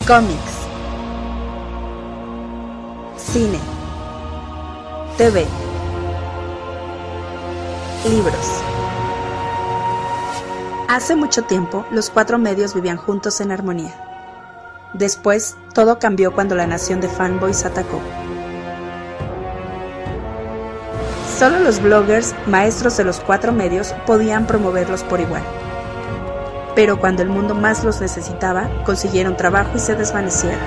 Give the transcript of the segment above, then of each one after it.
Cómics, cine, TV, libros. Hace mucho tiempo, los cuatro medios vivían juntos en armonía. Después, todo cambió cuando la nación de fanboys atacó. Solo los bloggers, maestros de los cuatro medios, podían promoverlos por igual. Pero cuando el mundo más los necesitaba, consiguieron trabajo y se desvanecieron.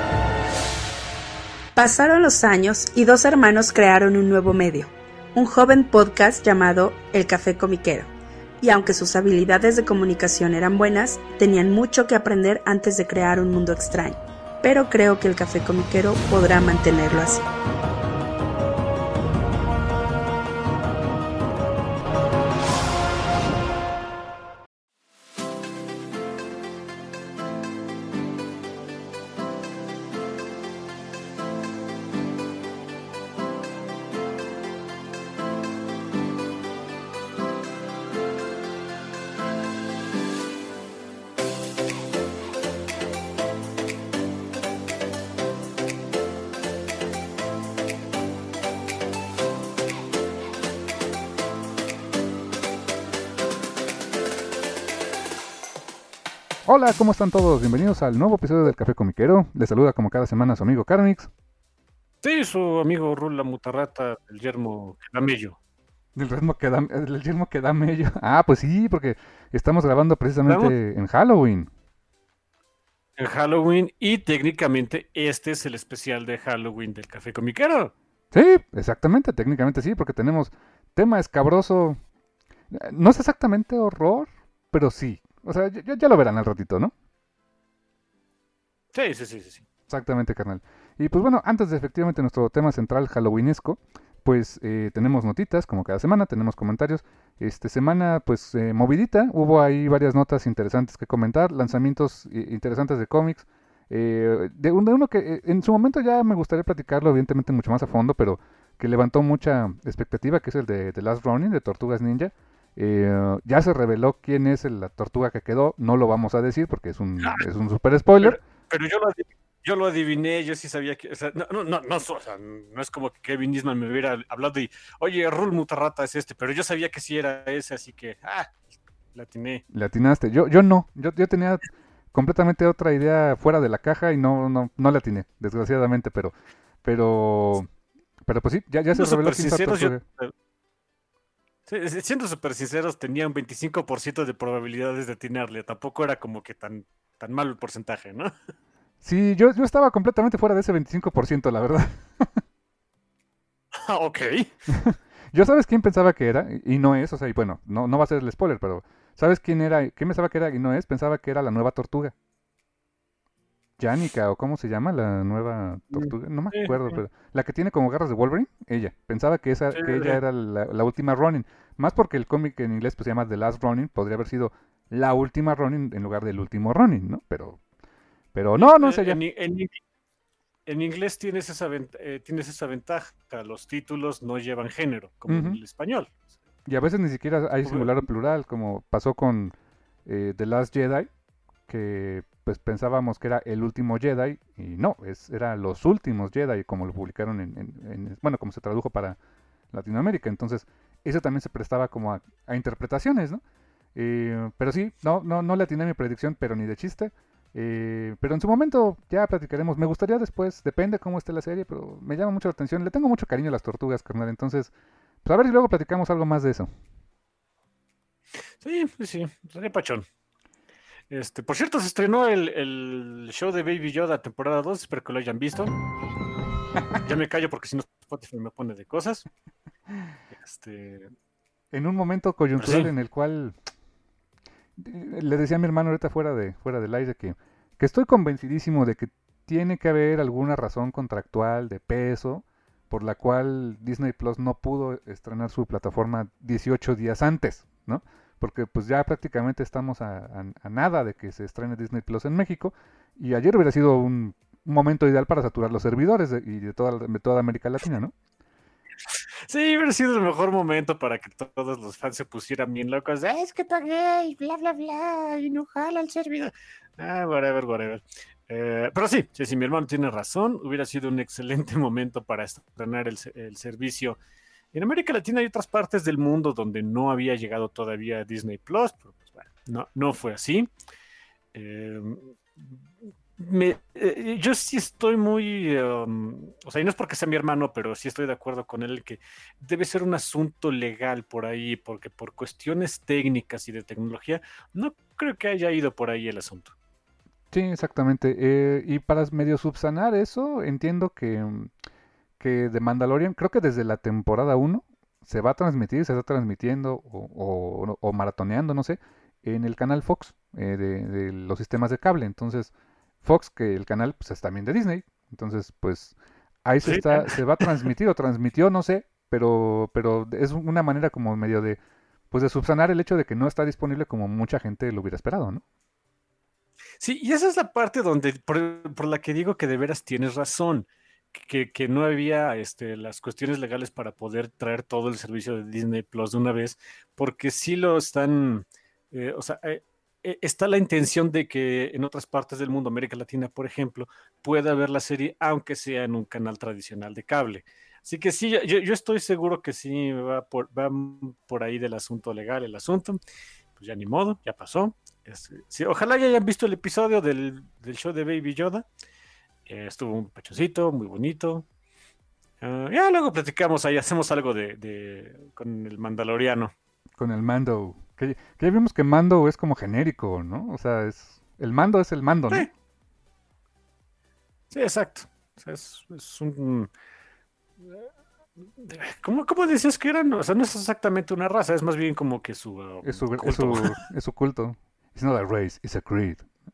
Pasaron los años y dos hermanos crearon un nuevo medio, un joven podcast llamado El Café Comiquero. Y aunque sus habilidades de comunicación eran buenas, tenían mucho que aprender antes de crear un mundo extraño. Pero creo que El Café Comiquero podrá mantenerlo así. Hola, ¿cómo están todos? Bienvenidos al nuevo episodio del Café Comiquero. Les saluda como cada semana su amigo Carnix. Sí, su amigo Rula Mutarrata, el yermo Camello. El yermo que da mello. Ah, pues sí, porque estamos grabando precisamente en Halloween. En Halloween, y técnicamente este es el especial de Halloween del Café Comiquero. Sí, exactamente, técnicamente sí, porque tenemos tema escabroso. No es exactamente horror, pero sí. O sea, ya lo verán al ratito, ¿no? Sí. Exactamente, carnal. Y pues bueno, antes de efectivamente nuestro tema central halloweenesco, pues tenemos notitas, como cada semana, tenemos comentarios. Semana pues movidita, hubo ahí varias notas interesantes que comentar, lanzamientos interesantes de cómics. De uno que en su momento ya me gustaría platicarlo, evidentemente mucho más a fondo, pero que levantó mucha expectativa, que es el de The Last Ronin, de Tortugas Ninja. Ya se reveló quién es la tortuga que quedó, no lo vamos a decir porque es un super spoiler. Pero yo lo adiviné, yo sí sabía que, o sea, no es como que Kevin Eastman me hubiera hablado y, oye, Rul Mutarrata es pero yo sabía que sí era ese, así que, la atiné. Le atinaste, yo no, yo tenía completamente otra idea fuera de la caja y no le atiné, desgraciadamente, pero pues sí, ya se reveló quién es la tortuga. Siendo súper sinceros, tenía un 25% de probabilidades de atinarle. Tampoco era como que tan malo el porcentaje, ¿no? Sí, yo estaba completamente fuera de ese 25%, la verdad. Ok. Yo sabes quién pensaba que era, y no es, o sea, y bueno, no va a ser el spoiler, pero ¿sabes quién era? ¿Quién pensaba que era y no es? Pensaba que era la nueva tortuga. Janica, o cómo se llama la nueva tortuga, no me acuerdo, pero la que tiene como garras de Wolverine, ella. Pensaba que ella era la última Ronin. Más porque el cómic en inglés pues, se llama The Last Ronin, podría haber sido la última Ronin en lugar del último Ronin, ¿no? Pero no es ella. En inglés tienes esa ventaja. Los títulos no llevan género, como en el español. Y a veces ni siquiera hay singular o plural, como pasó con The Last Jedi, que pues pensábamos que era el último Jedi, y no, era los últimos Jedi, como lo publicaron bueno, como se tradujo para Latinoamérica. Entonces, eso también se prestaba como a interpretaciones, ¿no? Pero sí, no le atiné a mi predicción, pero ni de chiste. Pero en su momento ya platicaremos. Me gustaría después, depende cómo esté la serie, pero me llama mucho la atención. Le tengo mucho cariño a las tortugas, carnal. Entonces, pues a ver si luego platicamos algo más de eso. Sí, sería pachón. Por cierto, se estrenó el show de Baby Yoda temporada 2, espero que lo hayan visto. Ya me callo porque si no Spotify me pone de cosas. En un momento coyuntural sí. En el cual le decía a mi hermano ahorita fuera del aire que estoy convencidísimo de que tiene que haber alguna razón contractual de peso por la cual Disney Plus no pudo estrenar su plataforma 18 días antes, ¿no? Porque pues ya prácticamente estamos a nada de que se estrene Disney Plus en México, y ayer hubiera sido un momento ideal para saturar los servidores de toda América Latina, ¿no? Sí, hubiera sido el mejor momento para que todos los fans se pusieran bien locos. Es que pagué y bla, bla, bla, y no jala el servidor. Whatever. Pero sí, mi hermano tiene razón. Hubiera sido un excelente momento para estrenar el servicio. En América Latina hay otras partes del mundo donde no había llegado todavía Disney Plus, pero pues, bueno, no fue así. Eh, yo sí estoy muy, o sea, y no es porque sea mi hermano, pero sí estoy de acuerdo con él que debe ser un asunto legal por ahí, porque por cuestiones técnicas y de tecnología, no creo que haya ido por ahí el asunto. Sí, exactamente. Y para medio subsanar eso, entiendo que The Mandalorian, creo que desde la temporada 1 se va a transmitir, se está transmitiendo o maratoneando, no sé, en el canal Fox de los sistemas de cable. Entonces, Fox, que el canal pues, es también de Disney. Entonces, pues ahí Sí, se va a transmitir o transmitió, no sé, pero es una manera como medio de, pues de subsanar el hecho de que no está disponible como mucha gente lo hubiera esperado, ¿no? sí, y esa es la parte donde, por la que digo que de veras tienes razón, que no había las cuestiones legales para poder traer todo el servicio de Disney Plus de una vez, porque sí lo están, o sea, está la intención de que en otras partes del mundo, América Latina, por ejemplo, pueda ver la serie, aunque sea en un canal tradicional de cable. Así que sí, yo estoy seguro que sí va por ahí del asunto legal, el asunto, pues ya ni modo, ya pasó. Sí, ojalá ya hayan visto el episodio del show de Baby Yoda. Estuvo un pechoncito, muy bonito. Ya luego platicamos ahí, hacemos algo con el Mandaloriano. Con el Mando. Que ya vimos que Mando es como genérico, ¿no? O sea, el mando es el mando, ¿no? Sí, sí, exacto. O sea, es un... ¿Cómo dices que eran? O sea, no es exactamente una raza, es más bien como que su culto. Es su culto. It's not a race, it's a creed.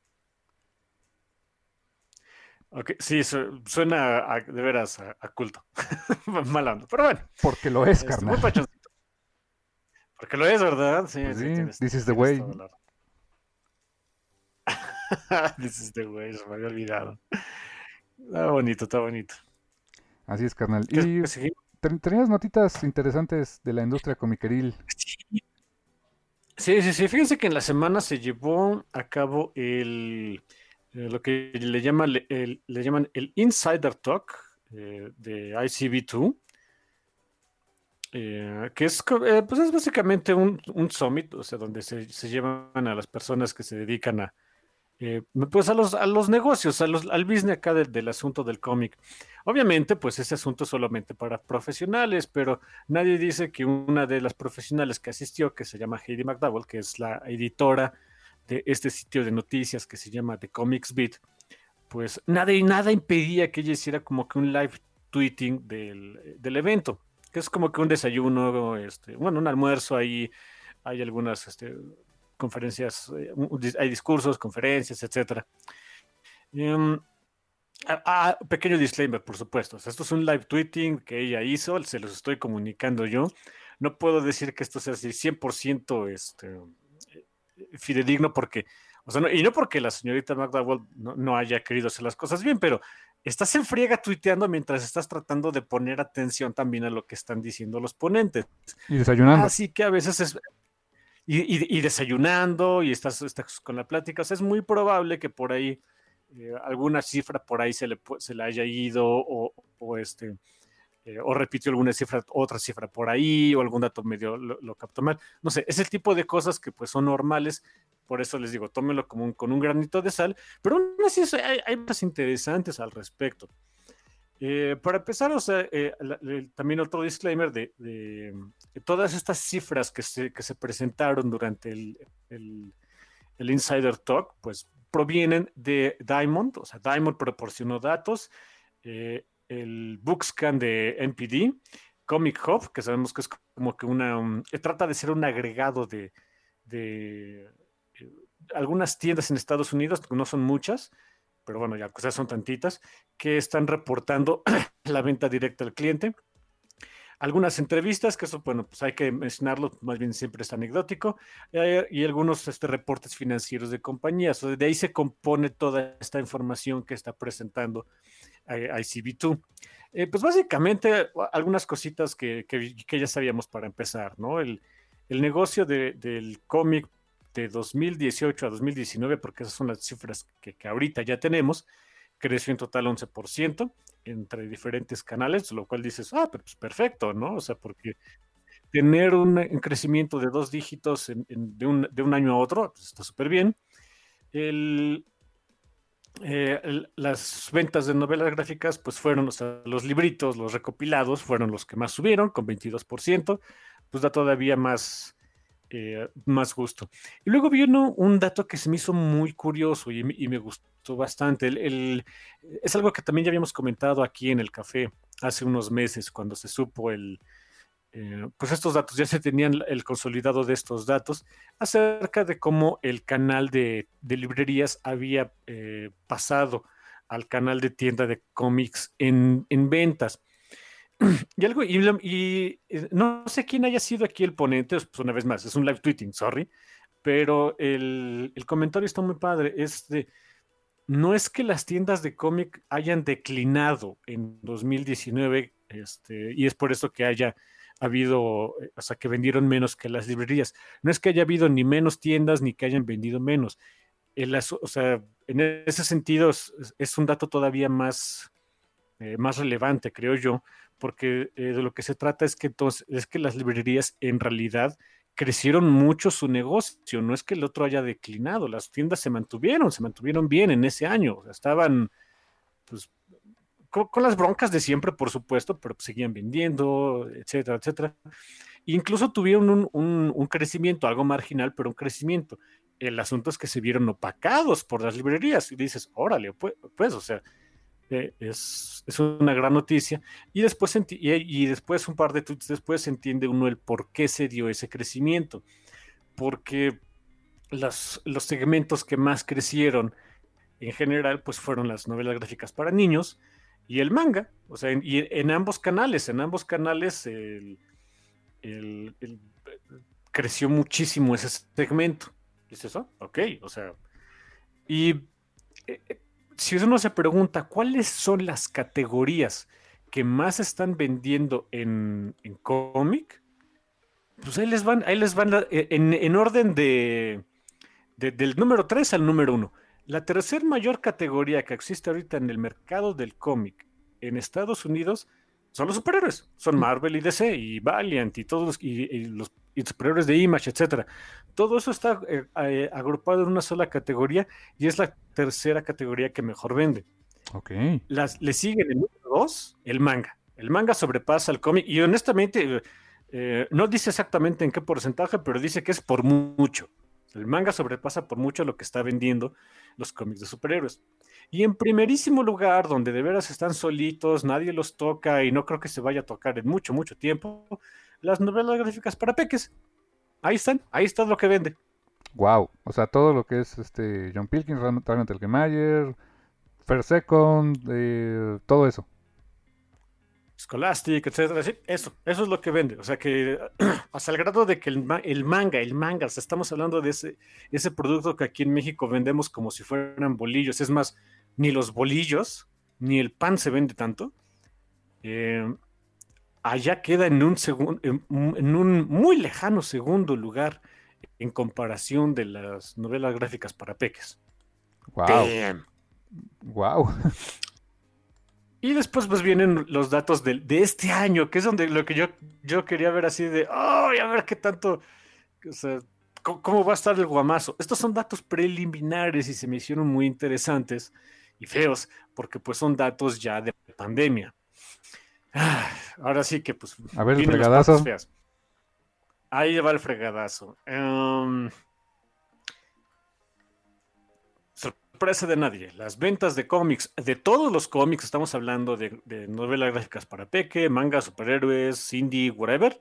Ok, sí, suena de veras a culto. Mal onda. Pero bueno, Porque lo es, muy carnal. pachoncito. Porque lo es, ¿verdad? Sí, Pues sí, sí, tienes, this is the tienes way. toda la This is the way, se me había olvidado. Está bonito, está bonito. Así es, carnal. ¿Qué Y seguimos? tenías notitas interesantes de la industria comiqueril. Sí. Fíjense que en la semana se llevó a cabo lo que le llaman el Insider Talk de ICB2, que pues es básicamente un summit, o sea, donde se llevan a las personas que se dedican pues a los negocios, al business acá del asunto del cómic. Obviamente, pues ese asunto es solamente para profesionales, pero nadie dice que una de las profesionales que asistió, que se llama Heidi McDowell, que es la editora de este sitio de noticias que se llama The Comics Beat, pues nada impedía que ella hiciera como que un live tweeting del evento, que es como que un desayuno, bueno, un almuerzo ahí, hay algunas conferencias, hay discursos, conferencias, etcétera. Um, Pequeño disclaimer, por supuesto. O sea, esto es un live tweeting que ella hizo, se los estoy comunicando yo. No puedo decir que esto sea así 100% fidedigno porque, o sea, y no porque la señorita McDowell no haya querido hacer las cosas bien, pero estás en friega tuiteando mientras estás tratando de poner atención también a lo que están diciendo los ponentes. Y desayunando. Así que a veces y desayunando y estás con la plática. O sea, es muy probable que por ahí alguna cifra por ahí se le haya ido o repitió alguna cifra, otra cifra por ahí o algún dato medio lo captó mal. No sé, es el tipo de cosas que pues son normales. Por eso les digo, tómenlo con un granito de sal, pero aún así hay cosas interesantes al respecto. Para empezar, o sea, también otro disclaimer de todas estas cifras que se presentaron durante el Insider Talk, pues provienen de Diamond, o sea, Diamond proporcionó datos, el Bookscan de NPD, Comic Hub, que sabemos que es como que trata de ser un agregado de algunas tiendas en Estados Unidos, que no son muchas, pero bueno, ya cosas son tantitas, que están reportando la venta directa al cliente. Algunas entrevistas, que eso, bueno, pues hay que mencionarlo, más bien siempre es anecdótico, y algunos reportes financieros de compañías. O de ahí se compone toda esta información que está presentando ICB2. Pues básicamente algunas cositas que ya sabíamos para empezar, ¿no? El negocio del cómic de 2018 a 2019, porque esas son las cifras que ahorita ya tenemos, creció en total 11% entre diferentes canales, lo cual dices, pero pues perfecto, ¿no? O sea, porque tener un crecimiento de 2 dígitos de un año a otro, pues está súper bien. Las ventas de novelas gráficas, pues fueron, o sea, los libritos, los recopilados, fueron los que más subieron, con 22%, pues da todavía más gusto. Y luego vino un dato que se me hizo muy curioso y me gustó bastante. Es algo que también ya habíamos comentado aquí en el café hace unos meses, cuando se supo pues estos datos, ya se tenían el consolidado de estos datos acerca de cómo el canal de librerías había pasado al canal de tienda de cómics en ventas. No sé quién haya sido aquí el ponente, pues una vez más, es un live tweeting, sorry, pero el comentario está muy padre. No es que las tiendas de cómic hayan declinado en 2019, y es por eso que haya habido, o sea, que vendieron menos que las librerías. No es que haya habido ni menos tiendas ni que hayan vendido menos. O sea, en ese sentido es un dato todavía más relevante, creo yo, porque de lo que se trata es que las librerías en realidad crecieron mucho su negocio, no es que el otro haya declinado, las tiendas se mantuvieron bien en ese año, o sea, estaban pues con las broncas de siempre, por supuesto, pero pues, seguían vendiendo, etcétera, etcétera. Incluso tuvieron un crecimiento, algo marginal, pero un crecimiento. El asunto es que se vieron opacados por las librerías y dices, órale, pues o sea, es una gran noticia. Y después, un par de tweets después, se entiende uno el por qué se dio ese crecimiento. Porque los segmentos que más crecieron en general, pues fueron las novelas gráficas para niños y el manga. O sea, y en ambos canales, creció muchísimo ese segmento. ¿Es eso? Ok, o sea, y si uno se pregunta cuáles son las categorías que más están vendiendo en cómic, pues ahí les van en orden del número 3 al número 1. La tercer mayor categoría que existe ahorita en el mercado del cómic en Estados Unidos son los superhéroes. Son Marvel y DC y Valiant y todos los superhéroes de Image, etcétera. Todo eso está agrupado en una sola categoría y es la tercera categoría que mejor vende. Ok. Le sigue en el número 2 el manga. El manga sobrepasa al cómic y honestamente no dice exactamente en qué porcentaje, pero dice que es por mucho. El manga sobrepasa por mucho lo que está vendiendo los cómics de superhéroes. Y en primerísimo lugar, donde de veras están solitos, nadie los toca y no creo que se vaya a tocar en mucho, mucho tiempo, las novelas gráficas para peques. Ahí está lo que vende. Wow, o sea, todo lo que es John Pilkins, Raymond Telgemeier, First Second, todo eso. Scholastic, etcétera, sí, eso es lo que vende, o sea que hasta el grado de que el manga, o sea, estamos hablando de ese producto que aquí en México vendemos como si fueran bolillos, es más, ni los bolillos, ni el pan se vende tanto, allá queda en un muy lejano segundo lugar en comparación de las novelas gráficas para peques. Wow. Damn. Wow. Y después pues vienen los datos de este año, que es donde lo que yo quería ver así de, a ver qué tanto, o sea, cómo va a estar el guamazo. Estos son datos preliminares y se me hicieron muy interesantes y feos, porque pues son datos ya de pandemia. Ahora sí que pues a ver, vienen las partes feas. Ahí va el fregadazo. Sorpresa de nadie. Las ventas de cómics, de todos los cómics, estamos hablando de novelas gráficas para peque, manga, superhéroes, indie, whatever,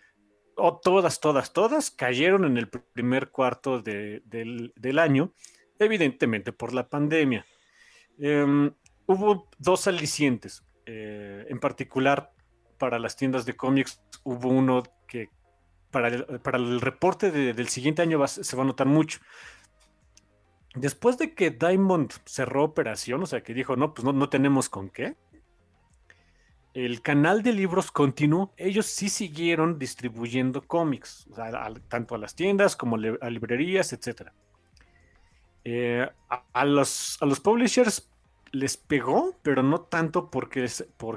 todas cayeron en el primer cuarto del año, evidentemente por la pandemia. Hubo dos alicientes, en particular para las tiendas de cómics, hubo uno que para el reporte del siguiente año se va a notar mucho. Después de que Diamond cerró operación, o sea que dijo, no, pues no tenemos con qué, el canal de libros continuó. Ellos sí siguieron distribuyendo cómics, o sea, tanto a las tiendas como a librerías, etcétera. A los publishers les pegó, pero no tanto porque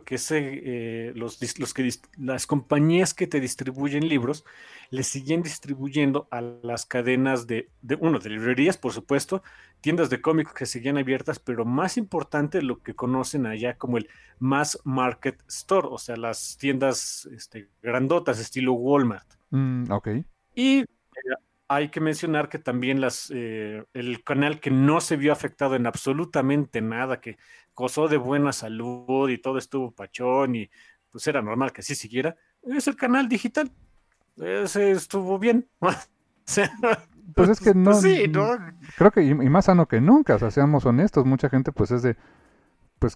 las compañías que te distribuyen libros les siguen distribuyendo a las cadenas de librerías, por supuesto, tiendas de cómics que seguían abiertas, pero más importante lo que conocen allá como el Mass Market Store, o sea, las tiendas grandotas, estilo Walmart. Ok. Y hay que mencionar que también el canal que no se vio afectado en absolutamente nada, que gozó de buena salud y todo estuvo pachón y pues era normal que así siguiera, es el canal digital. Ese estuvo bien. O sea, Pues es que no, pues sí, ¿no? creo que y más sano que nunca, o sea, seamos honestos, mucha gente pues es de, pues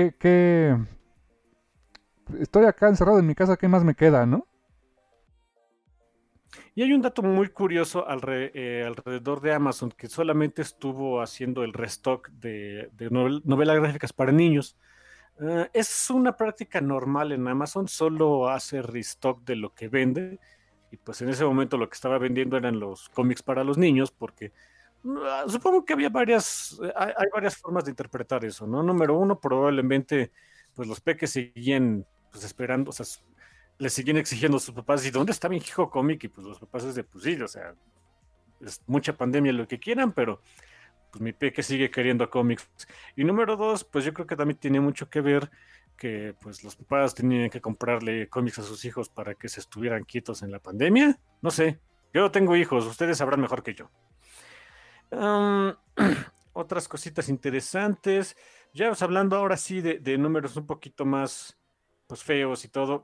estoy acá encerrado en mi casa, ¿qué más me queda, no? Y hay un dato muy curioso alrededor de Amazon, que solamente estuvo haciendo el restock de novelas gráficas para niños. Es una práctica normal en Amazon, solo hace restock de lo que vende. Y pues en ese momento lo que estaba vendiendo eran los cómics para los niños, porque supongo que hay varias formas de interpretar eso, ¿no? Número uno, probablemente pues los peques seguían pues esperando, o sea, le siguen exigiendo a sus papás, ¿y dónde está mi hijo cómic? Y pues los papás es de, pues sí, o sea, es mucha pandemia lo que quieran, pero pues mi peque sigue queriendo cómics. Y número dos, pues yo creo que también tiene mucho que ver que pues los papás tenían que comprarle cómics a sus hijos para que se estuvieran quietos en la pandemia. No sé, yo no tengo hijos, ustedes sabrán mejor que yo. Um, Otras cositas interesantes. Ya hablando ahora sí de números un poquito más pues feos y todo.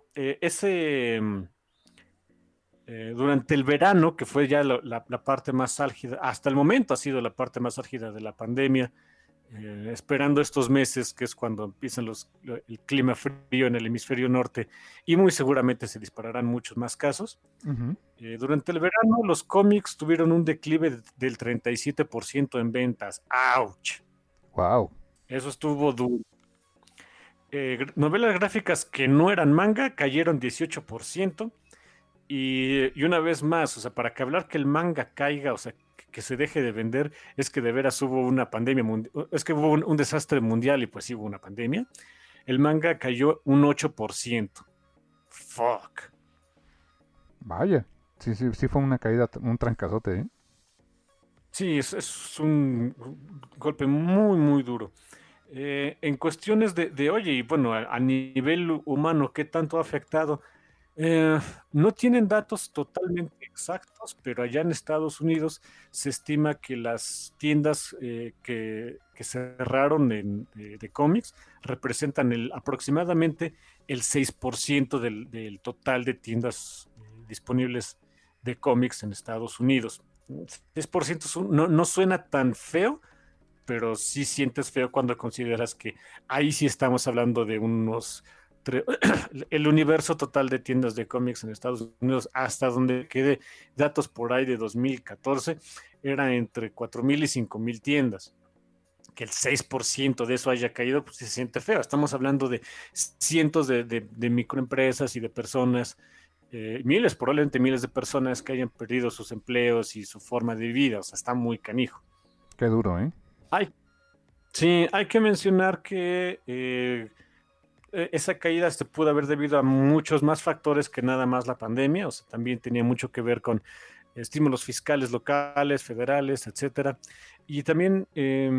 Durante el verano, que fue ya la parte más álgida, hasta el momento ha sido la parte más álgida de la pandemia, esperando estos meses, que es cuando empiezan el clima frío en el hemisferio norte, y muy seguramente se dispararán muchos más casos. Ujú. Durante el verano, los cómics tuvieron un declive del 37% en ventas. ¡Auch! Wow. Eso estuvo duro. Novelas gráficas que no eran manga cayeron 18%. Y una vez más, o sea, para que hablar que el manga caiga, o sea, que se deje de vender, es que de veras hubo una pandemia mundial, es que hubo un desastre mundial y pues sí hubo una pandemia. El manga cayó un 8%. Fuck. Vaya. Sí, sí, sí fue una caída, un trancazote, ¿eh? Sí, es un golpe muy, muy duro. En cuestiones oye, y bueno, a nivel humano, ¿qué tanto ha afectado? Eh, no tienen datos totalmente exactos, pero allá en Estados Unidos se estima que las tiendas que cerraron de cómics representan aproximadamente el 6% del total de tiendas disponibles de cómics en Estados Unidos. 6% no suena tan feo, pero sí sientes feo cuando consideras que ahí sí estamos hablando de el universo total de tiendas de cómics en Estados Unidos, hasta donde quede datos por ahí de 2014, era entre 4,000 y 5,000 tiendas. Que el 6% de eso haya caído, pues se siente feo. Estamos hablando de cientos de microempresas y de personas, probablemente miles de personas que hayan perdido sus empleos y su forma de vida. O sea, está muy canijo. Qué duro, ¿eh? Sí, hay que mencionar que esa caída se pudo haber debido a muchos más factores que nada más la pandemia, o sea, también tenía mucho que ver con estímulos fiscales locales, federales, etcétera. Y también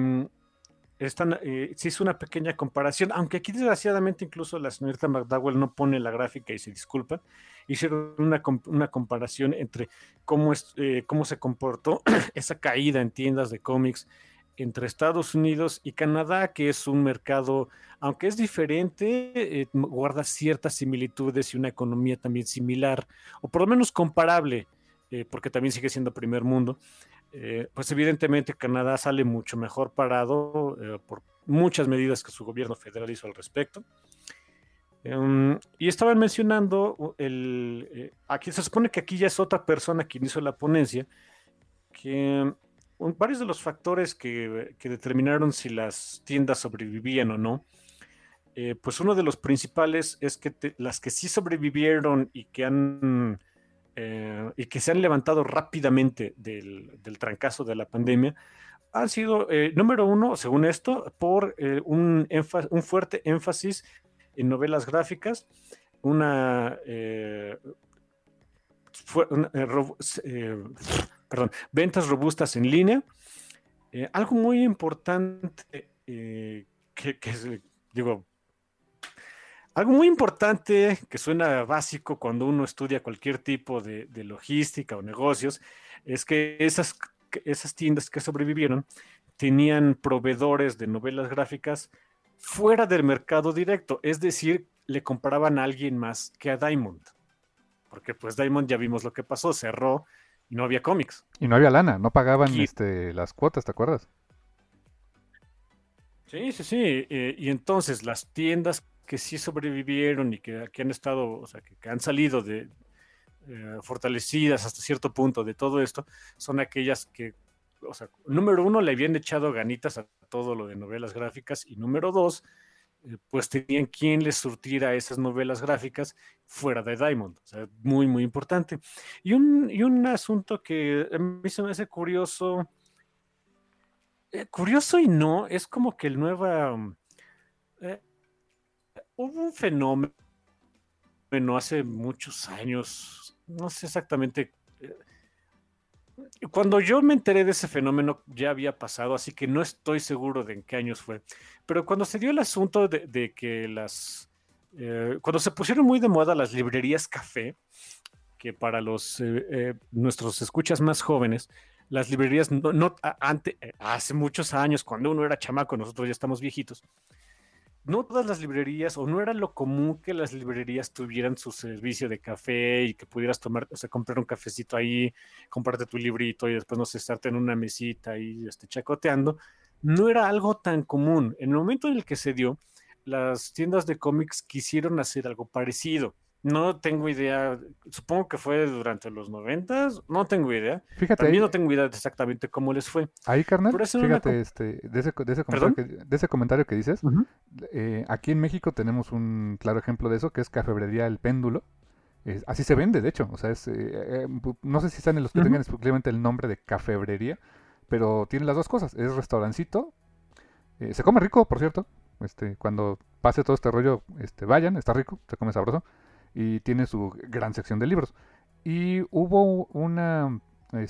se hizo una pequeña comparación, aunque aquí desgraciadamente incluso la señorita McDowell no pone la gráfica y se disculpa, hicieron una comparación entre cómo se comportó esa caída en tiendas de cómics entre Estados Unidos y Canadá, que es un mercado, aunque es diferente, guarda ciertas similitudes y una economía también similar, o por lo menos comparable, porque también sigue siendo primer mundo. Pues evidentemente Canadá sale mucho mejor parado por muchas medidas que su gobierno federal hizo al respecto. Y estaban mencionando, aquí se supone que aquí ya es otra persona quien hizo la ponencia, que varios de los factores que determinaron si las tiendas sobrevivían o no, pues uno de los principales es que las que sí sobrevivieron y que se han levantado rápidamente del trancazo de la pandemia han sido, número uno, según esto, por un fuerte énfasis en novelas gráficas, una, ventas robustas en línea. Algo muy importante digo, algo muy importante que suena básico cuando uno estudia cualquier tipo de logística o negocios es que esas tiendas que sobrevivieron tenían proveedores de novelas gráficas fuera del mercado directo, es decir, le compraban a alguien más que a Diamond, porque pues Diamond ya vimos lo que pasó, cerró y no había cómics. Y no había lana, no pagaban Y las cuotas, ¿te acuerdas? sí, sí, sí. Y entonces las tiendas que sí sobrevivieron y que han estado, o sea, que han salido fortalecidas hasta cierto punto de todo esto, son aquellas que, o sea, número uno, le habían echado ganitas a todo lo de novelas gráficas y número dos, pues tenían quien les surtiera esas novelas gráficas fuera de Diamond. O sea, muy, muy importante. Y un asunto que a mí se me hace curioso. Curioso y no, es como que eh, hubo un fenómeno hace muchos años, no sé exactamente, cuando yo me enteré de ese fenómeno ya había pasado, así que no estoy seguro de en qué años fue, pero cuando se dio el asunto de que cuando se pusieron muy de moda las librerías café, que para nuestros escuchas más jóvenes, las librerías hace muchos años, cuando uno era chamaco, nosotros ya estamos viejitos, no todas las librerías, o no era lo común que las librerías tuvieran su servicio de café y que pudieras tomar, o sea, comprar un cafecito ahí, comprarte tu librito y después, no sé, estarte en una mesita y chacoteando. No era algo tan común. En el momento en el que se dio, las tiendas de cómics quisieron hacer algo parecido. No tengo idea, supongo que fue durante los 90, no tengo idea. Fíjate También ahí, no tengo idea de exactamente cómo les fue. ahí, carnal, Pero eso era fíjate, ¿Perdón? de ese comentario que dices, Uh -huh. aquí en México tenemos un claro ejemplo de eso, que es Cafebrería El Péndulo. Así se vende, de hecho. O sea, no sé si están en los que Uh -huh. tengan exclusivamente el nombre de cafebrería, pero tiene las dos cosas. Es restaurancito. Se come rico, por cierto. Cuando pase todo este rollo, vayan, está rico, se come sabroso. Y tiene su gran sección de libros. Y hubo una,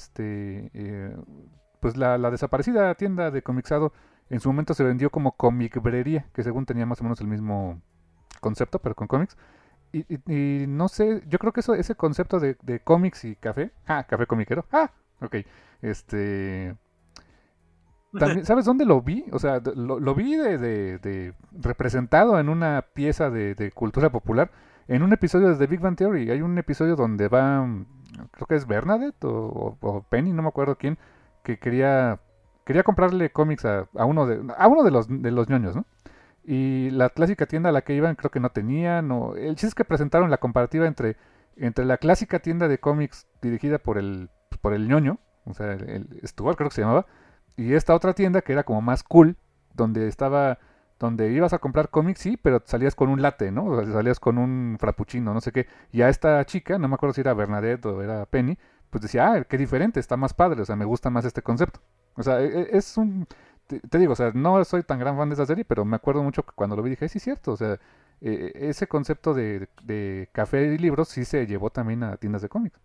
pues la desaparecida tienda de Comixado en su momento se vendió como Comicbrería, que según tenía más o menos el mismo concepto, pero con cómics. Y no sé, yo creo que ese concepto de cómics y café, café comiquero, ok, este, también, ¿sabes dónde lo vi? O sea, lo vi de representado en una pieza de cultura popular, en un episodio de The Big Bang Theory. Hay un episodio donde va, creo que es Bernadette o Penny, no me acuerdo quién, que quería comprarle cómics a uno de los ñoños, ¿no? Y la clásica tienda a la que iban creo que no tenían. El chiste es que presentaron la comparativa entre la clásica tienda de cómics dirigida por el ñoño, o sea, el Stuart creo que se llamaba, y esta otra tienda que era como más cool, donde ibas a comprar cómics, sí, pero salías con un latte, ¿no? O sea, salías con un frappuccino, no sé qué. Y a esta chica, no me acuerdo si era Bernadette o era Penny, pues decía, qué diferente, está más padre, o sea, me gusta más este concepto. O sea, es un te digo, o sea, no soy tan gran fan de esa serie, pero me acuerdo mucho que cuando lo vi dije, sí, es cierto, o sea, ese concepto de café y libros sí se llevó también a tiendas de cómics.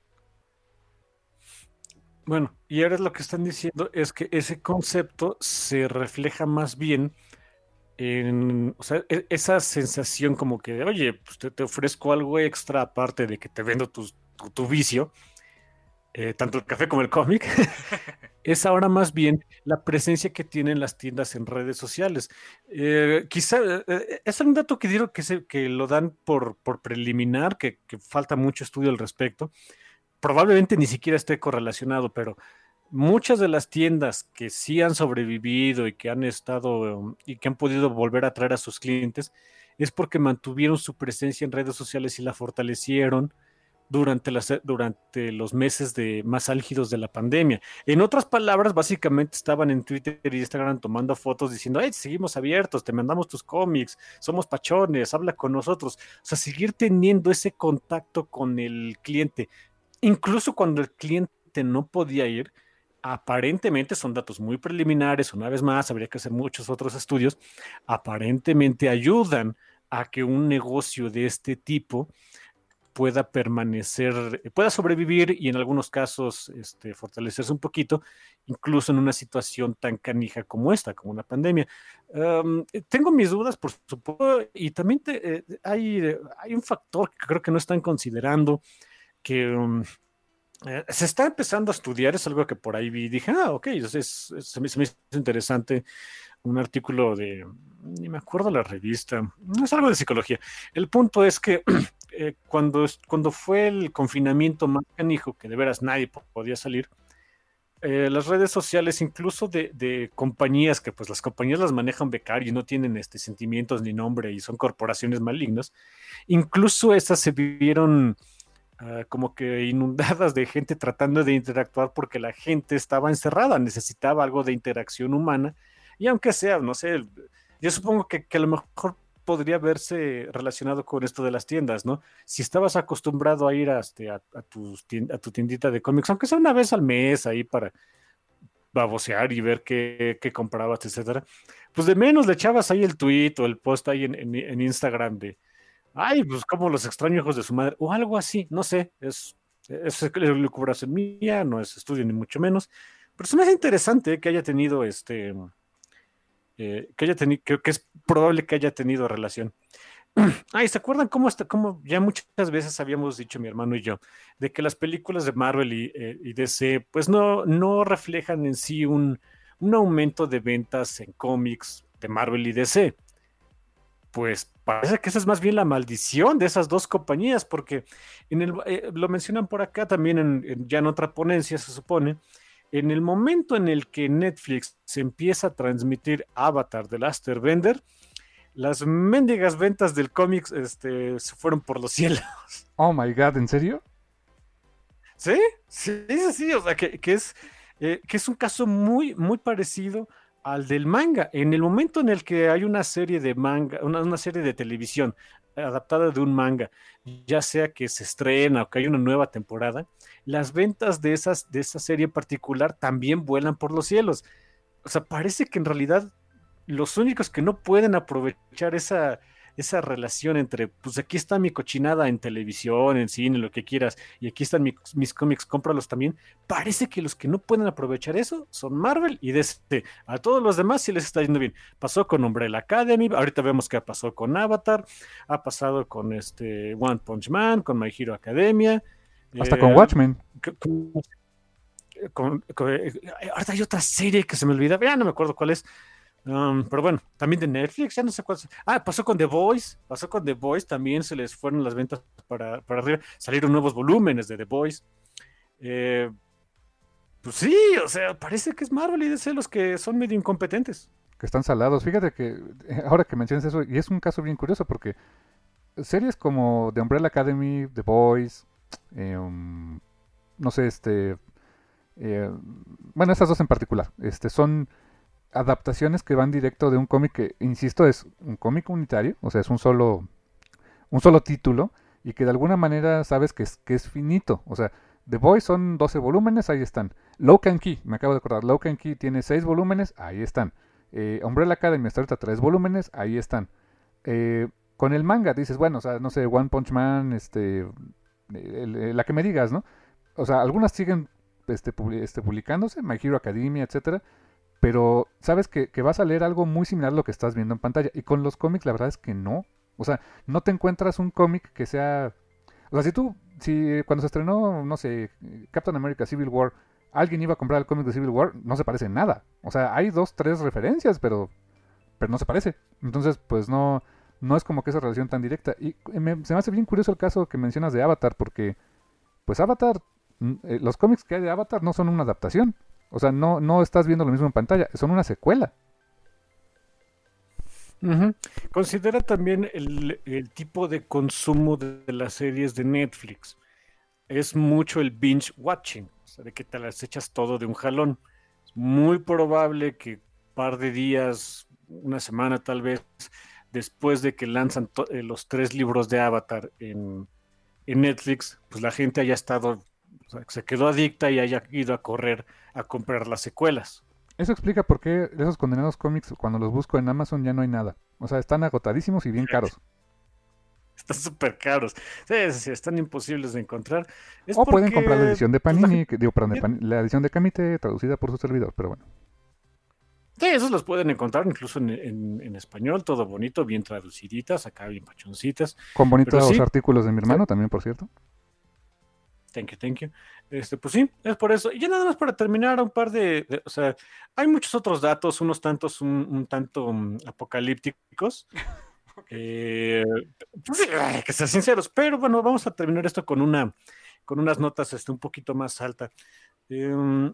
Bueno, y ahora lo que están diciendo es que ese concepto se refleja más bien o sea, esa sensación como que, oye, pues te ofrezco algo extra aparte de que te vendo tu vicio, tanto el café como el cómic, es ahora más bien la presencia que tienen las tiendas en redes sociales. Quizá es un dato que dieron que lo dan por preliminar, que falta mucho estudio al respecto. Probablemente ni siquiera esté correlacionado, pero muchas de las tiendas que sí han sobrevivido y que han estado y que han podido volver a atraer a sus clientes es porque mantuvieron su presencia en redes sociales y la fortalecieron durante los meses más álgidos de la pandemia. En otras palabras, básicamente estaban en Twitter y Instagram tomando fotos diciendo, hey, seguimos abiertos, te mandamos tus cómics, somos pachones, habla con nosotros. O sea, seguir teniendo ese contacto con el cliente, incluso cuando el cliente no podía ir. Aparentemente son datos muy preliminares, una vez más, habría que hacer muchos otros estudios, aparentemente ayudan a que un negocio de este tipo pueda permanecer, pueda sobrevivir y en algunos casos fortalecerse un poquito, incluso en una situación tan canija como esta, como una pandemia. Tengo mis dudas, por supuesto, y también hay un factor que creo que no están considerando, que se está empezando a estudiar, es algo que por ahí vi, dije, ok, se me hizo interesante un artículo ni me acuerdo la revista, no es algo de psicología. El punto es que cuando fue el confinamiento más canijo, que de veras nadie podía salir, las redes sociales, incluso de compañías, que pues las compañías las manejan becarios y no tienen sentimientos ni nombre y son corporaciones malignas, incluso esas se vieron como que inundadas de gente tratando de interactuar porque la gente estaba encerrada, necesitaba algo de interacción humana y aunque sea, no sé, yo supongo que a lo mejor podría verse relacionado con esto de las tiendas, ¿no? Si estabas acostumbrado a ir a tu tiendita de cómics, aunque sea una vez al mes ahí para babosear y ver qué comprabas, etcétera, pues de menos le echabas ahí el tweet o el post ahí en Instagram de ay, pues como los extraños hijos de su madre, o algo así, no sé, es lucubración mía, no es estudio ni mucho menos, pero se me hace interesante que haya tenido creo que es probable que haya tenido relación. Ay, ¿se acuerdan cómo ya muchas veces habíamos dicho mi hermano y yo, de que las películas de Marvel y DC, pues no reflejan en sí un aumento de ventas en cómics de Marvel y DC? Pues parece que esa es más bien la maldición de esas dos compañías, porque lo mencionan por acá también ya en otra ponencia, se supone, en el momento en el que Netflix se empieza a transmitir Avatar de Last Airbender, las mendigas ventas del cómic se fueron por los cielos. Oh my God, ¿en serio? Sí, sí, sí, sí, o sea, que es un caso muy, muy parecido al del manga. En el momento en el que hay una serie de manga, una serie de televisión adaptada de un manga, ya sea que se estrena o que hay una nueva temporada, las ventas de esa serie en particular también vuelan por los cielos. O sea, parece que en realidad los únicos que no pueden aprovechar esa relación entre, pues aquí está mi cochinada en televisión, en cine, lo que quieras, y aquí están mis cómics, cómpralos también. Parece que los que no pueden aprovechar eso son Marvel y DC. A todos los demás sí les está yendo bien. Pasó con Umbrella Academy, ahorita vemos que pasó con Avatar, ha pasado con One Punch Man, con My Hero Academia. Hasta con Watchmen. Ahorita hay otra serie que se me olvida, ya no me acuerdo cuál es. Pero bueno, también de Netflix, ya no sé cuál. Pasó con The Voice, también se les fueron las ventas para arriba, salieron nuevos volúmenes de The Voice. Pues sí, o sea, parece que es Marvel y DC los que son medio incompetentes. Que están salados. Fíjate que ahora que mencionas eso, y es un caso bien curioso porque series como The Umbrella Academy, The Boys, no sé, bueno, estas dos en particular, son adaptaciones que van directo de un cómic que, insisto, es un cómic unitario, o sea, es un solo título y que de alguna manera sabes que es finito, o sea, The Boys son 12 volúmenes, ahí están. Lock and Key, me acabo de acordar, Lock and Key tiene 6 volúmenes, ahí están. Umbrella Academy hasta ahorita 3 volúmenes, ahí están. Con el manga dices, bueno, o sea, no sé, One Punch Man, la que me digas, ¿no? O sea, algunas siguen publicándose, My Hero Academia, etcétera, pero sabes que vas a leer algo muy similar a lo que estás viendo en pantalla. Y con los cómics la verdad es que no. O sea, no te encuentras un cómic que sea... O sea, si cuando se estrenó, no sé, Captain America Civil War, alguien iba a comprar el cómic de Civil War, no se parece en nada. O sea, hay 2, 3 referencias, pero no se parece. Entonces, pues no es como que esa relación tan directa. Y se me hace bien curioso el caso que mencionas de Avatar, porque pues Avatar, los cómics que hay de Avatar no son una adaptación. O sea, no estás viendo lo mismo en pantalla, son una secuela. Uh-huh. Considera también el tipo de consumo de las series de Netflix. es mucho el binge watching, o sea, de que te las echas todo de un jalón. Es muy probable que un par de días, una semana tal vez, después de que lanzan los 3 libros de Avatar en Netflix, pues la gente haya estado, o sea, se quedó adicta y haya ido a correr a comprar las secuelas. Eso explica por qué de esos condenados cómics, cuando los busco en Amazon ya no hay nada. O sea, están agotadísimos y bien caros. Están súper caros. Sí, sí, sí, están imposibles de encontrar. Es O pueden comprar la porque edición de pues, la Panini, gente... digo, perdón, la edición de Camite traducida por su servidor, pero bueno. Sí, esos los pueden encontrar incluso en español, todo bonito, bien traduciditas, acá bien pachoncitas. Con Pero bonitos sí, artículos de mi hermano también, por cierto. thank you, thank you. Pues sí, es por eso. Y ya nada más para terminar, un par o sea, hay muchos otros datos, unos tantos, un tanto apocalípticos. Eh, pues sí, hay que ser sinceros, pero bueno, vamos a terminar esto con unas notas un poquito más altas. Eh,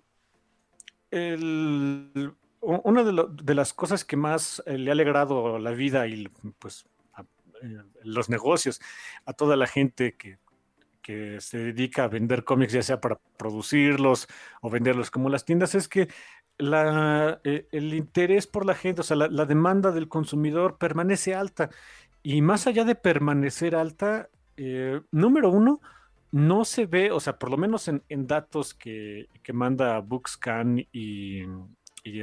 una de las cosas que más le ha alegrado la vida y pues los negocios a toda la gente que se dedica a vender cómics, ya sea para producirlos o venderlos como las tiendas, es que el interés por la gente, o sea, la demanda del consumidor permanece alta. Y más allá de permanecer alta, número uno, no se ve, o sea, por lo menos en datos que manda Bookscan y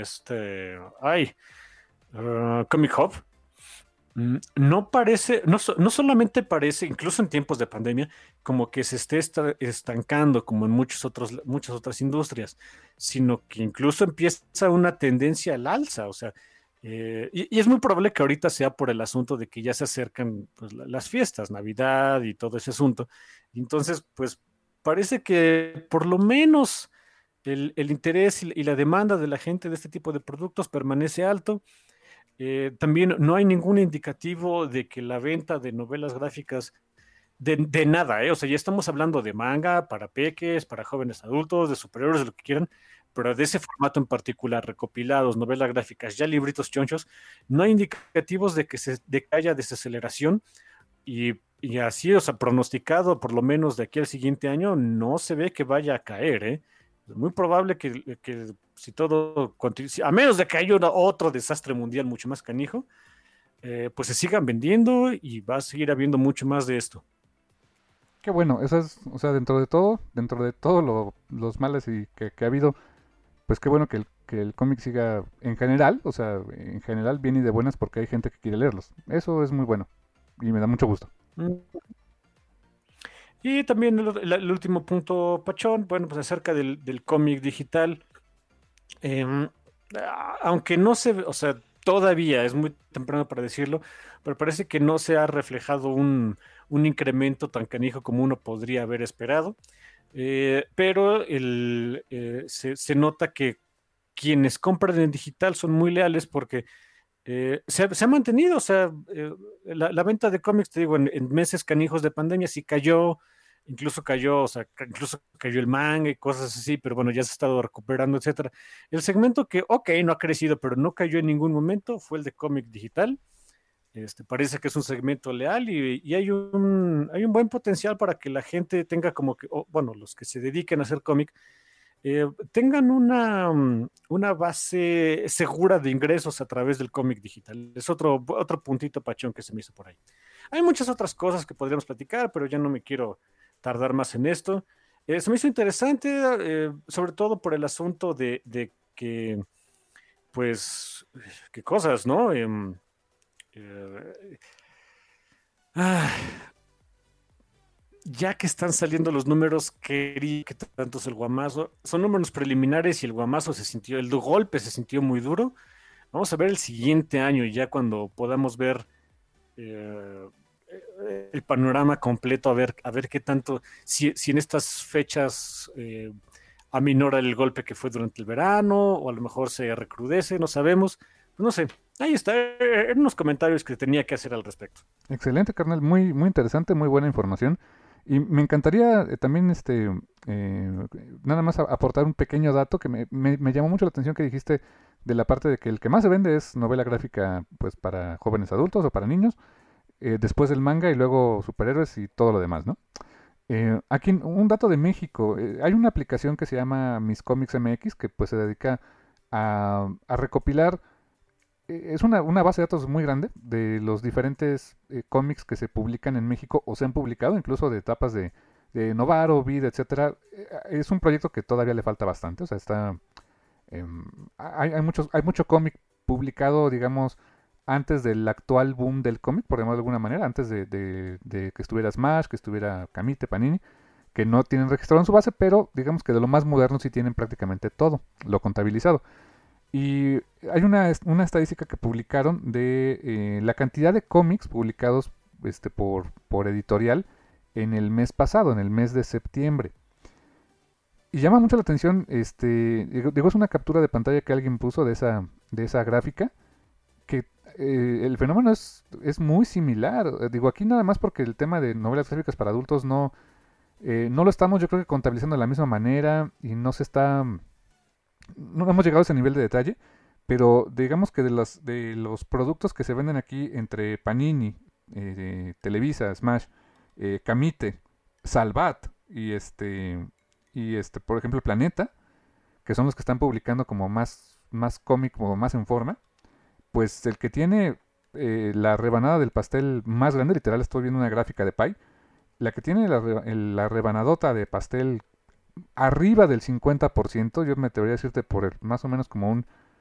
Comic Hub, no parece, no solamente parece, incluso en tiempos de pandemia, como que se esté estancando como en muchas otras industrias, sino que incluso empieza una tendencia al alza, o sea, y es muy probable que ahorita sea por el asunto de que ya se acercan pues, las fiestas, Navidad y todo ese asunto. Entonces, pues parece que por lo menos el interés y la demanda de la gente de este tipo de productos permanece alto. También no hay ningún indicativo de que la venta de novelas gráficas de nada, ¿eh? O sea, ya estamos hablando de manga para peques, para jóvenes adultos, de superhéroes, de lo que quieran, pero de ese formato en particular, recopilados, novelas gráficas, ya libritos chonchos, no hay indicativos de que haya desaceleración y así, o sea, pronosticado por lo menos de aquí al siguiente año, no se ve que vaya a caer, ¿eh? Es muy probable que si todo continúa, a menos de que haya otro desastre mundial mucho más canijo, pues se sigan vendiendo y va a seguir habiendo mucho más de esto. Qué bueno, eso es, o sea, dentro de todo los males y que ha habido, pues qué bueno que el cómic siga en general, o sea, en general bien y de buenas porque hay gente que quiere leerlos. Eso es muy bueno y me da mucho gusto. Mm. Y también el último punto, Pachón, bueno, pues acerca del cómic digital. Em, Aunque no se, o sea, todavía es muy temprano para decirlo, pero parece que no se ha reflejado un incremento tan canijo como uno podría haber esperado. Pero se nota que quienes compran en digital son muy leales porque se ha mantenido, o sea, la venta de cómics, te digo, en meses canijos de pandemia sí cayó, incluso cayó, o sea, incluso cayó el manga y cosas así, pero bueno, ya se ha estado recuperando, etcétera. El segmento que, ok, no ha crecido, pero no cayó en ningún momento fue el de cómic digital. Parece que es un segmento leal y hay un buen potencial para que la gente tenga como que, bueno, los que se dediquen a hacer cómic, tengan una base segura de ingresos a través del cómic digital. Es otro puntito pachón que se me hizo por ahí. Hay muchas otras cosas que podríamos platicar, pero ya no me quiero tardar más en esto. Se me hizo interesante, sobre todo por el asunto de que, pues, qué cosas, ¿no? Eh, ah, ya que están saliendo los números, que tanto es el guamazo. Son números preliminares y el guamazo el golpe se sintió muy duro. Vamos a ver el siguiente año, ya cuando podamos ver eh, el panorama completo, a ver qué tanto, si en estas fechas aminora el golpe que fue durante el verano, o a lo mejor se recrudece, no sabemos. Pues no sé, ahí está, en unos comentarios que tenía que hacer al respecto. Excelente, carnal, muy, muy interesante, muy buena información. Y me encantaría también nada más aportar un pequeño dato que me llamó mucho la atención que dijiste de la parte de que el que más se vende es novela gráfica pues para jóvenes adultos o para niños, después el manga y luego superhéroes y todo lo demás, ¿no? Aquí un dato de México. Hay una aplicación que se llama Mis Comics MX que pues se dedica a recopilar. Es una base de datos muy grande de los diferentes cómics que se publican en México o se han publicado, incluso de etapas de Novaro, Vida, etcétera. Es un proyecto que todavía le falta bastante. O sea, hay mucho cómic publicado, digamos, antes del actual boom del cómic, por llamarlo de alguna manera, antes de que estuviera Smash, que estuviera Camite, Panini, que no tienen registrado en su base, pero digamos que de lo más moderno sí tienen prácticamente todo, lo contabilizado. Y hay una estadística que publicaron de la cantidad de cómics publicados por editorial en el mes pasado, en el mes de septiembre. Y llama mucho la atención, digo, es una captura de pantalla que alguien puso de esa gráfica, que el fenómeno es muy similar. Digo, aquí nada más porque el tema de novelas gráficas para adultos no lo estamos, yo creo que contabilizando de la misma manera y no hemos llegado a ese nivel de detalle, pero digamos que de los productos que se venden aquí entre Panini, Televisa, Smash, Camite, Salvat y por ejemplo Planeta, que son los que están publicando como más cómic, como más en forma, pues el que tiene la rebanada del pastel más grande, literal estoy viendo una gráfica de pie, la que tiene la rebanadota de pastel arriba del 50%, yo me atrevería a decirte más o menos como un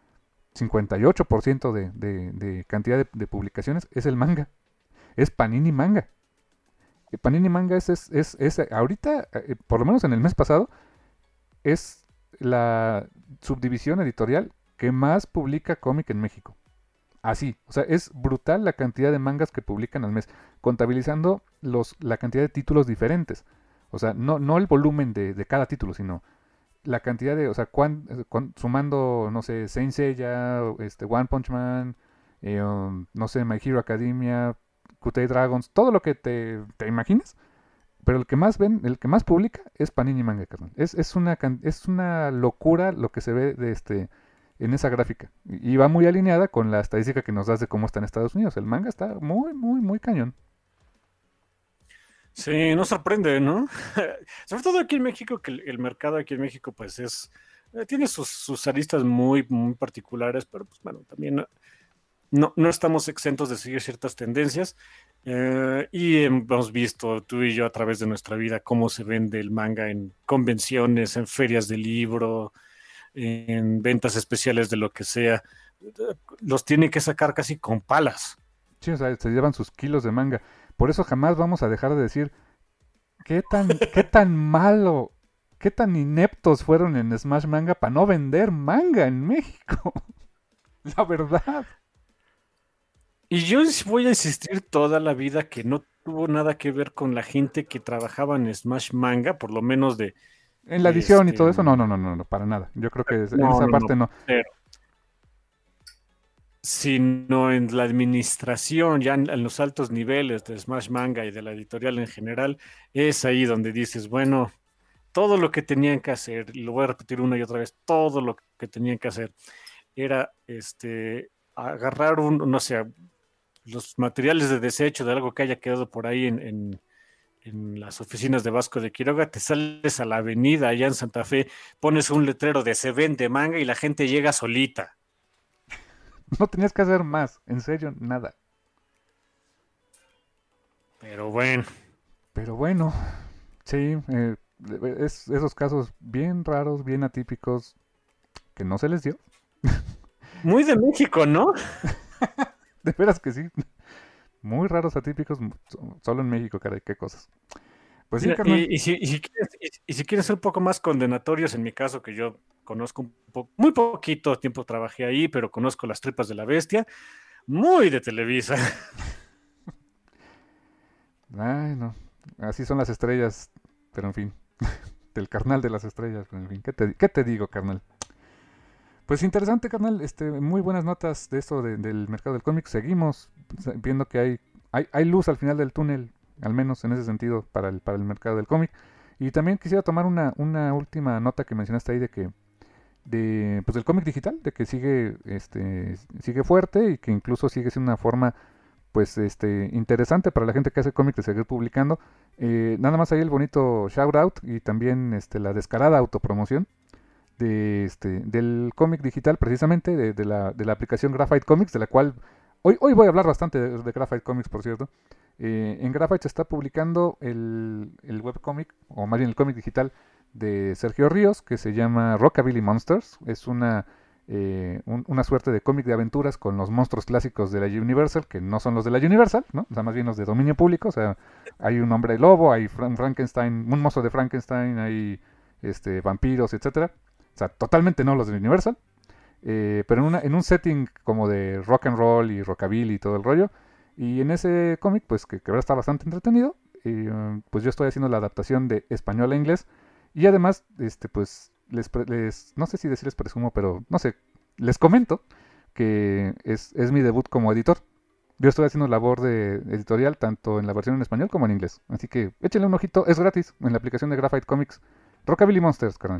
58% de cantidad de publicaciones, es el manga, es Panini Manga. Panini Manga es ahorita, por lo menos en el mes pasado, es la subdivisión editorial que más publica cómic en México. Así, o sea, es brutal la cantidad de mangas que publican al mes, contabilizando la cantidad de títulos diferentes. O sea, no el volumen de cada título, sino la cantidad o sea, sumando, no sé, Saint Seiya, One Punch Man, no sé, My Hero Academia, Kutei Dragons, todo lo que te imagines. Pero el que más publica es Panini Manga, carnal. Es una locura lo que se ve en esa gráfica. Y va muy alineada con la estadística que nos das de cómo está en Estados Unidos. El manga está muy, muy, muy cañón. Sí, no sorprende, ¿no? Sobre todo aquí en México, que el mercado aquí en México, pues tiene sus aristas muy, muy particulares, pero pues bueno, también no estamos exentos de seguir ciertas tendencias. Y hemos visto tú y yo a través de nuestra vida cómo se vende el manga en convenciones, en ferias de libro, en ventas especiales de lo que sea. Los tienen que sacar casi con palas. Sí, o sea, se llevan sus kilos de manga. Por eso jamás vamos a dejar de decir qué tan malo, qué tan ineptos fueron en Smash Manga para no vender manga en México. La verdad. Y yo voy a insistir toda la vida que no tuvo nada que ver con la gente que trabajaba en Smash Manga, por lo menos En la edición y todo eso, no, no, no, no, no, para nada. Yo creo que en no, esa no, no, parte no. pero sino en la administración, ya en los altos niveles de Smash Manga y de la editorial en general, es ahí donde dices, bueno, todo lo que tenían que hacer, y lo voy a repetir una y otra vez, todo lo que tenían que hacer era agarrar no sé, los materiales de desecho de algo que haya quedado por ahí en las oficinas de Vasco de Quiroga, te sales a la avenida allá en Santa Fe, pones un letrero de se vende manga y la gente llega solita. No tenías que hacer más, en serio, nada. Pero bueno. Pero bueno, sí, es esos casos bien raros, bien atípicos, que no se les dio. Muy de México, ¿no? De veras que sí. Muy raros, atípicos, solo en México, caray, qué cosas. Pues sí, Mira, carnal. y si quieres ser un poco más condenatorios, en mi caso, que yo conozco muy poquito tiempo trabajé ahí, pero conozco las tripas de la bestia, muy de Televisa. Ay, no. Así son las estrellas, pero en fin. Del carnal de las estrellas, pero en fin. ¿Qué te digo, carnal? Pues interesante, carnal. Muy buenas notas de esto del mercado del cómic. Seguimos viendo que hay luz al final del túnel, al menos en ese sentido, para el mercado del cómic. Y también quisiera tomar una última nota que mencionaste ahí pues del cómic digital, de que sigue fuerte y que incluso sigue siendo una forma pues interesante para la gente que hace cómics de seguir publicando. Nada más ahí el bonito shout out y también la descarada autopromoción del cómic digital, precisamente de la aplicación Graphite Comics, de la cual hoy voy a hablar bastante de Graphite Comics, por cierto. En Graphite se está publicando el webcómic, o más bien el cómic digital de Sergio Ríos, que se llama Rockabilly Monsters. Es una suerte de cómic de aventuras con los monstruos clásicos de la Universal, que no son los de la Universal, ¿no? O sea, más bien los de dominio público. O sea, hay un hombre lobo, hay Frankenstein, un monstruo de Frankenstein, hay vampiros, etcétera. O sea, totalmente no los de Universal. Pero en un setting como de rock and roll y rockabilly y todo el rollo. Y en ese cómic, pues que ahora está bastante entretenido, pues yo estoy haciendo la adaptación de español a inglés. Y además, pues no sé si decirles presumo, pero no sé, les comento que es mi debut como editor. Yo estoy haciendo labor de editorial tanto en la versión en español como en inglés. Así que échenle un ojito, es gratis en la aplicación de Graphite Comics. Rockabilly Monsters, carnal.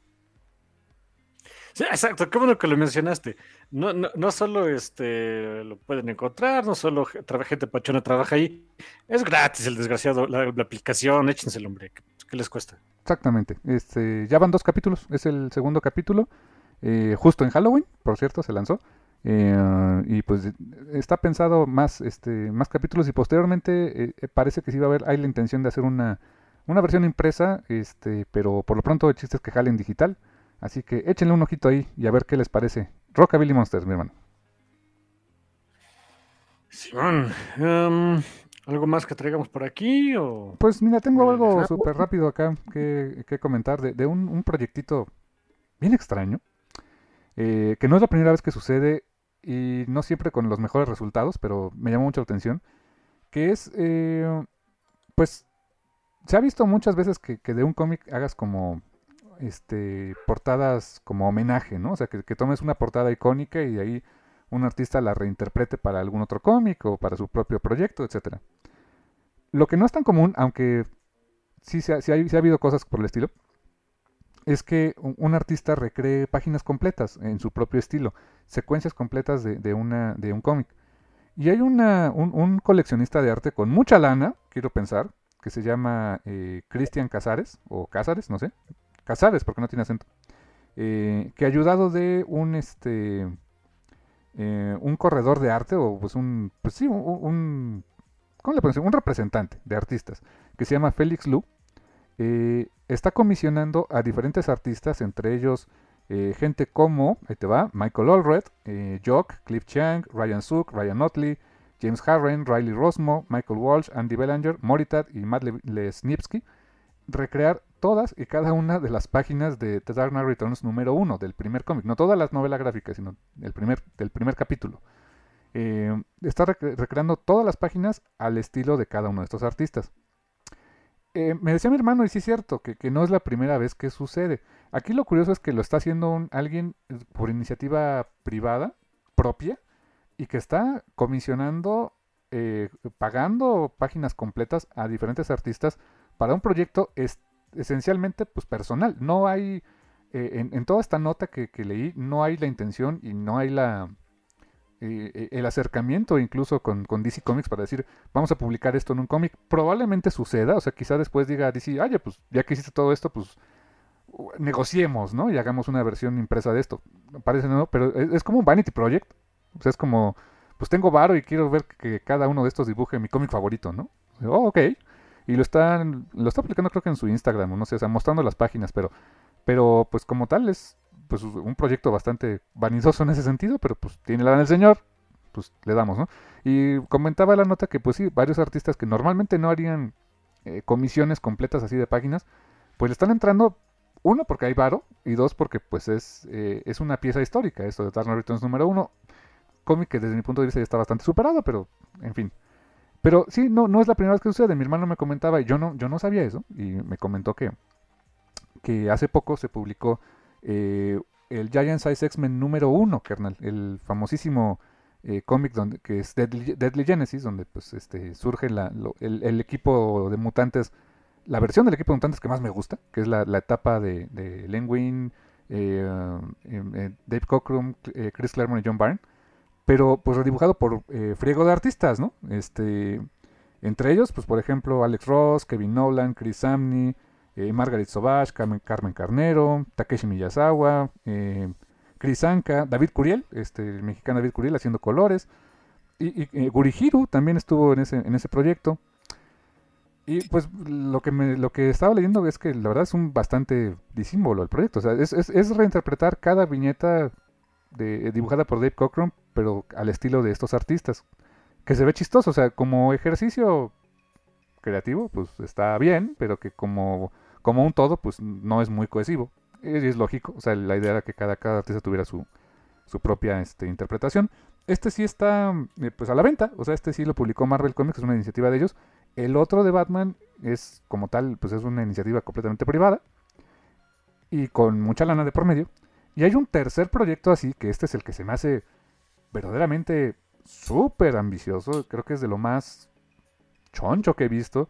Sí, exacto, qué bueno que lo mencionaste. No solo lo pueden encontrar, no solo gente pachona trabaja ahí. Es gratis el desgraciado, la aplicación, échense el hombre. ¿Qué les cuesta? Exactamente. Ya van 2 capítulos, es el segundo capítulo. Justo en Halloween, por cierto, se lanzó. Y pues está pensado más capítulos y posteriormente parece que sí va a haber, hay la intención de hacer una versión impresa, pero por lo pronto el chiste es que jale en digital. Así que échenle un ojito ahí y a ver qué les parece. Rockabilly Monsters, mi hermano. Simón, ¿algo más que traigamos por aquí? O... Pues mira, tengo algo súper rápido acá que comentar de un proyectito bien extraño, que no es la primera vez que sucede y no siempre con los mejores resultados, pero me llamó mucho la atención, que es, pues, se ha visto muchas veces que de un cómic hagas como portadas como homenaje, ¿no? O sea, que tomes una portada icónica y de ahí un artista la reinterprete para algún otro cómic o para su propio proyecto, etcétera. Lo que no es tan común, aunque sí ha habido cosas por el estilo, es que un artista recree páginas completas en su propio estilo, secuencias completas de un cómic. Y hay un coleccionista de arte con mucha lana, quiero pensar, que se llama Cristian Casares, o Cázares, no sé, Casares, porque no tiene acento, que ayudado de un corredor de arte, o pues ¿cómo le ponemos? Un representante de artistas, que se llama Félix Lu, está comisionando a diferentes artistas, entre ellos gente como, ahí te va, Michael Allred, Jock, Cliff Chiang, Ryan Suk, Ryan Otley, James Harren, Riley Rosmo, Michael Walsh, Andy Belanger, Moritat y Matt Lesniewski, recrear todas y cada una de las páginas de The Dark Knight Returns número 1 del primer cómic, no todas las novelas gráficas, sino del primer capítulo. Está recreando todas las páginas al estilo de cada uno de estos artistas. Me decía mi hermano, y sí es cierto, que no es la primera vez que sucede. Aquí lo curioso es que lo está haciendo alguien por iniciativa privada, propia, y que está comisionando, pagando páginas completas a diferentes artistas para un proyecto esencialmente pues personal. No hay, en toda esta nota que leí, no hay la intención y no hay el acercamiento incluso con DC Comics para decir, vamos a publicar esto en un cómic. Probablemente suceda, o sea, quizá después diga DC, oye, pues ya que hiciste todo esto, pues negociemos, ¿no? Y hagamos una versión impresa de esto. Parece no, pero es como un Vanity Project. O sea, es como, pues tengo varo y quiero ver que cada uno de estos dibuje mi cómic favorito, ¿no? Oh, ok. Y lo está publicando creo que en su Instagram, o no sé, o sea, mostrando las páginas, pero pues como tal es pues un proyecto bastante vanidoso en ese sentido, pero pues tiene la del señor, pues le damos, ¿no? Y comentaba la nota que pues sí, varios artistas que normalmente no harían comisiones completas así de páginas, pues le están entrando, uno porque hay varo, y dos porque pues es una pieza histórica, esto de Dark Knight Returns número 1, cómic que desde mi punto de vista ya está bastante superado, pero en fin. Pero sí, no es la primera vez que sucede. Mi hermano me comentaba, y yo no sabía eso, y me comentó que hace poco se publicó el Giant Size X-Men número 1, carnal, el famosísimo cómic que es Deadly Genesis, donde pues surge el equipo de mutantes, la versión del equipo de mutantes que más me gusta, que es la etapa de Len Wein, Dave Cockrum, Chris Claremont y John Byrne. pero pues redibujado por friego de artistas, ¿no? Entre ellos, pues por ejemplo, Alex Ross, Kevin Nolan, Chris Samney, Margaret Sauvage, Carmen Carnero, Takeshi Miyazawa, Chris Anka, David Curiel, el mexicano David Curiel haciendo colores, y Gurihiru también estuvo en ese proyecto. Y pues lo que estaba leyendo es que la verdad es un bastante disímbolo el proyecto. O sea, es reinterpretar cada viñeta dibujada por Dave Cockrum, pero al estilo de estos artistas. Que se ve chistoso, o sea, como ejercicio creativo, pues está bien, pero que como un todo, pues no es muy cohesivo. Y es lógico, o sea, la idea era que cada artista tuviera su propia interpretación. Sí está pues a la venta, o sea, sí lo publicó Marvel Comics, es una iniciativa de ellos. El otro de Batman es como tal, pues es una iniciativa completamente privada y con mucha lana de por medio. Y hay un tercer proyecto así, que es el que se me hace verdaderamente súper ambicioso, creo que es de lo más choncho que he visto,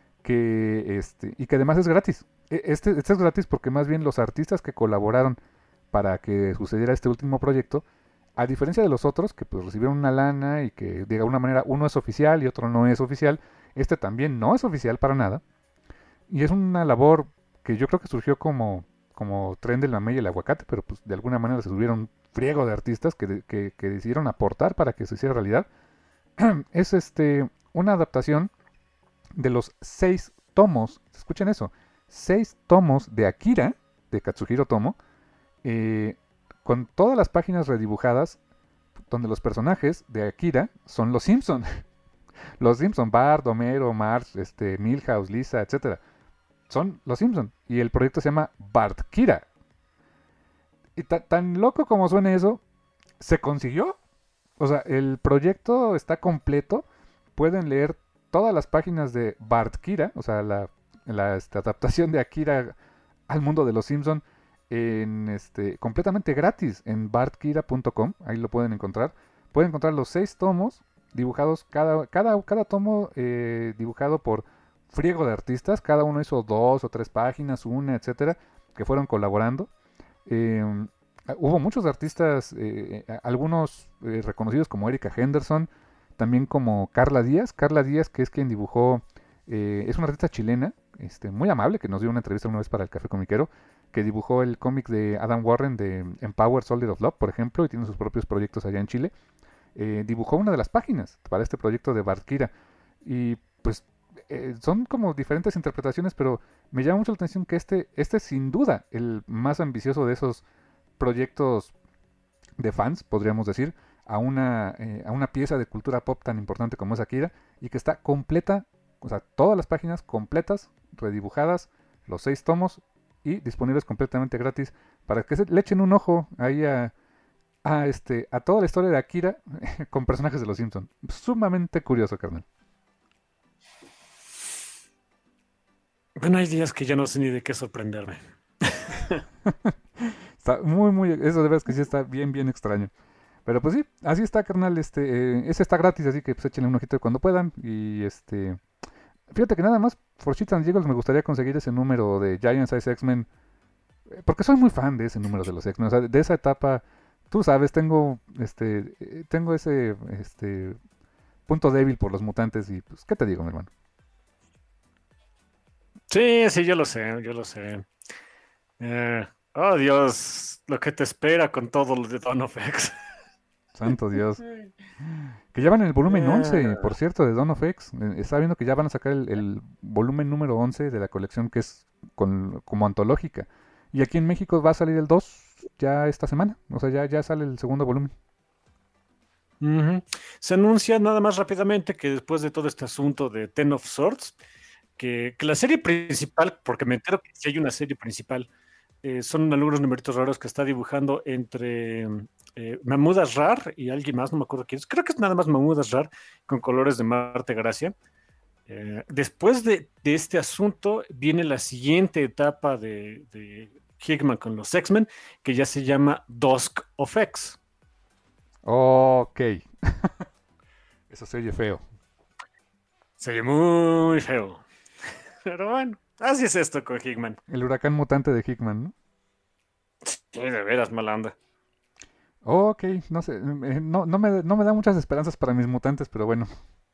y que además es gratis. Este es gratis porque más bien los artistas que colaboraron para que sucediera este último proyecto, a diferencia de los otros que pues recibieron una lana y que de alguna manera uno es oficial y otro no es oficial, este también no es oficial para nada. Y es una labor que yo creo que surgió como tren del mamey y el aguacate, pero pues de alguna manera se subieron un friego de artistas que decidieron aportar para que se hiciera realidad. Es una adaptación de los 6 tomos, escuchen eso, 6 tomos de Akira, de Katsuhiro Tomo, con todas las páginas redibujadas, donde los personajes de Akira son los Simpson. Los Simpson, Bart, Homero, Marge, Milhouse, Lisa, etc. Son los Simpson. Y el proyecto se llama Bartkira. Y tan loco como suene eso, se consiguió. O sea, el proyecto está completo. Pueden leer todas las páginas de Bartkira, o sea, la adaptación de Akira al mundo de los Simpson, completamente gratis en bartkira.com. Ahí lo pueden encontrar. Pueden encontrar los 6 tomos dibujados, cada tomo dibujado por friego de artistas. Cada uno hizo 2 o 3 páginas, una, etcétera, que fueron colaborando. Hubo muchos artistas, algunos reconocidos como Erika Henderson, también como Carla Díaz, que es quien dibujó, es una artista chilena, muy amable, que nos dio una entrevista una vez para el Café Comiquero, que dibujó el cómic de Adam Warren de Empower Soldier of Love, por ejemplo, y tiene sus propios proyectos allá en Chile. Dibujó una de las páginas para este proyecto de Bartkira. Y pues son como diferentes interpretaciones, pero me llama mucho la atención que este es sin duda el más ambicioso de esos proyectos de fans, podríamos decir, a una pieza de cultura pop tan importante como es Akira, y que está completa, o sea, todas las páginas completas, redibujadas, los 6 tomos, y disponibles completamente gratis, para que le echen un ojo ahí a toda la historia de Akira con personajes de los Simpsons. Sumamente curioso, carnal. Bueno, hay días que ya no sé ni de qué sorprenderme. Está muy, eso de verdad es que sí está bien, bien extraño. Pero pues sí, así está, carnal. Ese está gratis, así que pues échenle un ojito cuando puedan. Y fíjate que nada más, for Shits and Giggles, me gustaría conseguir ese número de Giant Size X-Men, porque soy muy fan de ese número de los X-Men, o sea, de esa etapa. Tú sabes, tengo ese punto débil por los mutantes y pues, ¿qué te digo, mi hermano? Sí, yo lo sé, yo lo sé. Oh, Dios, lo que te espera con todo lo de Dawn of X. Santo Dios. Que ya van en el volumen 11, por cierto, de Dawn of X. Estaba viendo que ya van a sacar el volumen número 11 de la colección, que es como antológica. Y aquí en México va a salir el 2 ya esta semana. O sea, ya sale el segundo volumen. Ujú. Se anuncia nada más rápidamente que después de todo este asunto de Ten of Swords, que la serie principal, porque me entero que sí hay una serie principal, son algunos numeritos raros que está dibujando entre Mahmoud Asrar y alguien más, no me acuerdo quién es. Creo que es nada más Mahmoud Asrar con colores de Marte Gracia. Después de este asunto viene la siguiente etapa de Hickman con los X-Men, que ya se llama Dusk of X. Ok. Eso se oye feo. Se oye muy feo. Pero bueno, así es esto con Hickman. El huracán mutante de Hickman, ¿no? Sí, de veras mala onda. Ok, no sé, no me da muchas esperanzas para mis mutantes, pero bueno.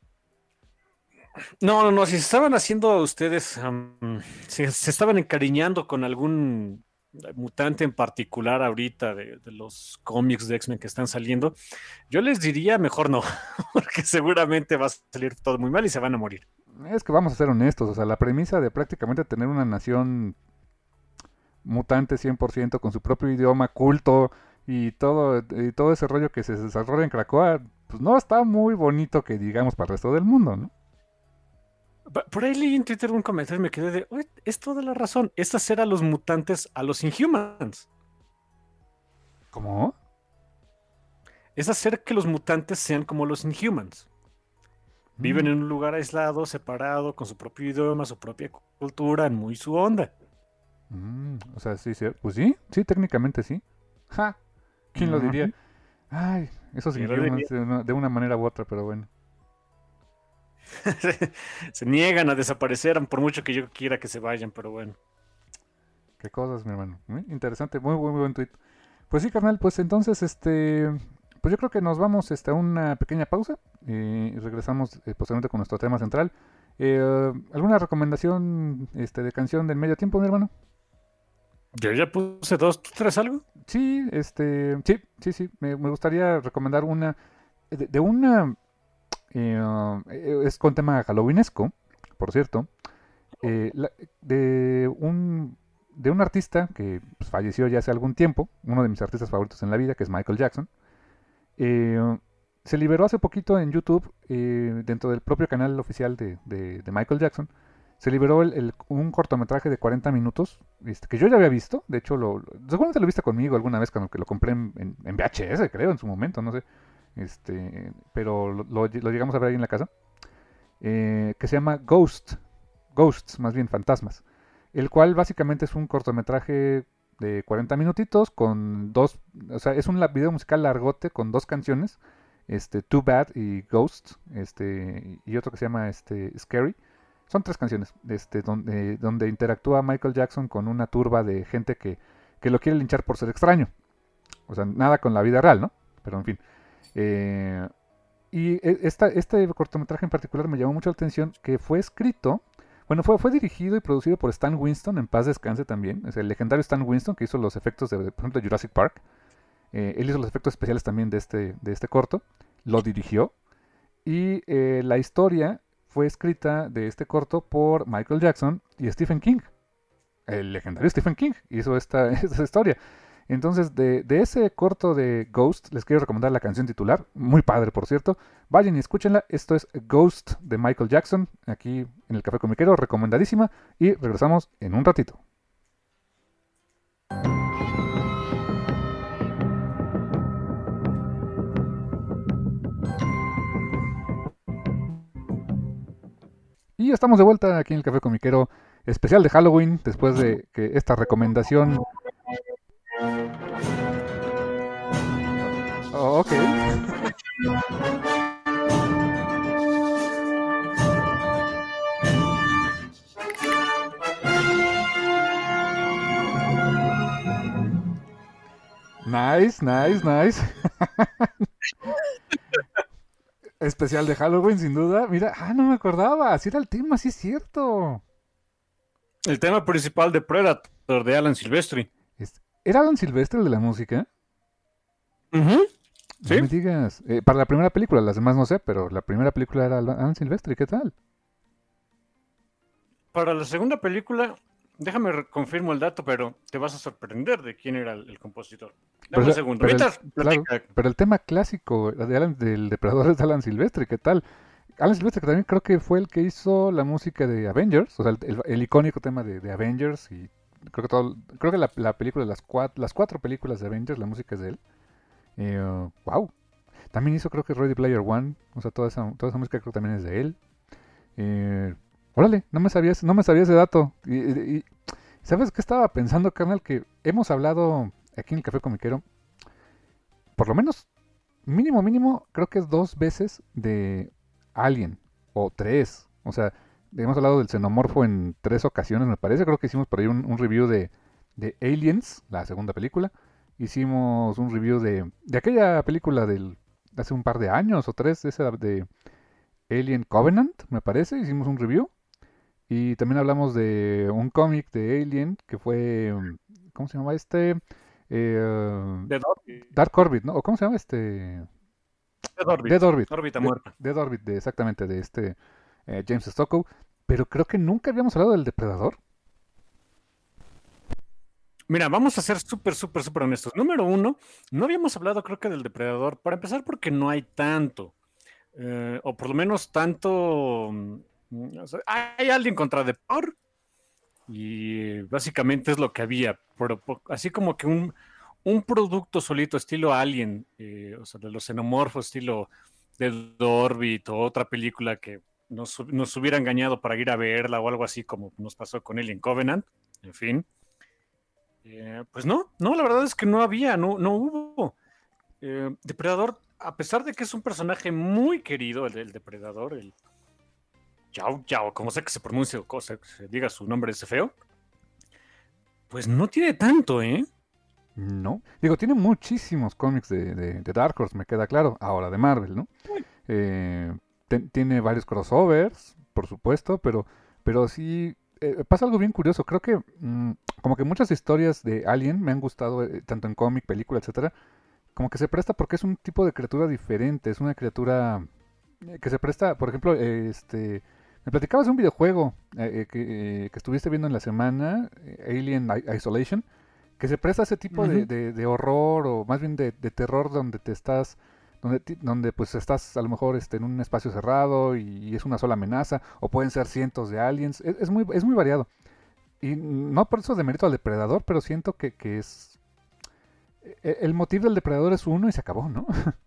No, si se estaban haciendo ustedes, si se estaban encariñando con algún mutante en particular ahorita de los cómics de X-Men que están saliendo, yo les diría mejor no, porque seguramente va a salir todo muy mal y se van a morir. Es que vamos a ser honestos, o sea, la premisa de prácticamente tener una nación mutante 100% con su propio idioma, culto y todo ese rollo que se desarrolla en Krakoa, pues no está muy bonito que digamos para el resto del mundo, ¿no? Por ahí leí en Twitter un comentario y me quedé de, "Oye, es toda la razón, es hacer a los mutantes a los Inhumans. ¿Cómo? Es hacer que los mutantes sean como los Inhumans. Viven Mm, en un lugar aislado, separado, con su propio idioma, su propia cultura, en muy su onda. o sea, sí, sí, pues sí, sí, técnicamente sí. ¡Ja! ¿Quién lo diría? Ujú. Ay, esos ¿Quién lo Inhumans diría? de una manera u otra, pero bueno. Se niegan a desaparecer por mucho que yo quiera que se vayan, pero bueno. Qué cosas, mi hermano. Interesante, muy buen tweet. Pues sí, carnal, pues entonces, pues yo creo que nos vamos a una pequeña pausa y regresamos posteriormente con nuestro tema central. ¿Alguna recomendación de canción del medio tiempo, mi hermano? Yo ya puse dos, ¿tú traes algo? Sí, sí. Me gustaría recomendar una de una es con tema halloweenesco, por cierto, de un artista que pues, falleció ya hace algún tiempo, uno de mis artistas favoritos en la vida, que es Michael Jackson. Eh, Se liberó hace poquito en YouTube, dentro del propio canal oficial de Michael Jackson. Se liberó un cortometraje de 40 minutos, que yo ya había visto. De hecho, seguramente lo viste conmigo alguna vez cuando que lo compré en VHS, creo, en su momento, no sé. Pero lo llegamos a ver ahí en la casa. Que se llama Ghosts, más bien fantasmas. El cual básicamente es un cortometraje de 40 minutitos con dos, o sea, es un video musical largote con dos canciones, Too Bad y Ghosts, y otro que se llama Scary. Son tres canciones, donde interactúa Michael Jackson con una turba de gente que lo quiere linchar por ser extraño. O sea, nada con la vida real, ¿no? Pero en fin. Eh, este cortometraje en particular me llamó mucho la atención que fue escrito, bueno, fue dirigido y producido por Stan Winston, en paz descanse también, es el legendario Stan Winston que hizo los efectos por ejemplo, de Jurassic Park. Él hizo los efectos especiales también de este corto, lo dirigió y la historia fue escrita de este corto por Michael Jackson y Stephen King. El legendario Stephen King hizo esta historia. Entonces, de ese corto de Ghost, les quiero recomendar la canción titular, muy padre por cierto. Vayan y escúchenla. Esto es Ghost de Michael Jackson, aquí en el Café Comiquero, recomendadísima. Y regresamos en un ratito. Y estamos de vuelta aquí en el Café Comiquero, especial de Halloween, después de que esta recomendación. Ok. Nice. Especial de Halloween, sin duda. Mira, no me acordaba. Así era el tema, sí es cierto. El tema principal de Predator de Alan Silvestri. ¿Era Alan Silvestre el de la música? Ujú. No Sí. me digas. Para la primera película, las demás no sé, pero la primera película era Alan Silvestre, ¿qué tal? Para la segunda película, déjame confirmo el dato, pero te vas a sorprender de quién era el compositor. Dame un Pero, segundo. pero el, Ahorita claro, platica. pero el tema clásico del Depredador es de Alan Silvestre, ¿qué tal? Alan Silvestre que también creo que fue el que hizo la música de Avengers, o sea, el icónico tema de Avengers y creo que la película, las cuatro películas de Avengers, la música es de él. Wow. También hizo creo que Ready Player One, o sea, toda esa música creo que también es de él. Eh, Órale, no me sabía ese dato. Y ¿sabes qué estaba pensando, carnal? Que hemos hablado aquí en el Café Comiquero, por lo menos, mínimo, creo que es dos veces de Alien, o tres. O sea, hemos hablado del xenomorfo en tres ocasiones, me parece. Creo que hicimos por ahí un review de Aliens, la segunda película. hicimos un review de aquella película de hace un par de años o 3, esa de Alien Covenant, me parece, hicimos un review. Y también hablamos de un cómic de Alien que fue, ¿cómo se llama este? Dead Orbit. Dark Orbit, ¿no? ¿O cómo se llama este? Dead Orbit. Dead Orbit. Órbita muerta. Dead Orbit, exactamente, de James Stokoe. Pero creo que nunca habíamos hablado del Depredador. Mira, vamos a ser súper honestos. Número uno, no habíamos hablado creo que del Depredador. Para empezar porque no hay tanto. O por lo menos tanto... o sea, hay alguien contra Depredador. Y básicamente es lo que había. Pero así como que un producto solito estilo Alien. O sea, de los xenomorfos estilo Dead Orbit o otra película que nos hubiera engañado para ir a verla o algo así como nos pasó con Alien Covenant. En fin. Pues no, la verdad es que no había, no hubo. Depredador, a pesar de que es un personaje muy querido, el Depredador, el Yao Yao, como sea que se pronuncie o cosa que se diga su nombre ese feo, pues no tiene tanto, ¿eh? No. Digo, tiene muchísimos cómics de Dark Horse, me queda claro. Ahora de Marvel, ¿no? Tiene varios crossovers, por supuesto, pero sí pasa algo bien curioso. Creo que como que muchas historias de Alien me han gustado, tanto en cómic, película, etcétera. Como que se presta porque es un tipo de criatura diferente. Es una criatura que se presta, por ejemplo, me platicabas de un videojuego que estuviste viendo en la semana, Alien Isolation, que se presta a ese tipo de horror o más bien de terror donde te estás, donde pues estás a lo mejor en un espacio cerrado y es una sola amenaza, o pueden ser cientos de aliens, es muy variado. Y no por eso demerito al depredador, pero siento que es... El motivo del depredador es uno y se acabó, ¿no?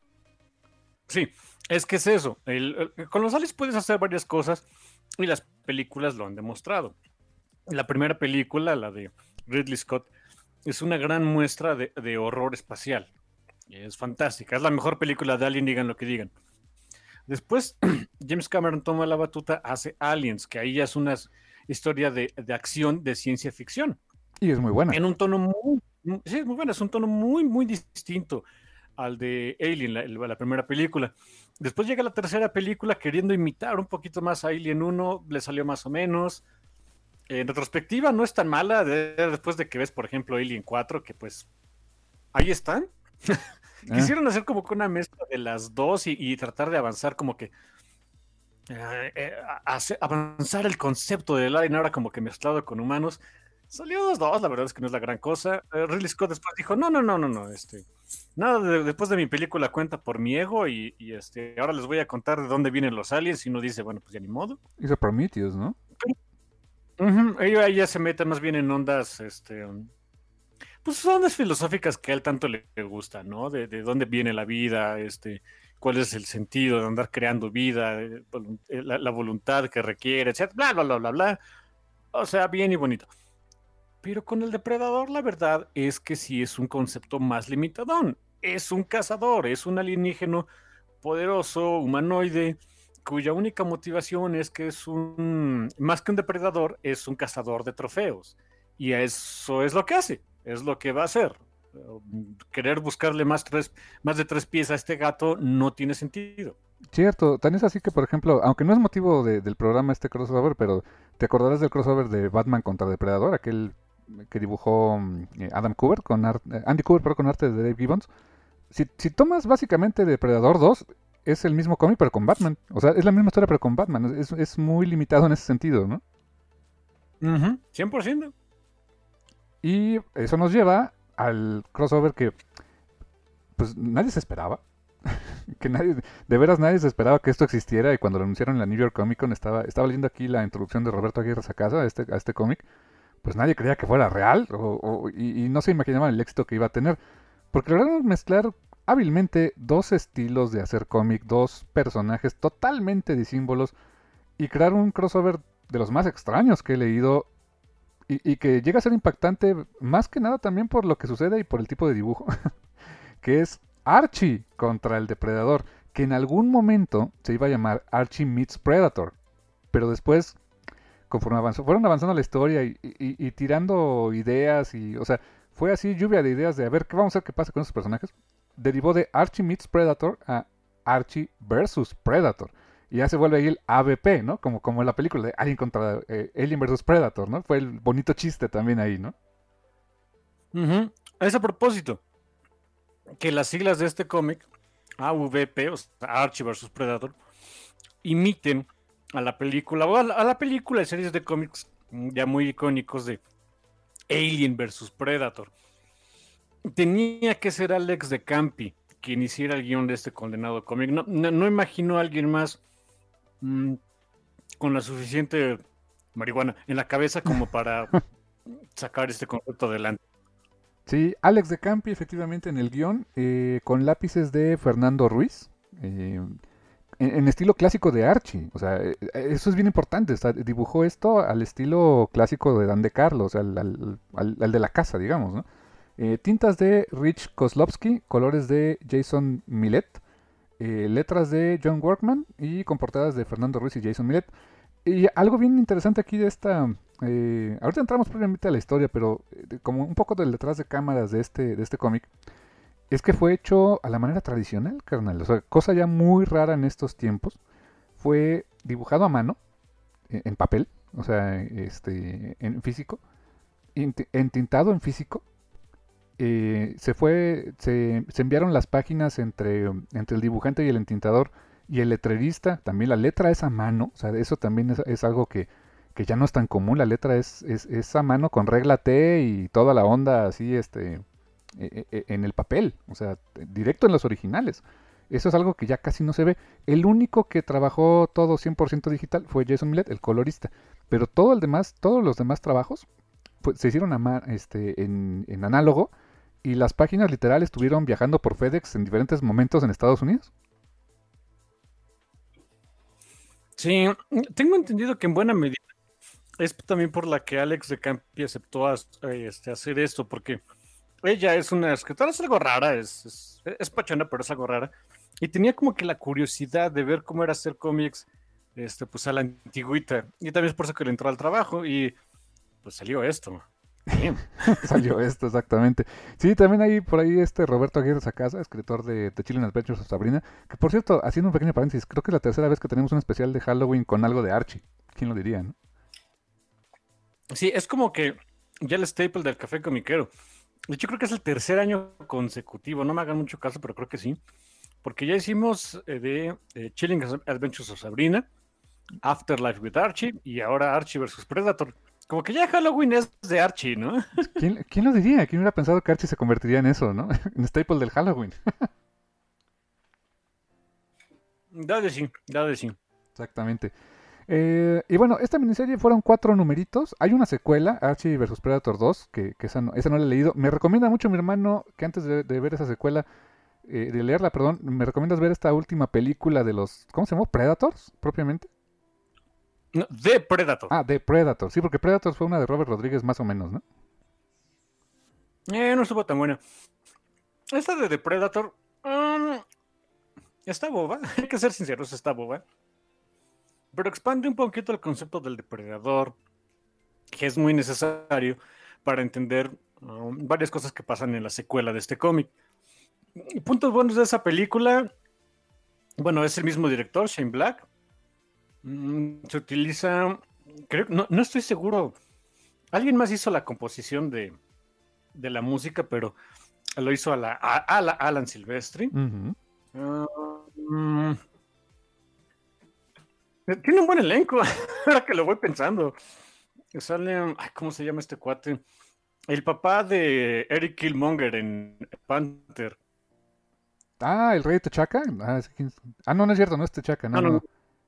Sí, es que es eso. Con los aliens puedes hacer varias cosas y las películas lo han demostrado. La primera película, la de Ridley Scott, es una gran muestra de horror espacial. Es fantástica. Es la mejor película de Alien, digan lo que digan. Después, James Cameron toma la batuta, hace Aliens, que ahí ya es una historia de acción, de ciencia ficción. Y es muy buena. En un tono sí, es muy buena. Es un tono muy distinto al de Alien, la primera película. Después llega la tercera película queriendo imitar un poquito más a Alien 1, le salió más o menos. En retrospectiva no es tan mala después de que ves, por ejemplo, Alien 4, que pues ahí están. Quisieron hacer como que una mezcla de las dos y tratar de avanzar como que avanzar el concepto del Alien ahora como que mezclado con humanos. Salió 2-2, la verdad es que no es la gran cosa. Ridley Scott después dijo, no, nada después de mi película cuenta por mi ego y ahora les voy a contar de dónde vienen los aliens y uno dice, bueno, pues ya ni modo. Hizo Prometheus, ¿no? Ella ya se mete más bien en ondas, pues son ondas filosóficas que a él tanto le gusta, ¿no? De dónde viene la vida, cuál es el sentido de andar creando vida, la voluntad que requiere, etc. Bla. O sea, bien y bonito. Pero con el depredador la verdad es que sí es un concepto más limitadón. Es un cazador, es un alienígeno poderoso, humanoide, cuya única motivación es que es más que un depredador, es un cazador de trofeos. Y eso es lo que hace, es lo que va a hacer. Querer buscarle más de 3 pies a este gato no tiene sentido. Cierto, tan es así que, por ejemplo, aunque no es motivo del programa este crossover, pero te acordarás del crossover de Batman contra Depredador, aquel que dibujó Andy Kubert con arte de Dave Gibbons. Si tomas básicamente Depredador 2, es el mismo cómic pero con Batman. O sea, es la misma historia pero con Batman. Es muy limitado en ese sentido, ¿no? 100%. Y eso nos lleva al crossover que pues nadie se esperaba. Que de veras nadie se esperaba que esto existiera. Y cuando lo anunciaron en la New York Comic Con, estaba leyendo aquí la introducción de Roberto Aguirre Sacasa a este cómic. Pues nadie creía que fuera real y no se imaginaban el éxito que iba a tener. Porque lograron mezclar hábilmente dos estilos de hacer cómic, dos personajes totalmente disímbolos y crear un crossover de los más extraños que he leído y que llega a ser impactante más que nada también por lo que sucede y por el tipo de dibujo, que es Archie contra el Depredador, que en algún momento se iba a llamar Archie meets Predator, pero después, conforme fueron avanzando la historia y tirando ideas, o sea, fue así lluvia de ideas de a ver qué vamos a ver qué pasa con esos personajes. Derivó de Archie meets Predator a Archie versus Predator. Y ya se vuelve ahí el AVP, ¿no? Como en la película de Alien contra Alien versus Predator, ¿no? Fue el bonito chiste también ahí, ¿no? A ese propósito, que las siglas de este cómic, AVP, o sea, Archie versus Predator, imiten a la película, o a la película de series de cómics ya muy icónicos de Alien versus Predator. Tenía que ser Alex de Campi quien hiciera el guión de este condenado cómic. No imagino a alguien más con la suficiente marihuana en la cabeza como para sacar este concepto adelante. Sí, Alex de Campi efectivamente en el guión, con lápices de Fernando Ruiz, en estilo clásico de Archie. O sea, eso es bien importante. O sea, dibujó esto al estilo clásico de Dan de Carlos, al de la casa, digamos, ¿no? Tintas de Rich Kozlowski, colores de Jason Millet, letras de John Workman y con portadas de Fernando Ruiz y Jason Millet. Y algo bien interesante aquí de esta... ahorita entramos propiamente a la historia, pero como un poco del detrás de cámaras de este cómic, es que fue hecho a la manera tradicional, carnal. O sea, cosa ya muy rara en estos tiempos. Fue dibujado a mano, en papel, o sea, en físico, entintado en físico. Se enviaron las páginas entre el dibujante y el entintador y el letrerista. También la letra es a mano, o sea, eso también es algo que ya no es tan común. La letra es a mano con regla T y toda la onda así, en el papel, o sea, directo en los originales. Eso es algo que ya casi no se ve. El único que trabajó todo 100% digital fue Jason Millet, el colorista. Pero todos los demás trabajos pues, se hicieron en análogo, y las páginas literal estuvieron viajando por FedEx en diferentes momentos en Estados Unidos. Sí, tengo entendido que en buena medida es también por la que Alex de Campi aceptó hacer esto, porque ella es una escritora, es algo rara, es pachona, pero es algo rara. Y tenía como que la curiosidad de ver cómo era hacer cómics, pues a la antigüita. Y también es por eso que le entró al trabajo y pues salió esto. Bien. Salió esto, exactamente. Sí, también hay por ahí Roberto Aguirre Sacasa, escritor de Chilling Adventures of Sabrina, que por cierto, haciendo un pequeño paréntesis, creo que es la tercera vez que tenemos un especial de Halloween con algo de Archie. ¿Quién lo diría, no? Sí, es como que ya el staple del café comiquero. De hecho, creo que es el tercer año consecutivo. No me hagan mucho caso, pero creo que sí. Porque ya hicimos de Chilling Adventures of Sabrina, Afterlife with Archie y ahora Archie versus Predator. Como que ya Halloween es de Archie, ¿no? ¿Quién lo diría? ¿Quién hubiera pensado que Archie se convertiría en eso, no? En staple del Halloween. Dale sí. Exactamente. Y bueno, esta miniserie fueron 4 numeritos. Hay una secuela, Archie vs Predator 2, que esa no la he leído. Me recomienda mucho mi hermano que antes de ver esa secuela, de leerla, perdón, me recomiendas ver esta última película de los... ¿Cómo se llamó? ¿Predators? Propiamente. No, de Predator. Ah, de Predator. Sí, porque Predators fue una de Robert Rodríguez más o menos, ¿no? No estuvo tan buena. Esta de The Predator está boba. Hay que ser sinceros, está boba. Pero expande un poquito el concepto del depredador, que es muy necesario para entender varias cosas que pasan en la secuela de este cómic. Puntos buenos de esa película. Bueno, es el mismo director, Shane Black. Se utiliza, creo, no estoy seguro. Alguien más hizo la composición de la música, pero lo hizo a la Alan Silvestri. Uh-huh. Tiene un buen elenco, ahora que lo voy pensando. Sale, ¿cómo se llama este cuate? El papá de Eric Killmonger en Panther. Ah, el rey T'Chaka. No es cierto, no es T'Chaka, no.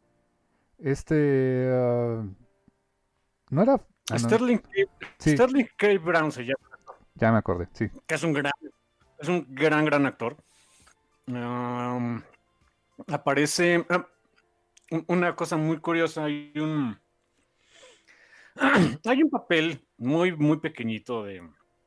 No era... Sterling K. Brown se llama. Ya me acordé, sí. Que es un gran actor. Aparece una cosa muy curiosa. Hay un papel muy, muy pequeñito de...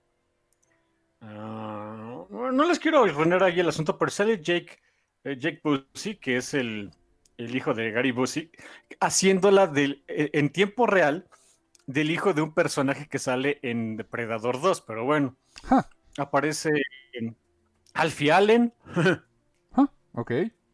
no les quiero poner ahí el asunto, pero sale Jake Busey, que es el hijo de Gary Busey, haciéndola en tiempo real del hijo de un personaje que sale en Depredador 2, pero bueno, Ja, aparece en Alfie Allen. ok.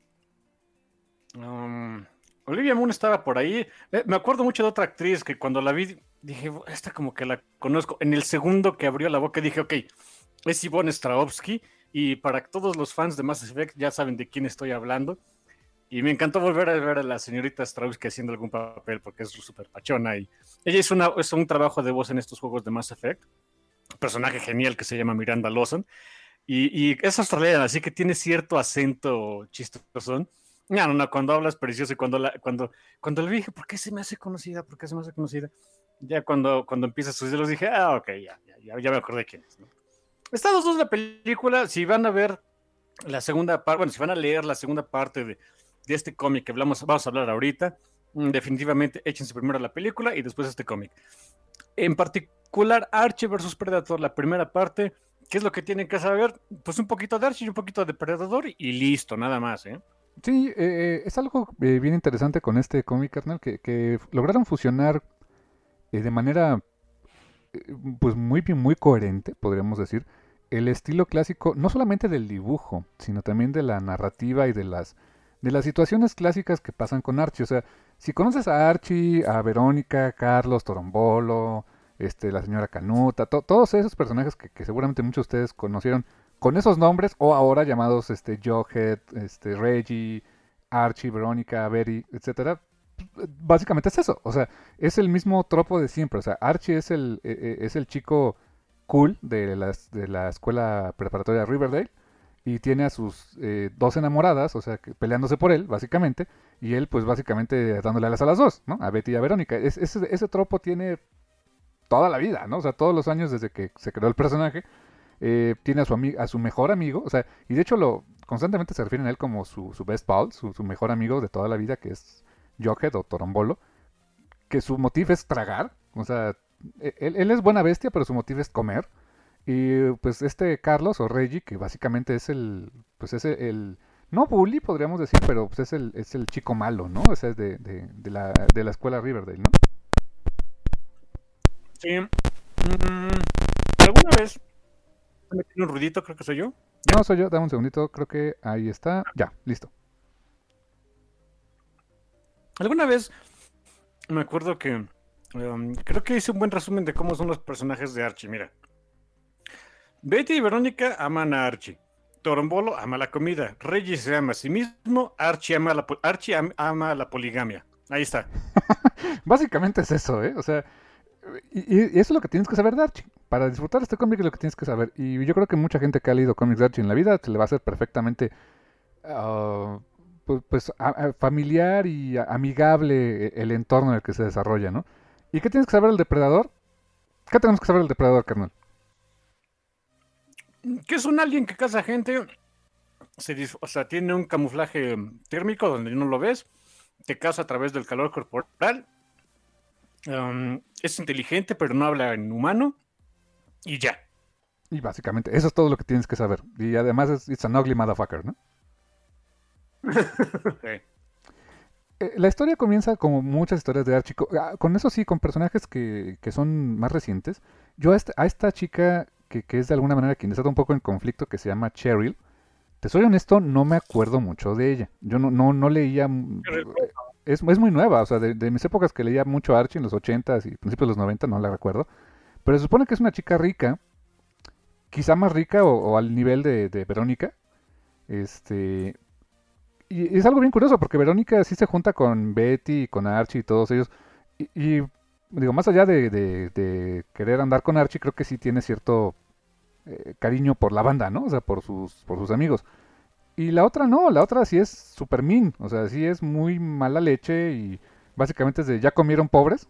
Um, Olivia Munn estaba por ahí. Me acuerdo mucho de otra actriz que cuando la vi dije, esta como que la conozco. En el segundo que abrió la boca dije, ok, es Ivonne Strahovski. Y para todos los fans de Mass Effect ya saben de quién estoy hablando. Y me encantó volver a ver a la señorita Strahovski haciendo algún papel porque es súper pachona. Y ella hizo un trabajo de voz en estos juegos de Mass Effect. Un personaje genial que se llama Miranda Lawson. Y es australiana, así que tiene cierto acento chistoso. No, cuando hablas precioso y cuando le dije, ¿por qué se me hace conocida? ¿Por qué se me hace conocida? Ya cuando empieza sus diálogos dije, ok, ya me acordé quién es, ¿no? Estados dos de la película, si van a ver la segunda parte, bueno, si van a leer la segunda parte de este cómic que vamos a hablar ahorita, definitivamente échense primero la película y después este cómic. En particular, Archie versus Predator, la primera parte, ¿qué es lo que tienen que saber? Pues un poquito de Archie y un poquito de Predator y listo, nada más, ¿eh? Sí, es algo bien interesante con este cómic, carnal, que lograron fusionar de manera pues muy coherente, podríamos decir, el estilo clásico, no solamente del dibujo, sino también de la narrativa y de las situaciones clásicas que pasan con Archie. O sea, si conoces a Archie, a Verónica, Carlos, Torombolo, la señora Canuta, todos esos personajes que seguramente muchos de ustedes conocieron con esos nombres, o ahora llamados Jughead, Reggie, Archie, Verónica, Betty, etcétera, básicamente es eso. O sea, es el mismo tropo de siempre. O sea, Archie es el chico cool de la escuela preparatoria Riverdale y tiene a sus dos enamoradas, o sea, peleándose por él, básicamente, y él, pues, básicamente dándole alas a las dos, ¿no? A Betty y a Verónica. Ese tropo tiene toda la vida, ¿no? O sea, todos los años desde que se creó el personaje, tiene a su mejor amigo, o sea, y de hecho constantemente se refieren a él como su best pal, su mejor amigo de toda la vida, que es Jughead o Torombolo, que su motivo es tragar, o sea, él es buena bestia, pero su motivo es comer. Y pues Carlos o Reggie, que básicamente pues no bully podríamos decir, pero pues es el chico malo, ¿no? Ese es de la escuela Riverdale, ¿no? Sí. ¿Alguna vez me tiene un ruidito? Creo que soy yo. No, soy yo, dame un segundito, creo que ahí está, ya, listo. ¿Alguna vez me acuerdo que creo que hice un buen resumen de cómo son los personajes de Archie? Mira, Betty y Verónica aman a Archie. Torombolo ama la comida. Reggie se ama a sí mismo. Archie ama la poligamia. Ahí está. Básicamente es eso, ¿eh? O sea, y eso es lo que tienes que saber de Archie. Para disfrutar este cómic es lo que tienes que saber. Y yo creo que mucha gente que ha leído cómics de Archie en la vida se le va a hacer perfectamente ah, pues, familiar y amigable el entorno en el que se desarrolla, ¿no? ¿Y qué tienes que saber del depredador? ¿Qué tenemos que saber del depredador, carnal? Que es un alien que caza gente. O sea, tiene un camuflaje térmico donde no lo ves. Te caza a través del calor corporal. Es inteligente, pero no habla en humano. Y ya. Y básicamente, eso es todo lo que tienes que saber. Y además it's an ugly motherfucker, ¿no? Sí. La historia comienza como muchas historias de Archie. Con eso sí, con personajes que son más recientes. Yo a esta chica que es de alguna manera quien está un poco en conflicto, que se llama Cheryl, te soy honesto, no me acuerdo mucho de ella. Yo no leía. Es muy nueva, o sea, de mis épocas que leía mucho Archie en los 80s y principios de los 90, no la recuerdo. Pero se supone que es una chica rica, quizá más rica o al nivel de Verónica. Este, y es algo bien curioso porque Verónica sí se junta con Betty, con Archie y todos ellos. Digo, más allá de querer andar con Archie, creo que sí tiene cierto cariño por la banda, ¿no? O sea, por sus amigos. Y la otra no, la otra sí es super mean. O sea, sí es muy mala leche y básicamente es de ya comieron pobres.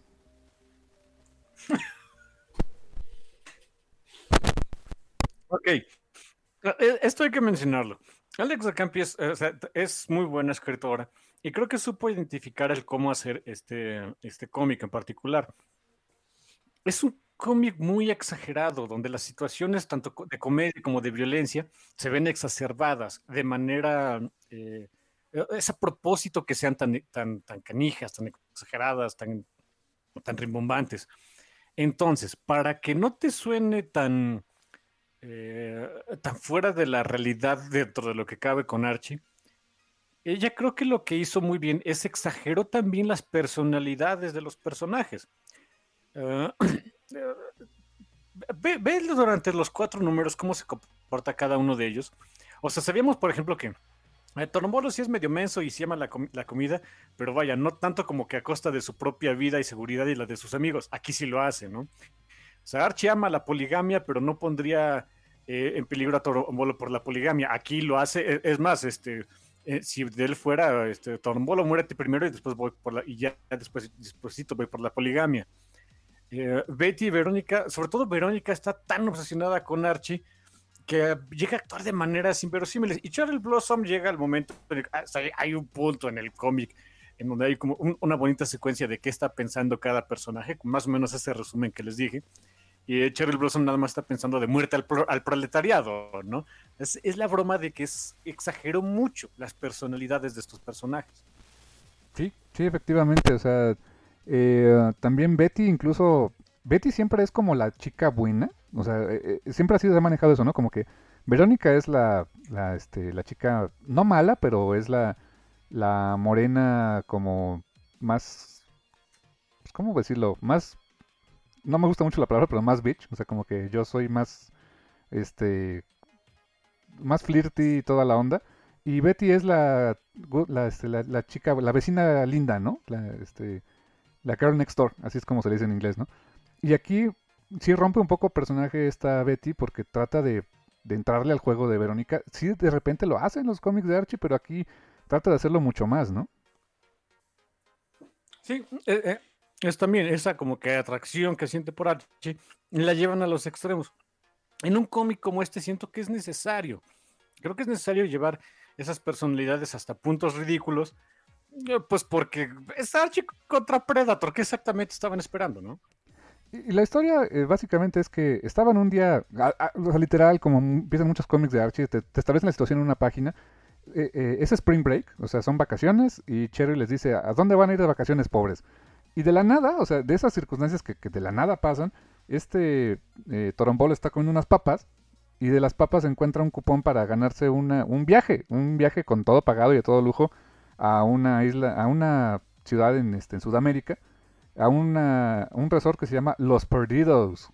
Ok. Esto hay que mencionarlo. Alex Campi o sea, es muy buena escritora y creo que supo identificar el cómo hacer este cómic en particular. Es un cómic muy exagerado, donde las situaciones tanto de comedia como de violencia se ven exacerbadas de manera... es a propósito que sean tan canijas, tan exageradas, tan rimbombantes. Entonces, para que no te suene tan fuera de la realidad dentro de lo que cabe con Archie, ella creo que lo que hizo muy bien es exageró también las personalidades de los personajes. Eh, ve durante los 4 números cómo se comporta cada uno de ellos. O sea, sabíamos, por ejemplo, que Torombolo sí es medio menso y sí ama la comida, pero vaya, no tanto como que a costa de su propia vida y seguridad y la de sus amigos. Aquí sí lo hace, ¿no? O sea, Archie ama la poligamia, pero no pondría en peligro a Torombolo por la poligamia. Aquí lo hace, es más, si de él fuera, Torombolo, muérete primero y después voy por y ya despuésito voy por la poligamia. Betty y Verónica, sobre todo Verónica, está tan obsesionada con Archie que llega a actuar de maneras inverosímiles. Y Cherry Blossom llega al momento, hay un punto en el cómic en donde hay como una bonita secuencia de qué está pensando cada personaje, más o menos ese resumen que les dije. Y Cherry Blossom nada más está pensando de muerte al proletariado, ¿no? Es la broma de que exageró mucho las personalidades de estos personajes. Sí, sí, efectivamente, o sea, también Betty siempre es como la chica buena, o sea, siempre se ha manejado eso, ¿no? Como que Verónica es la chica, no mala, pero es la morena como más, pues, ¿cómo decirlo? Más, no me gusta mucho la palabra, pero más bitch, o sea, como que yo soy más, este, más flirty y toda la onda. Y Betty es la chica, la vecina linda, ¿no? La girl next door, así es como se le dice en inglés, ¿no? Y aquí sí rompe un poco personaje esta Betty porque trata de entrarle al juego de Verónica. Sí, de repente lo hace en los cómics de Archie, pero aquí trata de hacerlo mucho más, ¿no? Sí, es también esa como que atracción que siente por Archie, la llevan a los extremos. En un cómic como este siento que es necesario. Creo que es necesario llevar esas personalidades hasta puntos ridículos, pues porque es Archie contra Predator, que exactamente estaban esperando, ¿no? Y la historia básicamente es que estaban un día, o sea, literal, como empiezan muchos cómics de Archie, te establecen la situación en una página. Es Spring Break, o sea, son vacaciones y Cherry les dice, ¿a dónde van a ir de vacaciones, pobres? Y de la nada, o sea, de esas circunstancias que de la nada pasan, Torombolo está comiendo unas papas y de las papas encuentra un cupón para ganarse un viaje con todo pagado y a todo lujo a una isla, a una ciudad en Sudamérica, a un resort que se llama Los Perdidos.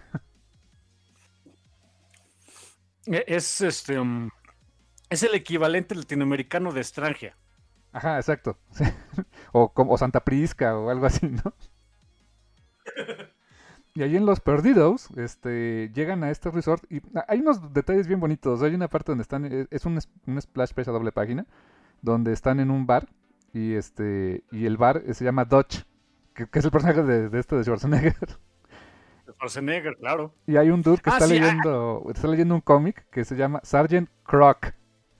Es es el equivalente latinoamericano de Strangia. Ajá, exacto. O Santa Prisca o algo así, ¿no? Y ahí en Los Perdidos, llegan a este resort y hay unos detalles bien bonitos. Hay una parte donde están, es un splash page a doble página, donde están en un bar y el bar se llama Dutch, que es el personaje de Schwarzenegger. Schwarzenegger, claro. Y hay un dude que está leyendo un cómic que se llama Sergeant Croc.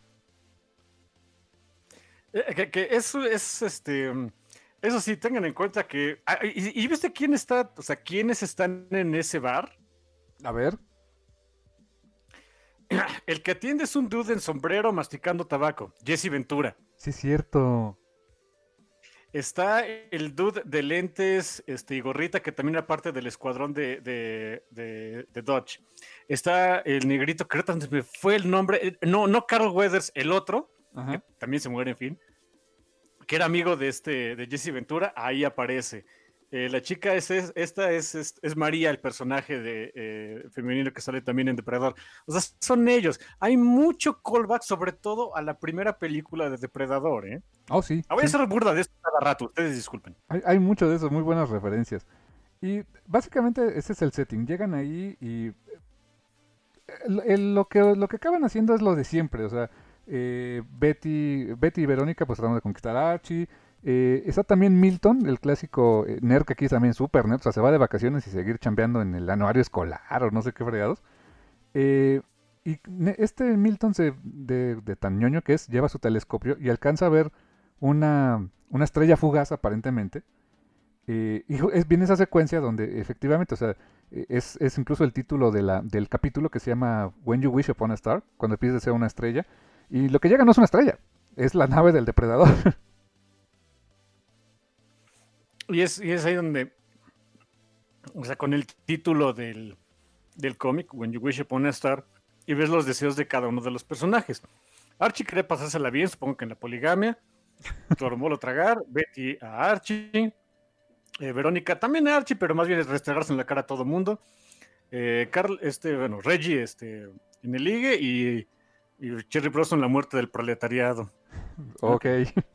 Que eso es eso sí, tengan en cuenta que. ¿Y viste quién está? O sea, quiénes están en ese bar? A ver. El que atiende es un dude en sombrero masticando tabaco, Jesse Ventura. Sí, es cierto. Está el dude de lentes y gorrita, que también era parte del escuadrón de Dodge. Está el negrito, creo que me fue el nombre. No Carl Weathers, el otro, que también se muere, en fin. Que era amigo de Jesse Ventura, ahí aparece. La chica esta es María, el personaje femenino que sale también en Depredador. O sea, son ellos. Hay mucho callback, sobre todo a la primera película de Depredador, ¿eh? Oh, sí. Voy a sí. ser burda de esto cada rato, ustedes disculpen. Hay mucho de eso, muy buenas referencias. Y básicamente ese es el setting. Llegan ahí y lo que acaban haciendo es lo de siempre. O sea, Betty y Verónica pues tratando de conquistar a Archie. Está también Milton, el clásico nerd, que aquí es también súper nerd. O sea, se va de vacaciones y seguir chambeando en el anuario escolar o no sé qué fregados. Y Milton de tan ñoño que es, lleva su telescopio y alcanza a ver una estrella fugaz aparentemente. Y viene esa secuencia donde efectivamente, o sea, es incluso el título del capítulo que se llama When You Wish Upon a Star, cuando pides desear una estrella. Y lo que llega no es una estrella, es la nave del depredador. Y es ahí donde o sea, con el título del cómic, When You Wish Upon a Star, y ves los deseos de cada uno de los personajes. Archie quiere pasársela bien, supongo que en la poligamia. Tormolo tragar, Betty a Archie, Verónica también a Archie, pero más bien es restregarse en la cara a todo mundo. Carl, Reggie, en el ligue y Cherry Blossom en la muerte del proletariado. Ok.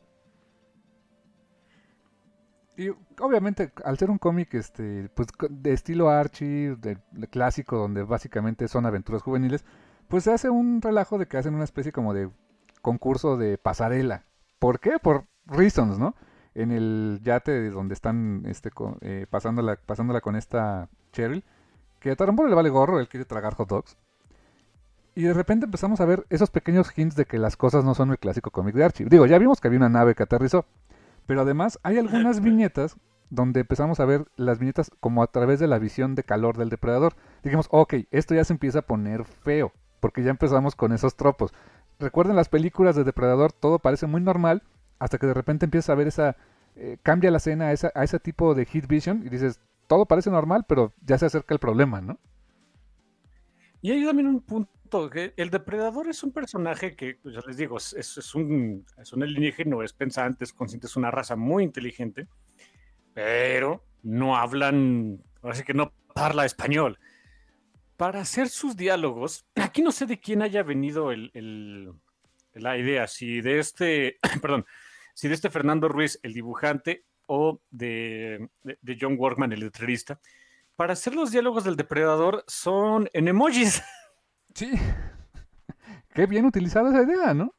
Y obviamente, al ser un cómic pues, de estilo Archie, de clásico, donde básicamente son aventuras juveniles, pues se hace un relajo de que hacen una especie como de concurso de pasarela. ¿Por qué? Por reasons, ¿no? En el yate donde están pasándola con esta Cheryl, que a Tarambolo le vale gorro, él quiere tragar hot dogs. Y de repente empezamos a ver esos pequeños hints de que las cosas no son el clásico cómic de Archie. Digo, ya vimos que había una nave que aterrizó, pero además hay algunas viñetas donde empezamos a ver las viñetas como a través de la visión de calor del depredador. Dijimos, ok, esto ya se empieza a poner feo, porque ya empezamos con esos tropos. Recuerden las películas de Depredador, todo parece muy normal, hasta que de repente empiezas a ver cambia la escena a ese tipo de heat vision y dices, todo parece normal, pero ya se acerca el problema, ¿no? Y hay también un punto, que el depredador es un personaje que, pues, ya les digo, es un alienígena, es pensante, es consciente, es una raza muy inteligente, pero no hablan, así que no habla español. Para hacer sus diálogos, aquí no sé de quién haya venido la idea, si de perdón, si de Fernando Ruiz, el dibujante, o de John Workman, el letrerista. Para hacer los diálogos del depredador son en emojis. Sí. Qué bien utilizada esa idea, ¿no?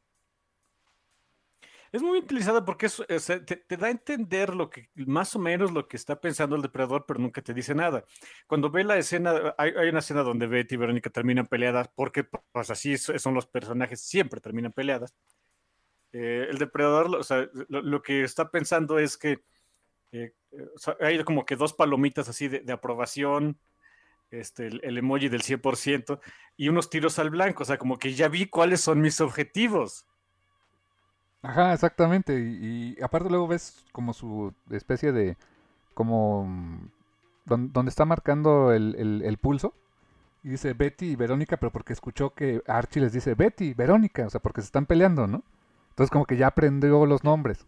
Es muy utilizada porque te da a entender más o menos lo que está pensando el depredador, pero nunca te dice nada. Cuando ve la escena, hay una escena donde Betty y Verónica terminan peleadas, porque pues así son los personajes, siempre terminan peleadas. El depredador, o sea, lo que está pensando es que o sea, hay como que dos palomitas así de aprobación, el emoji del 100% y unos tiros al blanco, o sea, como que ya vi cuáles son mis objetivos. Ajá, exactamente. Y aparte luego ves como su especie de, como, donde está marcando el pulso. Y dice Betty y Verónica, pero porque escuchó que Archie les dice Betty, Verónica, o sea, porque se están peleando, ¿no? Entonces como que ya aprendió los nombres.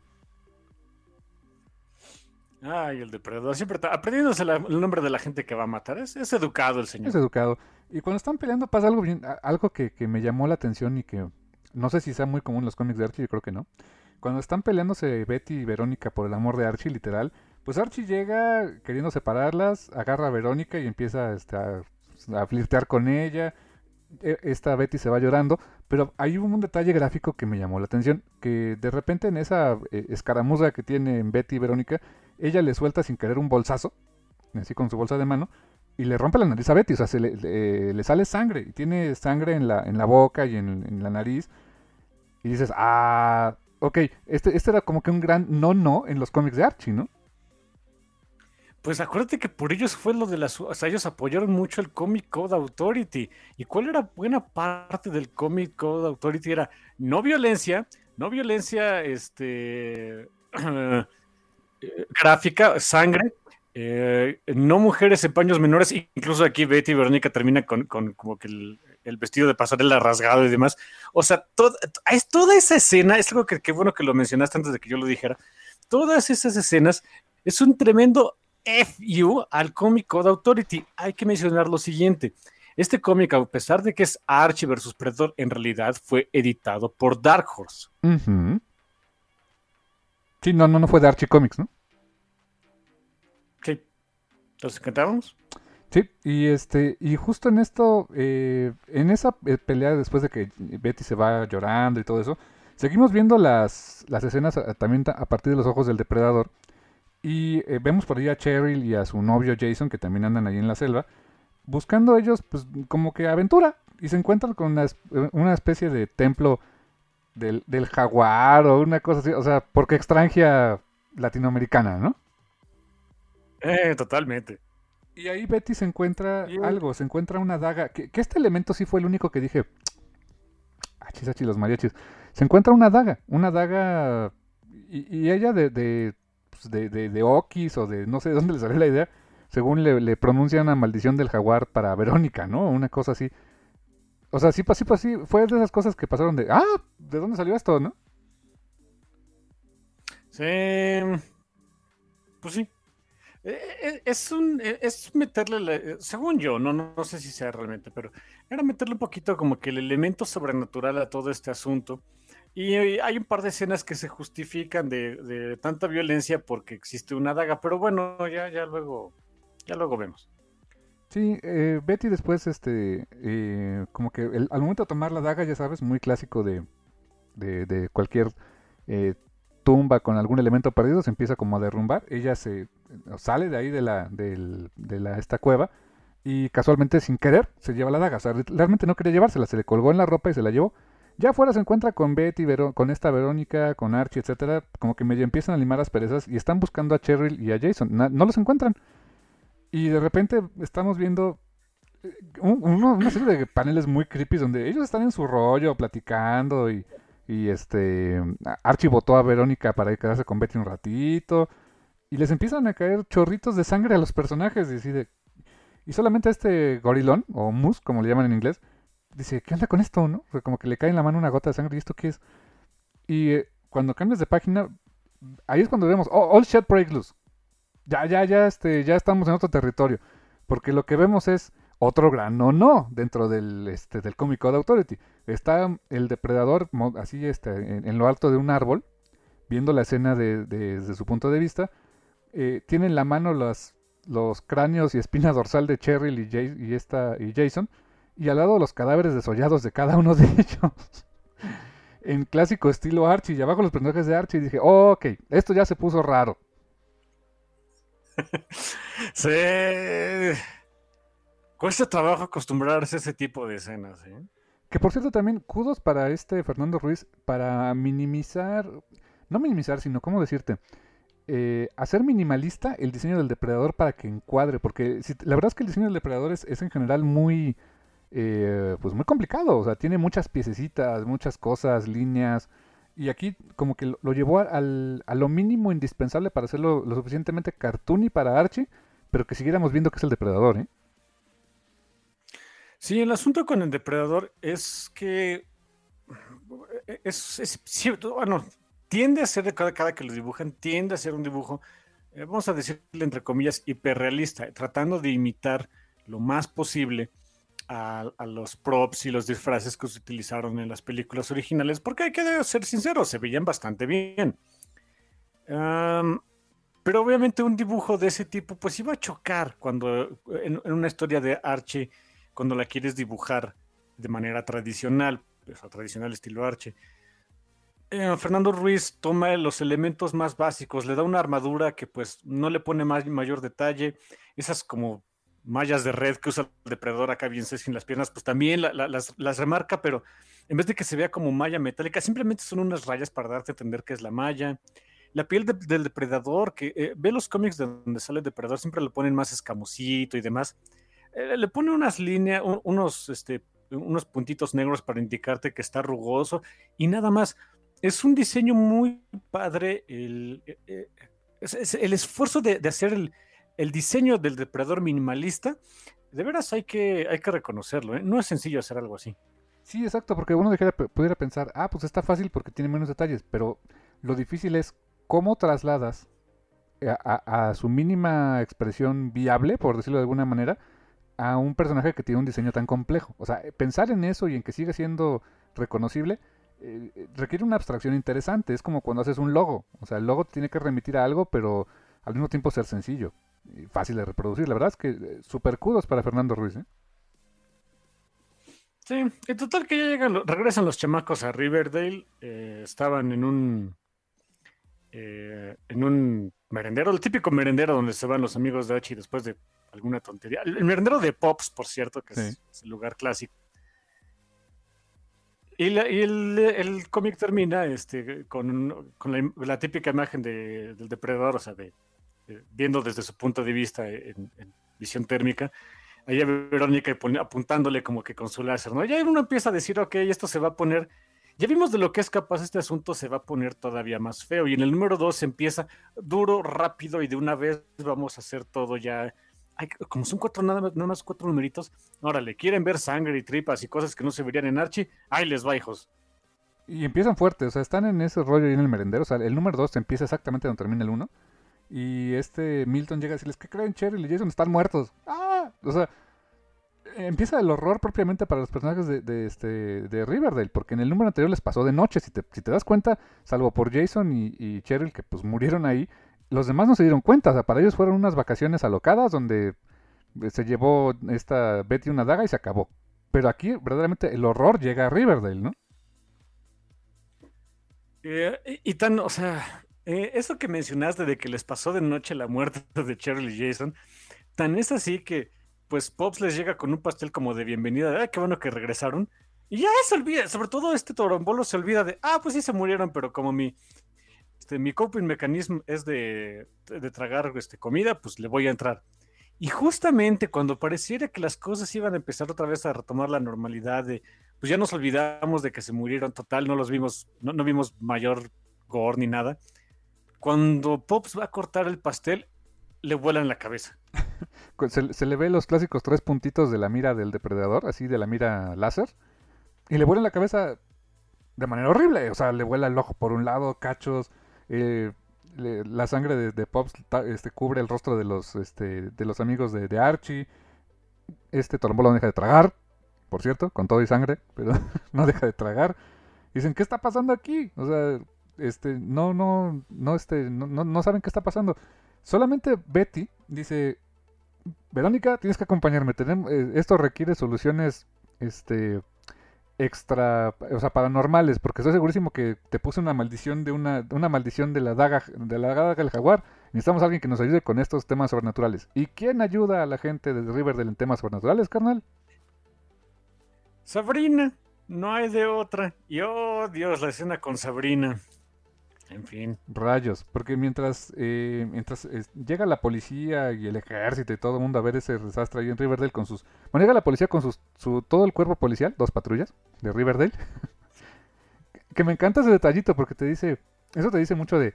Ay, el depredador siempre está aprendiéndose el nombre de la gente que va a matar. Es educado el señor. Es educado. Y cuando están peleando pasa algo algo que me llamó la atención y que no sé si sea muy común en los cómics de Archie, yo creo que no. Cuando están peleándose Betty y Verónica por el amor de Archie, literal, pues Archie llega queriendo separarlas, agarra a Verónica y empieza a flirtear con ella. Esta Betty se va llorando, pero hay un detalle gráfico que me llamó la atención, que de repente en esa escaramuza que tienen Betty y Verónica, ella le suelta sin querer un bolsazo, así con su bolsa de mano, y le rompe la nariz a Betty, o sea, le sale sangre, y tiene sangre en la boca y en la nariz, y dices, ok, este era como que un gran no en los cómics de Archie, ¿no? Pues acuérdate que por ellos fue lo de o sea, ellos apoyaron mucho el Comic Code Authority. ¿Y cuál era buena parte del Comic Code Authority? Era no violencia, gráfica, sangre, no mujeres en paños menores, incluso aquí Betty y Verónica termina con como que el vestido de pasarela rasgado y demás. O sea, toda esa escena, es algo que bueno que lo mencionaste antes de que yo lo dijera, todas esas escenas es un tremendo FU al Comic Code Authority. Hay que mencionar lo siguiente. Este cómic, a pesar de que es Archie versus Predator, en realidad fue editado por Dark Horse. Uh-huh. Sí, no fue de Archie Comics, ¿no? Sí. ¿Entonces cantábamos? Sí, y justo en esto, en esa pelea después de que Betty se va llorando y todo eso, seguimos viendo las escenas también a partir de los ojos del depredador. Y vemos por ahí a Cheryl y a su novio Jason, que también andan ahí en la selva, buscando ellos, pues, como que aventura. Y se encuentran con una especie de templo del jaguar o una cosa así, o sea, porque extranjera latinoamericana, ¿no? Totalmente. Y ahí Betty se encuentra algo, se encuentra una daga, que este elemento sí fue el único que dije, achis, los mariachis. Se encuentra una daga, y ella de Okis o de no sé de dónde le salió la idea, según le pronuncia una maldición del jaguar para Verónica, ¿no? Una cosa así. O sea, sí, sí, fue de esas cosas que pasaron ¿de dónde salió esto, no? Sí, pues sí. Es meterle, según yo, no sé si sea realmente, pero era meterle un poquito como que el elemento sobrenatural a todo este asunto. Y hay un par de escenas que se justifican de tanta violencia porque existe una daga, pero bueno, ya luego vemos. Sí, Betty después, como que al momento de tomar la daga, ya sabes, muy clásico de cualquier eh, tumba con algún elemento perdido, se empieza como a derrumbar. Ella se sale de ahí de esta cueva y casualmente sin querer se lleva la daga. O sea, realmente no quería llevársela, se le colgó en la ropa y se la llevó. Ya afuera se encuentra con Betty, con esta Verónica, con Archie, etcétera, como que medio empiezan a limar las perezas y están buscando a Cheryl y a Jason. No los encuentran. Y de repente estamos viendo una serie de paneles muy creepy donde ellos están en su rollo platicando y Archie votó a Verónica para quedarse con Betty un ratito y les empiezan a caer chorritos de sangre a los personajes y solamente este gorilón o mus como le llaman en inglés dice, ¿qué onda con esto, no? O sea, como que le cae en la mano una gota de sangre y ¿esto qué es? Y cuando cambias de página ahí es cuando vemos all shit breaks loose. Ya estamos en otro territorio. Porque lo que vemos es otro gran no dentro del Comic Code Authority. Está el depredador así en lo alto de un árbol, viendo la escena desde su punto de vista. Tiene en la mano los cráneos y espina dorsal de Cheryl y Jason. Y al lado los cadáveres desollados de cada uno de ellos. En clásico estilo Archie. Y abajo los personajes de Archie. Y dije, ok, esto ya se puso raro. Sí. Cuesta trabajo acostumbrarse a ese tipo de escenas, ¿eh? Que por cierto también kudos para Fernando Ruiz para no minimizar, sino cómo decirte, hacer minimalista el diseño del depredador para que encuadre, porque la verdad es que el diseño del depredador es en general pues muy complicado, o sea, tiene muchas piececitas, muchas cosas, líneas, y aquí como que lo llevó a lo mínimo indispensable para hacerlo lo suficientemente cartoony para Archie, pero que siguiéramos viendo que es el depredador, ¿eh? Sí, el asunto con el depredador es que es cierto, bueno, tiende a ser, cada que lo dibujan, tiende a ser un dibujo, vamos a decirle entre comillas, hiperrealista, tratando de imitar lo más posible a los props y los disfraces que se utilizaron en las películas originales, porque hay que ser sinceros, se veían bastante bien. Pero obviamente un dibujo de ese tipo pues iba a chocar cuando en una historia de Archie, cuando la quieres dibujar de manera tradicional, pues, tradicional estilo Archie. Fernando Ruiz toma los elementos más básicos, le da una armadura que pues no le pone mayor detalle, esas como mallas de red que usa el depredador acá bien sexy en las piernas, pues también las remarca, pero en vez de que se vea como malla metálica, simplemente son unas rayas para darte a entender que es la malla. La piel del depredador, que ve los cómics de donde sale el depredador, siempre lo ponen más escamosito y demás. Le pone unas líneas, unos puntitos negros para indicarte que está rugoso y nada más. Es un diseño muy padre, el esfuerzo de hacer el diseño del depredador minimalista, de veras hay que reconocerlo, ¿eh? No es sencillo hacer algo así. Sí, exacto, porque uno pudiera pensar, pues está fácil porque tiene menos detalles, pero lo difícil es cómo trasladas a su mínima expresión viable, por decirlo de alguna manera, a un personaje que tiene un diseño tan complejo. O sea, pensar en eso y en que siga siendo reconocible requiere una abstracción interesante. Es como cuando haces un logo. O sea, el logo tiene que remitir a algo, pero al mismo tiempo ser sencillo y fácil de reproducir. La verdad es que super kudos para Fernando Ruiz, ¿eh? Sí, en total que ya regresan los chamacos a Riverdale. Estaban en un merendero, el típico merendero donde se van los amigos de Archie después de alguna tontería. El merendero de Pops, por cierto, que Sí. es el lugar clásico. Y el cómic termina con la típica imagen del depredador, o sea, viendo desde su punto de vista en visión térmica. Ahí a Verónica apuntándole como que con su láser, ¿no? Ya uno empieza a decir, ok, esto se va a poner, ya vimos de lo que es capaz este asunto, se va a poner todavía más feo. Y en el número 2 empieza duro, rápido y de una vez vamos a hacer todo ya como son cuatro, nada más cuatro numeritos, órale, quieren ver sangre y tripas y cosas que no se verían en Archie, ahí les va, hijos. Y empiezan fuertes, o sea, están en ese rollo ahí en el merendero, o sea, el número 2 empieza exactamente donde termina el 1. Y Milton llega a decirles, ¿qué creen? Cheryl y Jason están muertos. ¡Ah! O sea, empieza el horror propiamente para los personajes de Riverdale, porque en el número anterior les pasó de noche, si te das cuenta, salvo por Jason y Cheryl, que pues murieron ahí, los demás no se dieron cuenta, o sea, para ellos fueron unas vacaciones alocadas donde se llevó esta Betty una daga y se acabó. Pero aquí verdaderamente el horror llega a Riverdale, ¿no? O sea, eso que mencionaste de que les pasó de noche la muerte de Cheryl y Jason, tan es así que, pues, Pops les llega con un pastel como de bienvenida, de, qué bueno que regresaron, y ya se olvida, sobre todo este Torombolo se olvida de, pues sí se murieron, pero como mi coping mechanism es de tragar comida, pues le voy a entrar. Y justamente cuando pareciera que las cosas iban a empezar otra vez a retomar la normalidad pues ya nos olvidamos de que se murieron total, no los vimos, no vimos mayor gore ni nada. Cuando Pops va a cortar el pastel, le vuela en la cabeza. Se le ve los clásicos 3 puntitos de la mira del depredador, así de la mira láser, y le vuela en la cabeza de manera horrible, o sea, le vuela el ojo por un lado, cachos, la sangre de Pops cubre el rostro de los amigos de Archie. Torombolo no deja de tragar, por cierto, con todo y sangre, pero no deja de tragar. Dicen, ¿qué está pasando aquí? O sea, no saben qué está pasando. Solamente Betty dice, Verónica, tienes que acompañarme. Esto requiere soluciones, extra, o sea, paranormales, porque estoy segurísimo que te puse una maldición una maldición de la daga del jaguar. Necesitamos a alguien que nos ayude con estos temas sobrenaturales. ¿Y quién ayuda a la gente de Riverdale en temas sobrenaturales, carnal? Sabrina, no hay de otra. Y oh, Dios, la escena con Sabrina. En fin. Rayos, porque mientras llega la policía y el ejército y todo el mundo a ver ese desastre ahí en Riverdale con sus... Bueno, llega la policía con todo el cuerpo policial, 2 patrullas de Riverdale. Que me encanta ese detallito porque eso te dice mucho de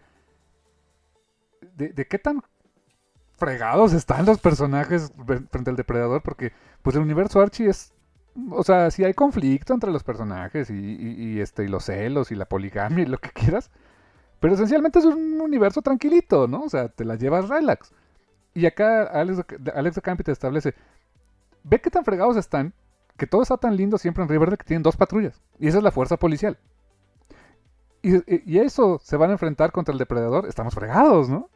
qué tan fregados están los personajes frente al depredador, porque pues el universo Archie es... O sea, sí hay conflicto entre los personajes y los celos y la poligamia y lo que quieras. Pero esencialmente es un universo tranquilito, ¿no? O sea, te la llevas relax. Y acá Alex de Campi te establece, ve qué tan fregados están, que todo está tan lindo siempre en Riverdale que tienen 2 patrullas. Y esa es la fuerza policial. Y eso se van a enfrentar contra el depredador. Estamos fregados, ¿no?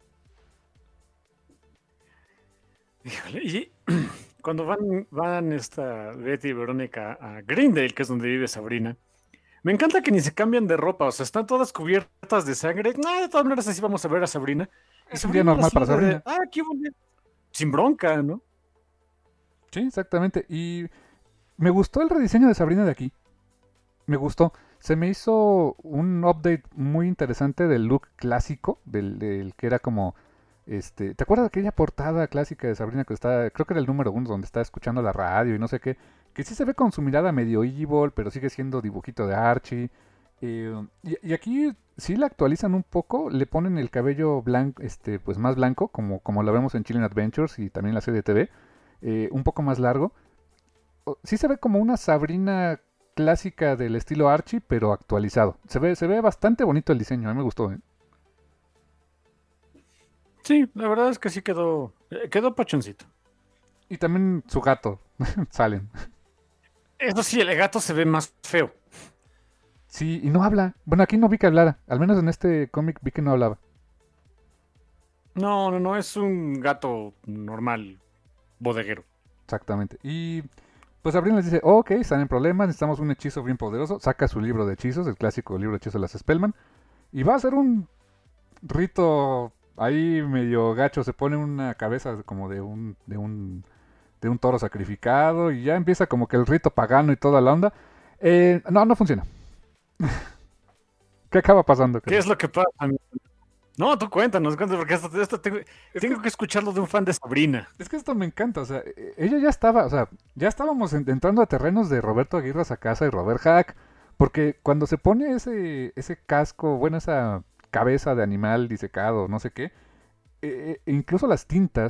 Híjole, y cuando van Betty y Verónica a Greendale, que es donde vive Sabrina, me encanta que ni se cambian de ropa, o sea, están todas cubiertas de sangre. De todas maneras así vamos a ver a Sabrina. Es un día normal para Sabrina. Qué bonito. Sin bronca, ¿no? Sí, exactamente. Y me gustó el rediseño de Sabrina de aquí. Me gustó. Se me hizo un update muy interesante del look clásico, del que era como... ¿Te acuerdas de aquella portada clásica de Sabrina que está, creo que era el número 1, donde está escuchando la radio y no sé qué? Que sí se ve con su mirada medio evil, pero sigue siendo dibujito de Archie. Y aquí sí la actualizan un poco, le ponen el cabello blanco, pues más blanco, como lo vemos en Chilling Adventures y también en la serie de TV, un poco más largo. Sí se ve como una Sabrina clásica del estilo Archie, pero actualizado. Se ve bastante bonito el diseño, a mí me gustó, ¿eh? Sí, la verdad es que sí quedó pachoncito. Y también su gato, salen. Eso sí, el gato se ve más feo. Sí, y no habla. Bueno, aquí no vi que hablara. Al menos en este cómic vi que no hablaba. No, es un gato normal, bodeguero. Exactamente. Y pues Sabrina les dice, ok, están en problemas, necesitamos un hechizo bien poderoso. Saca su libro de hechizos, el clásico libro de hechizos de las Spellman. Y va a hacer un rito ahí medio gacho. Se pone una cabeza como de un toro sacrificado. Y ya empieza como que el rito pagano y toda la onda. No funciona. ¿Qué acaba pasando? ¿Qué es lo que pasa? No, tú cuéntanos, porque esto tengo que escucharlo de un fan de Sabrina. Es que esto me encanta, o sea, ella ya estaba, o sea, ya estábamos entrando a terrenos de Roberto Aguirre Sacasa y Robert Hack, porque cuando se pone ese casco, bueno, esa cabeza de animal disecado, no sé qué, incluso las tintas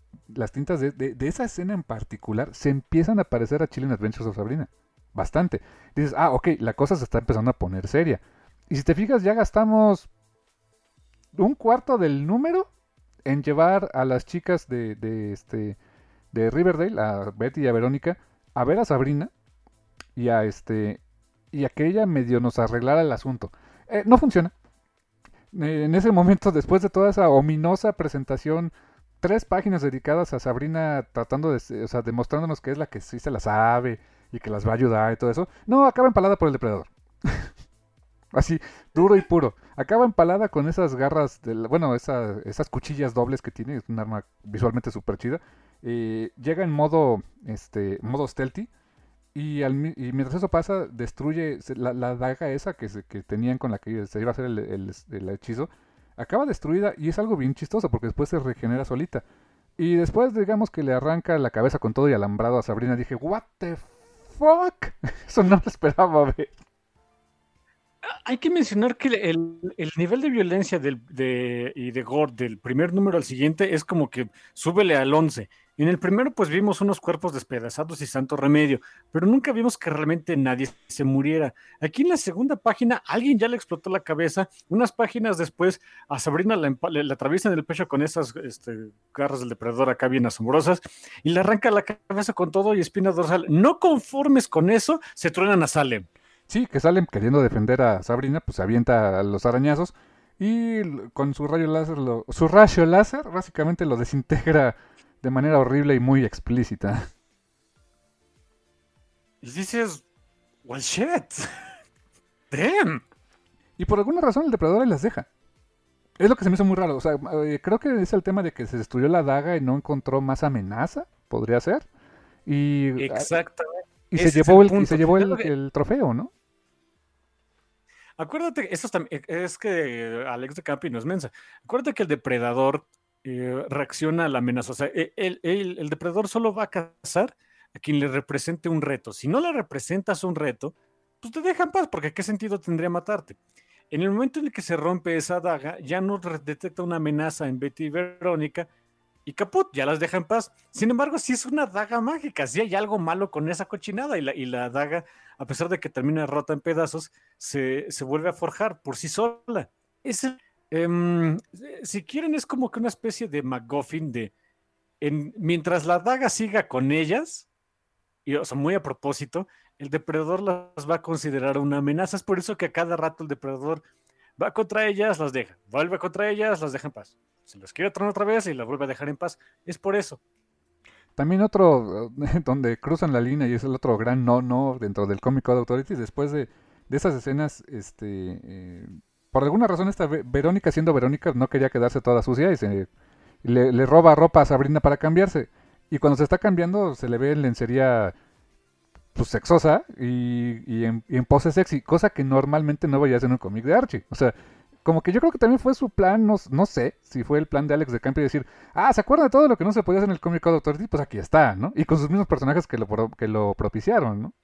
las tintas de esa escena en particular se empiezan a parecer a Chilling Adventures of Sabrina. Bastante. Dices, ok, la cosa se está empezando a poner seria. Y si te fijas, ya gastamos un cuarto del número en llevar a las chicas de Riverdale, a Betty y a Verónica, a ver a Sabrina y a que ella medio nos arreglara el asunto. No funciona. En ese momento, después de toda esa ominosa presentación, 3 páginas dedicadas a Sabrina tratando o sea, demostrándonos que es la que sí se la sabe y que las va a ayudar y todo eso, no, acaba empalada por el depredador. Así, duro y puro. Acaba empalada con esas garras, esas cuchillas dobles que tiene, es un arma visualmente súper chida. Llega en modo stealthy y mientras eso pasa, destruye la daga esa que tenían con la que se iba a hacer el hechizo. Acaba destruida y es algo bien chistoso porque después se regenera solita. Y después, digamos que le arranca la cabeza con todo y alambrado a Sabrina. Dije, ¿what the fuck? Eso no lo esperaba ver. Hay que mencionar que el nivel de violencia y de gore del primer número al siguiente es como que súbele al 11. En el primero pues vimos unos cuerpos despedazados y santo remedio, pero nunca vimos que realmente nadie se muriera. Aquí en la segunda página alguien ya le explotó la cabeza, unas páginas después a Sabrina la atraviesan el pecho con esas garras del depredador acá bien asombrosas y le arranca la cabeza con todo y espina dorsal. No conformes con eso, se truenan a Salem. Sí, que Salem queriendo defender a Sabrina, pues se avienta a los arañazos y con su rayo láser básicamente lo desintegra de manera horrible y muy explícita. Y dices, well shit, damn. Y por alguna razón el depredador ahí las deja. Es lo que se me hizo muy raro. O sea, creo que es el tema de que se destruyó la daga y no encontró más amenaza, podría ser. Exactamente. Y se llevó el trofeo, ¿no? Acuérdate, es que Alex de Campi no es mensa. Acuérdate que el depredador reacciona a la amenaza. O sea, el depredador solo va a cazar a quien le represente un reto. Si no le representas un reto, pues te deja en paz, porque ¿qué sentido tendría matarte? En el momento en el que se rompe esa daga, ya no detecta una amenaza en Betty y Verónica, y caput, ya las deja en paz. Sin embargo, si es una daga mágica, si hay algo malo con esa cochinada, y la daga, a pesar de que termina rota en pedazos, se vuelve a forjar por sí sola. Si quieren, es como que una especie de MacGuffin mientras la daga siga con ellas, o sea, muy a propósito, el depredador las va a considerar una amenaza. Es por eso que a cada rato el depredador va contra ellas, las deja, vuelve contra ellas, las deja en paz. Se las quiere tronar otra vez y la vuelve a dejar en paz. Es por eso. También otro donde cruzan la línea y es el otro gran no dentro del Comic Code Authority. Después de esas escenas, por alguna razón esta Verónica, siendo Verónica, no quería quedarse toda sucia y le roba ropa a Sabrina para cambiarse. Y cuando se está cambiando se le ve en lencería pues sexosa y en pose sexy, cosa que normalmente no veías en un cómic de Archie. O sea, como que yo creo que también fue su plan, no sé si fue el plan de Alex de Campi decir, ¿se acuerdan de todo lo que no se podía hacer en el Comic Code Authority? Pues aquí está, ¿no? Y con sus mismos personajes que lo propiciaron, ¿no?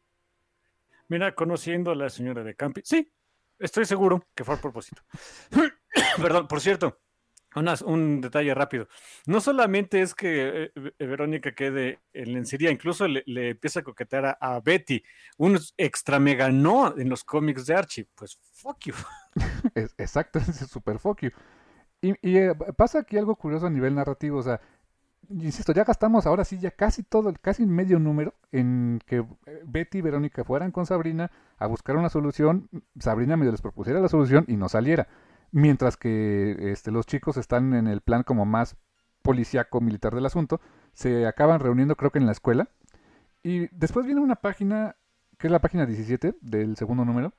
Mira, conociendo a la señora de Campi, sí, estoy seguro que fue a propósito. Perdón, por cierto, un detalle rápido. No solamente es que Verónica quede en lencería, incluso le empieza a coquetear a Betty, un extra mega no en los cómics de Archie. Pues fuck you. Exacto, es super fuck you. Y pasa aquí algo curioso a nivel narrativo, o sea, insisto, ya gastamos ahora sí ya casi medio número en que Betty y Verónica fueran con Sabrina a buscar una solución, Sabrina medio les propusiera la solución y no saliera. Mientras que los chicos están en el plan como más policíaco militar del asunto, se acaban reuniendo creo que en la escuela. Y después viene una página, que es la página 17 del segundo número,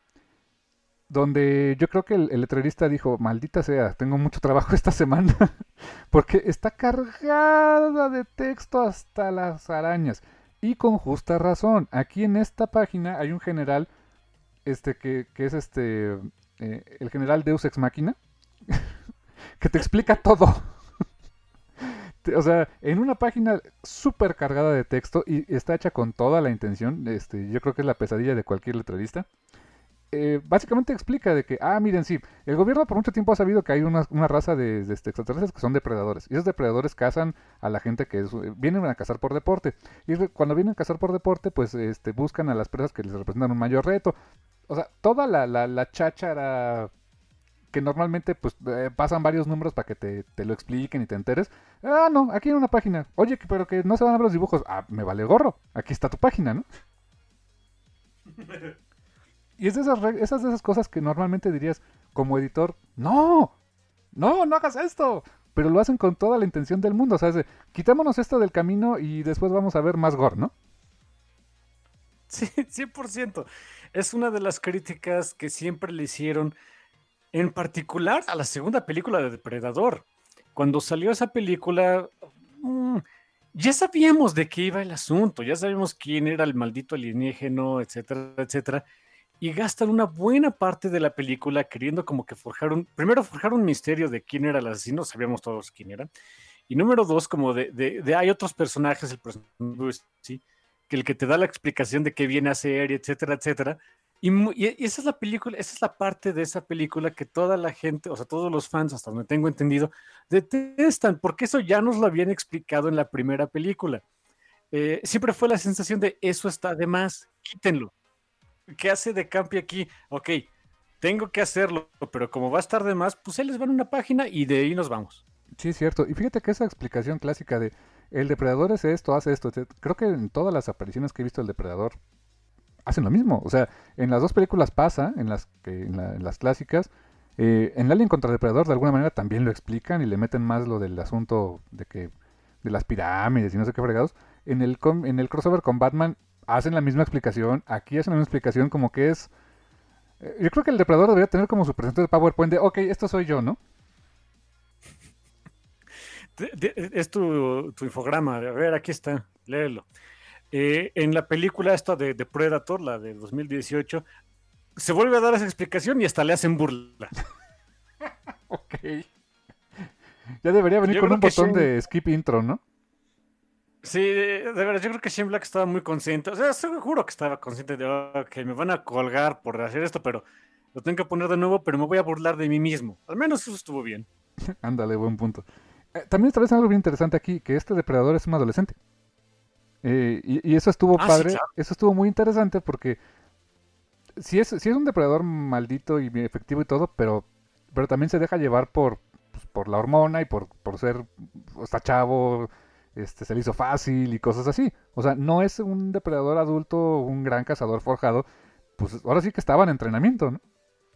donde yo creo que el letrerista dijo, maldita sea, tengo mucho trabajo esta semana, porque está cargada de texto hasta las arañas. Y con justa razón, aquí en esta página hay un general, que es el general Deus Ex Machina, que te explica todo. O sea, en una página súper cargada de texto y está hecha con toda la intención, yo creo que es la pesadilla de cualquier letrerista. básicamente explica de que, miren, sí, el gobierno por mucho tiempo ha sabido que hay una raza de extraterrestres que son depredadores. Y esos depredadores cazan a la gente vienen a cazar por deporte. Y cuando vienen a cazar por deporte, pues buscan a las presas que les representan un mayor reto. O sea, toda la cháchara que normalmente pues pasan varios números para que te lo expliquen y te enteres. No, aquí en una página. Oye, pero que no se van a ver los dibujos. Me vale gorro. Aquí está tu página, ¿no? Y es de esas cosas que normalmente dirías como editor, no hagas esto. Pero lo hacen con toda la intención del mundo. O sea, quitémonos esto del camino y después vamos a ver más gore, ¿no? Sí, 100%. Es una de las críticas que siempre le hicieron, en particular a la segunda película de Depredador. Cuando salió esa película, ya sabíamos de qué iba el asunto, ya sabíamos quién era el maldito alienígeno, etcétera, etcétera. Y gastan una buena parte de la película queriendo como que forjar un misterio de quién era el asesino, sabíamos todos quién era. Y número dos, como hay otros personajes, el personaje ¿sí? Que el que te da la explicación de qué viene a ser, etcétera, etcétera. Y esa es la película, esa es la parte de esa película que toda la gente, o sea, todos los fans, hasta donde tengo entendido, detestan, porque eso ya nos lo habían explicado en la primera película. Siempre fue la sensación de eso está de más, quítenlo. ¿Qué hace de Campi aquí? Ok, tengo que hacerlo, pero como va a estar de más, pues él les va en una página y de ahí nos vamos. Sí, es cierto. Y fíjate que esa explicación clásica de el depredador es esto, hace esto, etc. Creo que en todas las apariciones que he visto del depredador hacen lo mismo. O sea, en las dos películas pasa, en las clásicas. En Alien contra Depredador de alguna manera también lo explican y le meten más lo del asunto de las pirámides y no sé qué fregados. En el crossover con Batman hacen la misma explicación. Aquí hacen la misma explicación como que es... yo creo que el Depredador debería tener como su presentación de PowerPoint de, ok, esto soy yo, ¿no? Es tu infograma. A ver, aquí está, léelo. En la película esta de Predator, la de 2018, se vuelve a dar esa explicación y hasta le hacen burla. Ok. Ya debería venir Yo con creo un que botón de skip intro, ¿no? Sí, de verdad, yo creo que Shane Black estaba muy consciente. O sea, seguro que estaba consciente de que me van a colgar por hacer esto, pero lo tengo que poner de nuevo, pero me voy a burlar de mí mismo. Al menos eso estuvo bien. Ándale, buen punto. También establece algo bien interesante aquí, que este depredador es un adolescente. Y eso estuvo padre, sí, claro. eso estuvo muy interesante porque sí es un depredador maldito y efectivo y todo, pero también se deja llevar por la hormona y por ser, está chavo, se le hizo fácil y cosas así. O sea, no es un depredador adulto, un gran cazador forjado, pues ahora sí que estaba en entrenamiento, ¿no?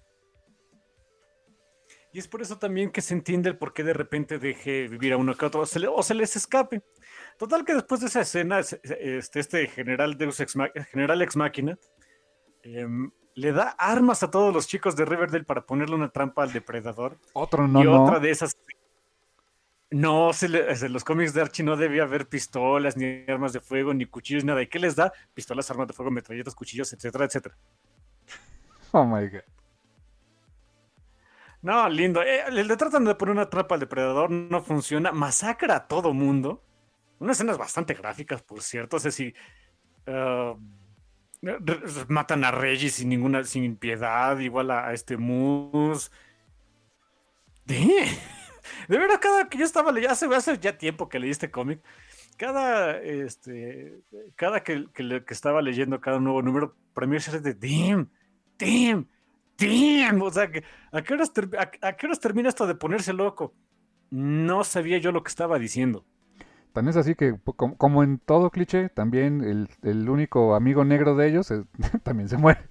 Y es por eso también que se entiende el por qué de repente deje vivir a uno que otro o se les escape. Total que después de esa escena, general general ex máquina, le da armas a todos los chicos de Riverdale para ponerle una trampa al depredador. Otro Y no. otra de esas... No, en los cómics de Archie no debía haber pistolas, ni armas de fuego, ni cuchillos, nada. ¿Y qué les da? Pistolas, armas de fuego, metralletas, cuchillos, etcétera, etcétera. Oh my god. No, lindo. Le tratan de poner una trampa al depredador, no funciona. Masacra a todo mundo. Unas escenas bastante gráficas, por cierto. O sea, si matan a Reggie sin piedad, igual a este Moose. De verdad, cada que yo estaba leyendo, hace ya tiempo que leí este cómic, cada que estaba leyendo cada nuevo número, para mí era de damn. O sea, ¿a qué horas termina esto de ponerse loco? No sabía yo lo que estaba diciendo. Tan es así que, como en todo cliché, también el único amigo negro de ellos también se muere.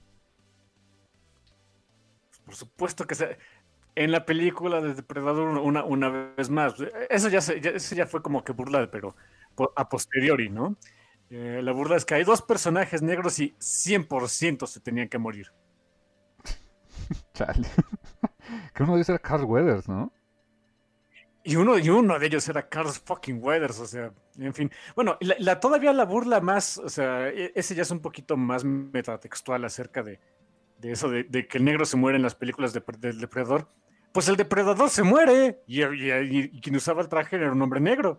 Por supuesto que en la película de Depredador una vez más, eso ya fue como que burla, pero a posteriori, ¿no? La burla es que hay dos personajes negros y 100% se tenían que morir. Chale. Que uno dice era Carl Weathers, ¿no? Y uno de ellos era Carl fucking Weathers, o sea, en fin. Bueno, todavía la burla más, o sea, ese ya es un poquito más metatextual acerca de eso, de que el negro se muere en las películas del Depredador. Pues el Depredador se muere y quien usaba el traje era un hombre negro.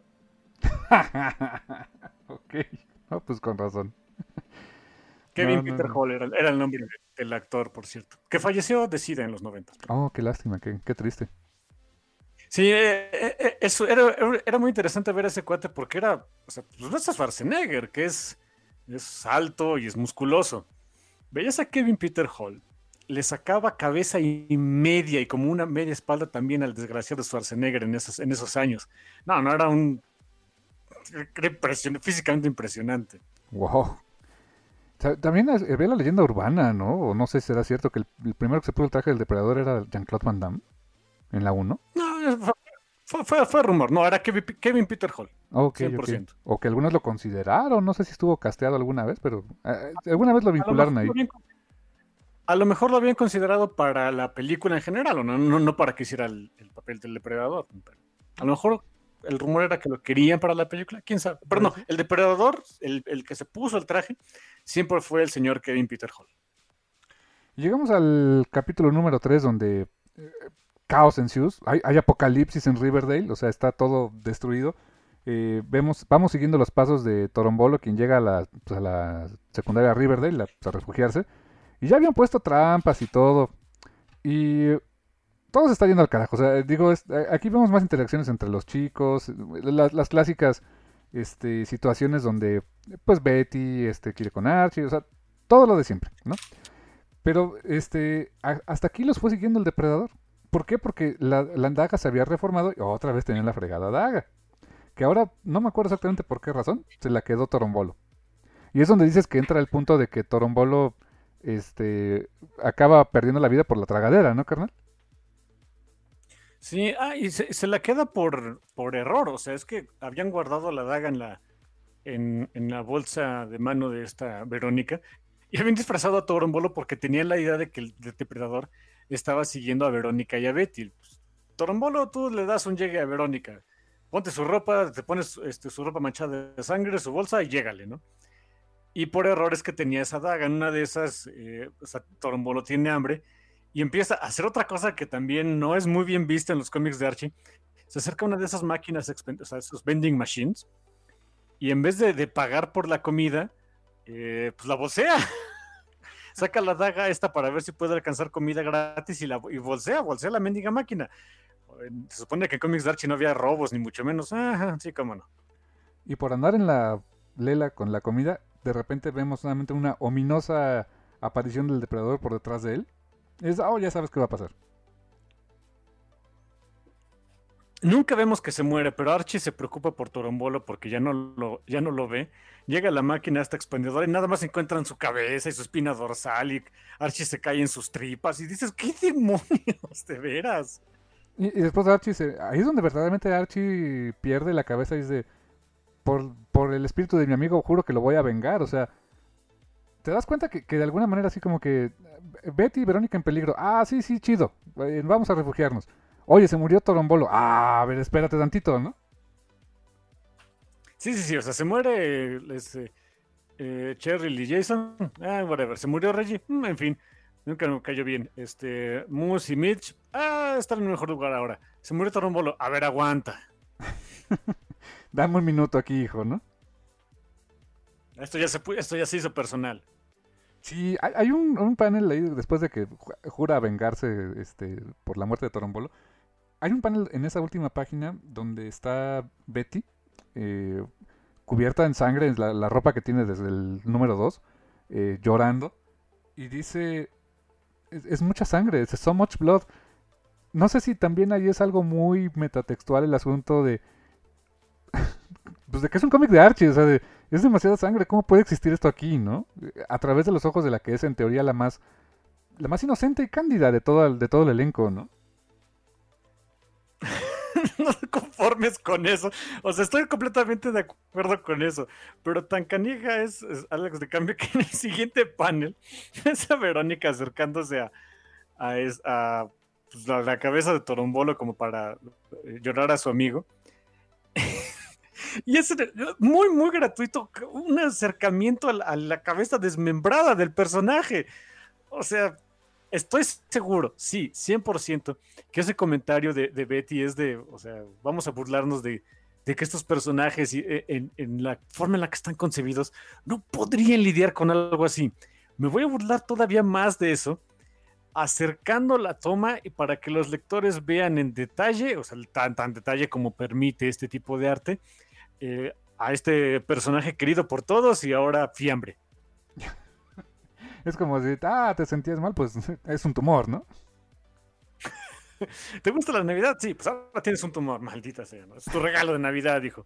Ok, pues con razón. Kevin No. Peter Hall era el nombre. del actor, por cierto, que falleció de SIDA en los 90. Oh, qué lástima, qué triste. Sí, eso era muy interesante ver a ese cuate porque era, o sea, pues ves a Schwarzenegger, que es alto y es musculoso. Veías a Kevin Peter Hall, le sacaba cabeza y media y como una media espalda también al desgraciado Schwarzenegger en esos años. No, era físicamente impresionante. Wow. También había la leyenda urbana, ¿no? O no sé si será cierto que el primero que se puso el traje del depredador era Jean-Claude Van Damme en la 1. No, fue rumor, no, era Kevin Peter Hall, Ok, 100%. ok. O que algunos lo consideraron, no sé si estuvo casteado alguna vez, pero alguna vez lo vincularon ahí. A lo mejor lo habían considerado para la película en general, o no para que hiciera el papel del depredador. A lo mejor el rumor era que lo querían para la película, quién sabe. Pero no, el depredador, el que se puso el traje, siempre fue el señor Kevin Peter Hall. Llegamos al capítulo número 3 donde caos ensues, hay apocalipsis en Riverdale, o sea, está todo destruido. Vamos siguiendo los pasos de Torombolo, quien llega a la secundaria Riverdale a refugiarse. Y ya habían puesto trampas y todo. Y todo se está yendo al carajo. O sea, digo, aquí vemos más interacciones entre los chicos. Las clásicas situaciones donde, pues, Betty quiere con Archie. O sea, todo lo de siempre, ¿no? Pero hasta aquí los fue siguiendo el depredador. ¿Por qué? Porque la daga se había reformado y otra vez tenían la fregada daga. Que ahora no me acuerdo exactamente por qué razón se la quedó Torombolo. Y es donde dices que entra el punto de que Torombolo acaba perdiendo la vida por la tragadera, ¿no, carnal? Sí, y se la queda por error, o sea, es que habían guardado la daga en la bolsa de mano de esta Verónica y habían disfrazado a Torombolo porque tenían la idea de que el depredador estaba siguiendo a Verónica y a Betty. Pues, Torombolo, tú le das un llegue a Verónica, ponte su ropa, te pones su ropa manchada de sangre, su bolsa y llégale, ¿no? Y por error es que tenía esa daga. En una de esas, Torombolo tiene hambre y empieza a hacer otra cosa que también no es muy bien vista en los cómics de Archie. Se acerca a una de esas máquinas, o sea, esos vending machines, y en vez de pagar por la comida, pues la bolsea. Saca la daga esta para ver si puede alcanzar comida gratis y bolsea la mendiga máquina. Se supone que en cómics de Archie no había robos, ni mucho menos. Ajá, sí, cómo no. Y por andar en la lela con la comida, de repente vemos nuevamente una ominosa aparición del depredador por detrás de él. Ya sabes qué va a pasar. Nunca vemos que se muere, pero Archie se preocupa por Torombolo porque ya no lo ve. Llega a la máquina esta expendedora y nada más encuentran su cabeza y su espina dorsal y Archie se cae en sus tripas y dices, ¿qué demonios? ¿De veras? Y después Archie ahí es donde verdaderamente Archie pierde la cabeza y dice, por el espíritu de mi amigo juro que lo voy a vengar. O sea, te das cuenta que de alguna manera así como que Betty y Verónica en peligro. Ah, sí, chido. Vamos a refugiarnos. Oye, se murió Torombolo. Ah, a ver, espérate tantito, ¿no? Sí, o sea, se muere Cheryl y Jason. Whatever. Se murió Reggie. En fin, nunca me cayó bien. Moose y Mitch. Están en el mejor lugar ahora. Se murió Torombolo. A ver, aguanta. Dame un minuto aquí, hijo, ¿no? Esto ya se hizo personal. Sí, hay un panel ahí después de que jura vengarse por la muerte de Torombolo. Hay un panel en esa última página donde está Betty cubierta en sangre, la ropa que tiene desde el número 2, llorando. Y dice, es mucha sangre, es so much blood. No sé si también ahí es algo muy metatextual el asunto de... pues de que es un cómic de Archie, o sea, es demasiada sangre, ¿cómo puede existir esto aquí, no? A través de los ojos de la que es en teoría la más inocente y cándida de todo el elenco, ¿no? No te conformes con eso. O sea, estoy completamente de acuerdo con eso. Pero tan canija es Alex de cambio que en el siguiente panel es a Verónica acercándose a pues, la cabeza de Torombolo como para llorar a su amigo. Y es muy, muy gratuito. Un acercamiento a la cabeza desmembrada del personaje. O sea, estoy seguro, sí, 100%, que ese comentario de Betty es o sea, vamos a burlarnos de que estos personajes en la forma en la que están concebidos no podrían lidiar con algo así. Me voy a burlar todavía más de eso, acercando la toma y para que los lectores vean en detalle, o sea, tan detalle como permite este tipo de arte, a este personaje querido por todos y ahora fiambre. Es como si, te sentías mal, pues es un tumor, ¿no? ¿Te gusta la Navidad? Sí, pues ahora tienes un tumor, maldita sea, ¿no? Es tu regalo de Navidad, dijo.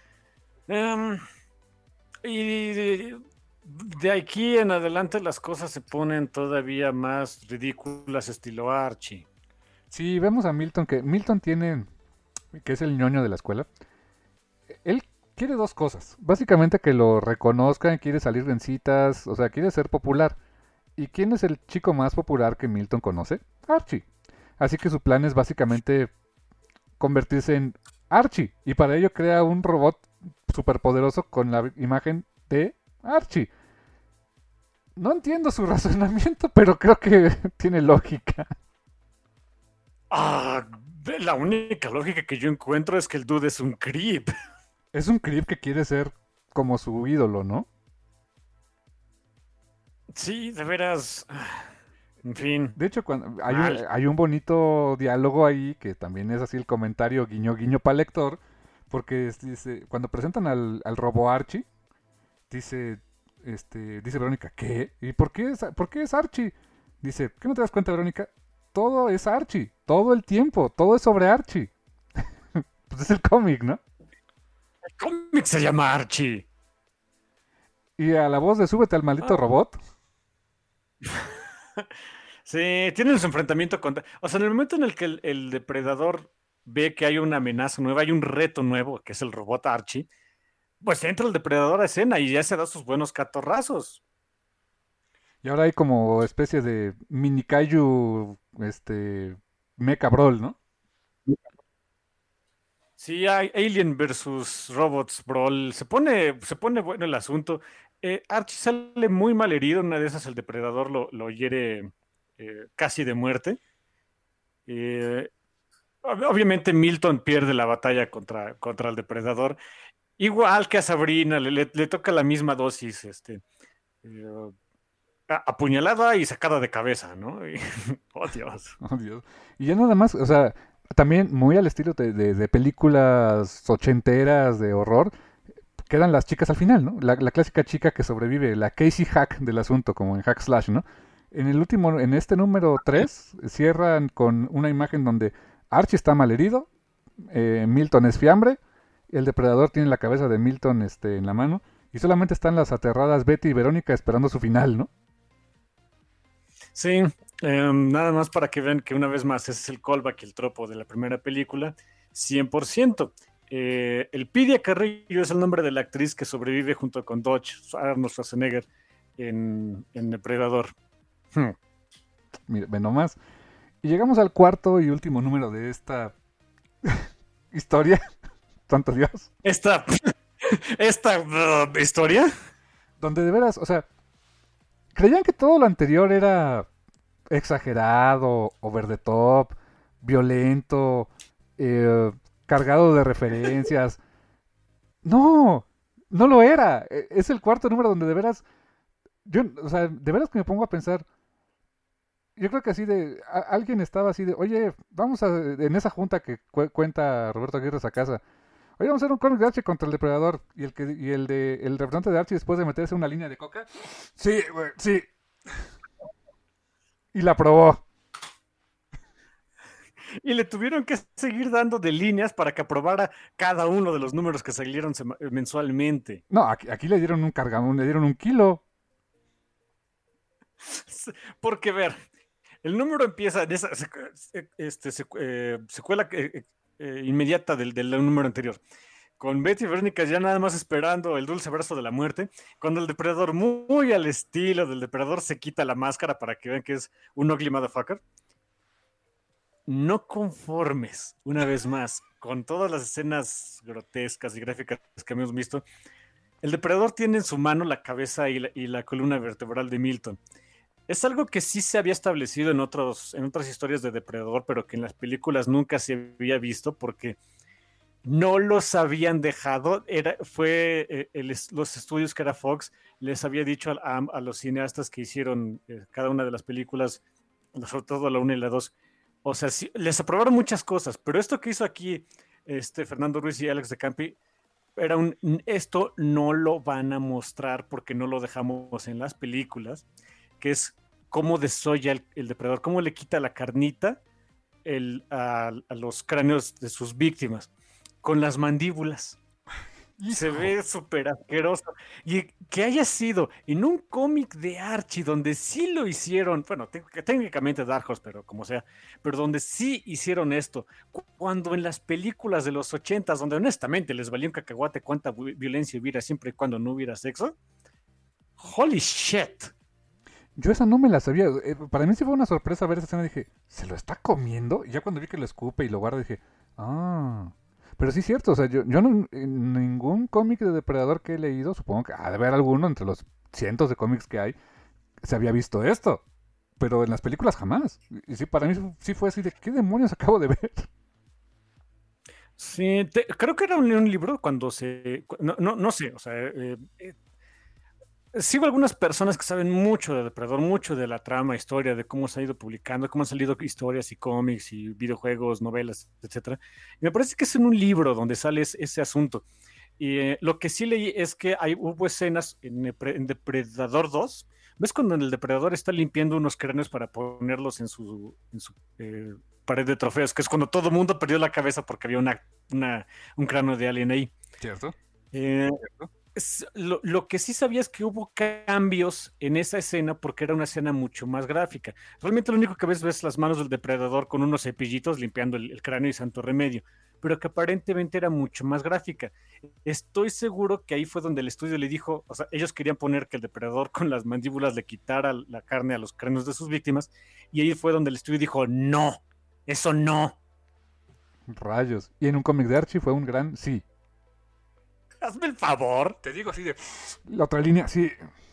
Y de aquí en adelante las cosas se ponen todavía más ridículas, estilo Archie. Sí, vemos a Milton, que Milton tiene, que es el ñoño de la escuela. Él quiere dos cosas. Básicamente que lo reconozcan, quiere salir en citas, o sea, quiere ser popular. ¿Y quién es el chico más popular que Milton conoce? Archie. Así que su plan es básicamente convertirse en Archie. Y para ello crea un robot superpoderoso con la imagen de Archie. No entiendo su razonamiento, pero creo que tiene lógica. La única lógica que yo encuentro es que el dude es un creep. Es un creep que quiere ser como su ídolo, ¿no? Sí, de veras. En fin. De hecho, cuando hay un bonito diálogo ahí, que también es así el comentario guiño guiño para el lector, porque dice, cuando presentan al robo Archie, dice, dice Verónica, ¿qué? ¿Y por qué es Archie? Dice, ¿qué no te das cuenta, Verónica? Todo es Archie, todo el tiempo, todo es sobre Archie. Pues es el cómic, ¿no? El cómic se llama Archie. Y a la voz de súbete al maldito robot. Sí, tienen su enfrentamiento contra... O sea, en el momento en el que el depredador ve que hay una amenaza nueva, hay un reto nuevo, que es el robot Archie, pues entra el depredador a escena y ya se da sus buenos catorrazos. Y ahora hay como especie de mini kaiju, Mecha Brawl, ¿no? Sí, hay Alien versus Robots Brawl. Se pone bueno el asunto. Archie sale muy mal herido. Una de esas el depredador lo hiere casi de muerte. Eh, Obviamente Milton pierde la batalla contra el depredador. Igual que a Sabrina, le toca la misma dosis, eh, apuñalada y sacada de cabeza, ¿no? Oh, Dios. Oh, Dios. Y ya nada más, o sea, también muy al estilo de películas ochenteras de horror, quedan las chicas al final, ¿no? La clásica chica que sobrevive, la Casey Hack del asunto, como en Hack Slash, ¿no? En este número 3 cierran con una imagen donde Archie está malherido, Milton es fiambre, el depredador tiene la cabeza de Milton en la mano, y solamente están las aterradas Betty y Verónica esperando su final, ¿no? Sí, nada más para que vean que una vez más ese es el callback y el tropo de la primera película, 100%. El Pidia Carrillo es el nombre de la actriz que sobrevive junto con Dodge, Arnold Schwarzenegger, en Depredador. Mira, ve nomás. Y llegamos al cuarto y último número de esta historia. Santo Dios. Esta historia. Donde de veras, o sea, creían que todo lo anterior era exagerado, over the top, violento, cargado de referencias. No, no lo era. Es el cuarto número donde de veras, o sea, de veras que me pongo a pensar. Yo creo que así alguien estaba así de, oye, en esa junta que cuenta Roberto Aguirre a casa. Oye, vamos a hacer un cómic de Archie contra el depredador. El representante de Archie después de meterse una línea de coca. Sí, güey, sí. Y la probó. Y le tuvieron que seguir dando de líneas para que aprobara cada uno de los números que salieron mensualmente. No, aquí le dieron un cargamón, le dieron un kilo. Porque, ver, el número empieza en esa secuela inmediata del número anterior. Con Betty y Verónica ya nada más esperando el dulce abrazo de la muerte, cuando el depredador, muy al estilo del depredador, se quita la máscara para que vean que es un ugly motherfucker. No conformes, una vez más, con todas las escenas grotescas y gráficas que hemos visto, el depredador tiene en su mano la cabeza y la columna vertebral de Milton. Es algo que sí se había establecido en otras historias de depredador, pero que en las películas nunca se había visto porque no los habían dejado, los estudios que era Fox, les había dicho a los cineastas que hicieron cada una de las películas, sobre todo la 1 y la 2, o sea, sí, les aprobaron muchas cosas, pero esto que hizo aquí Fernando Ruiz y Alex de Campi, esto no lo van a mostrar porque no lo dejamos en las películas, que es cómo desolla el depredador, cómo le quita la carnita a los cráneos de sus víctimas con las mandíbulas. Hijo. Se ve súper asqueroso. Y que haya sido en un cómic de Archie donde sí lo hicieron, bueno, técnicamente Dark Horse, pero como sea, pero donde sí hicieron esto, cuando en las películas de los 80s, donde honestamente les valió un cacahuate cuánta violencia hubiera siempre y cuando no hubiera sexo. Holy shit. Yo esa no me la sabía. Para mí sí fue una sorpresa ver esa escena. Dije, ¿se lo está comiendo? Y ya cuando vi que lo escupe y lo guarda, dije, ah. Pero sí es cierto, o sea, yo no, en ningún cómic de Depredador que he leído, supongo que ha de haber alguno entre los cientos de cómics que hay, se había visto esto. Pero en las películas jamás. Y sí, para mí sí fue así de, ¿qué demonios acabo de ver? Sí, creo que era un libro cuando no sé, o sea, sigo algunas personas que saben mucho de Depredador, mucho de la trama, historia, de cómo se ha ido publicando, cómo han salido historias y cómics y videojuegos, novelas, etcétera. Y me parece que es en un libro donde sale ese asunto. Y lo que sí leí es que hubo escenas en Depredador 2. ¿Ves cuando el Depredador está limpiando unos cráneos para ponerlos en su pared de trofeos? Que es cuando todo el mundo perdió la cabeza porque había un cráneo de alien ahí. ¿Cierto? ¿Cierto? Lo que sí sabía es que hubo cambios en esa escena porque era una escena mucho más gráfica. Realmente lo único que ves las manos del depredador con unos cepillitos limpiando el cráneo y santo remedio, pero que aparentemente era mucho más gráfica. Estoy seguro que ahí fue donde el estudio le dijo, o sea, ellos querían poner que el depredador con las mandíbulas le quitara la carne a los cráneos de sus víctimas, y ahí fue donde el estudio dijo, no, eso no. Rayos. Y en un cómic de Archie fue un gran sí. Hazme el favor. Te digo así de... La otra línea, sí.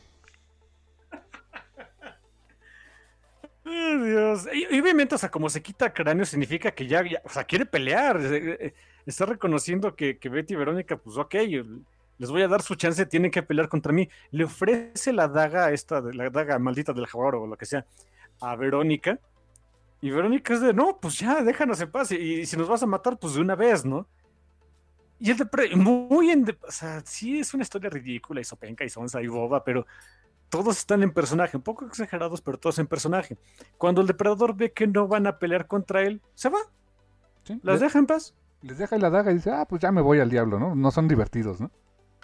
Oh, Dios. Y obviamente, o sea, como se quita cráneo, significa que ya o sea, quiere pelear. Está reconociendo que Betty y Verónica, pues ok, les voy a dar su chance, tienen que pelear contra mí. Le ofrece la daga la daga maldita del jaguar o lo que sea, a Verónica. Y Verónica es de, no, pues ya, déjanos en paz. Y si nos vas a matar, pues de una vez, ¿no? Y o sea, sí es una historia ridícula y sopenca y sonsa y boba, pero todos están en personaje, un poco exagerados, pero todos en personaje. Cuando el depredador ve que no van a pelear contra él, se va. ¿Sí? Las deja en paz. Les deja la daga y dice, pues ya me voy al diablo, ¿no? No son divertidos, ¿no?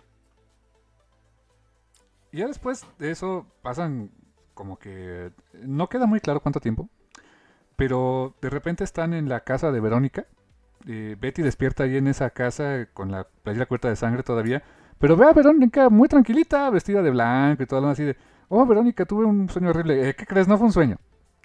Y ya después de eso pasan como que... No queda muy claro cuánto tiempo, pero de repente están en la casa de Verónica. Betty despierta ahí en esa casa con la playera cubierta de sangre todavía, pero ve a Verónica muy tranquilita, vestida de blanco y todo lo así de, oh Verónica, tuve un sueño horrible. ¿Qué crees? No fue un sueño.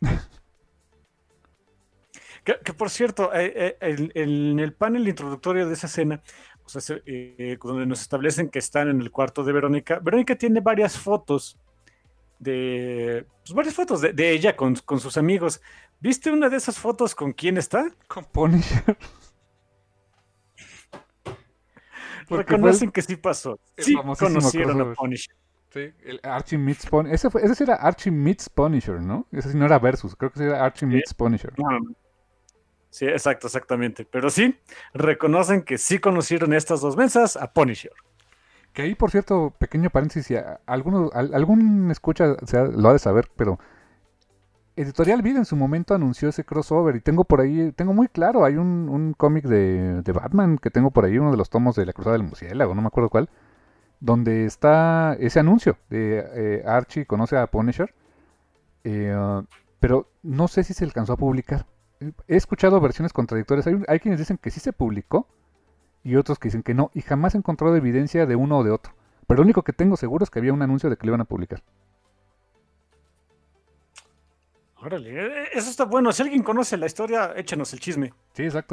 que por cierto, en el panel introductorio de esa escena, o sea, donde nos establecen que están en el cuarto de Verónica tiene varias fotos de ella con sus amigos. ¿Viste una de esas fotos con quién está? Con Punisher. Reconocen que sí pasó. Sí conocieron a Punisher. Sí, el Archie meets Punisher. Ese sí era Archie meets Punisher, ¿no? Ese sí no era Versus. Creo que sí era Archie meets Punisher. Sí, exactamente. Pero sí, reconocen que sí conocieron estas dos mensas a Punisher. Que ahí, por cierto, pequeño paréntesis, si algún escucha lo ha de saber, pero Editorial Vid en su momento anunció ese crossover y tengo muy claro, hay un cómic de Batman que tengo por ahí, uno de los tomos de La Cruzada del Murciélago, no me acuerdo cuál, donde está ese anuncio de Archie conoce a Punisher, pero no sé si se alcanzó a publicar. He escuchado versiones contradictorias, hay quienes dicen que sí se publicó y otros que dicen que no, y jamás he encontrado evidencia de uno o de otro, pero lo único que tengo seguro es que había un anuncio de que lo iban a publicar. Órale, eso está bueno. Si alguien conoce la historia, échenos el chisme. Sí, exacto.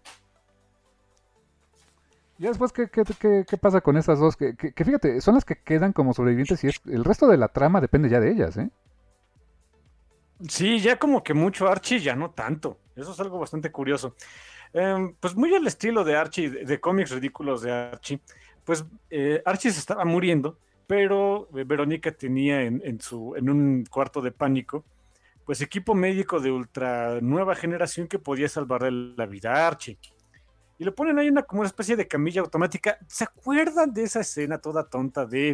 Ya después, ¿qué pasa con esas dos? Que fíjate, son las que quedan como sobrevivientes y el resto de la trama depende ya de ellas, ¿eh? Sí, ya como que mucho Archie, ya no tanto. Eso es algo bastante curioso. Pues muy al estilo de Archie, de cómics ridículos de Archie. Pues Archie se estaba muriendo, pero Verónica tenía en un cuarto de pánico, pues equipo médico de ultra nueva generación que podía salvarle la vida a Archie. Y le ponen ahí como una especie de camilla automática. ¿Se acuerdan de esa escena toda tonta de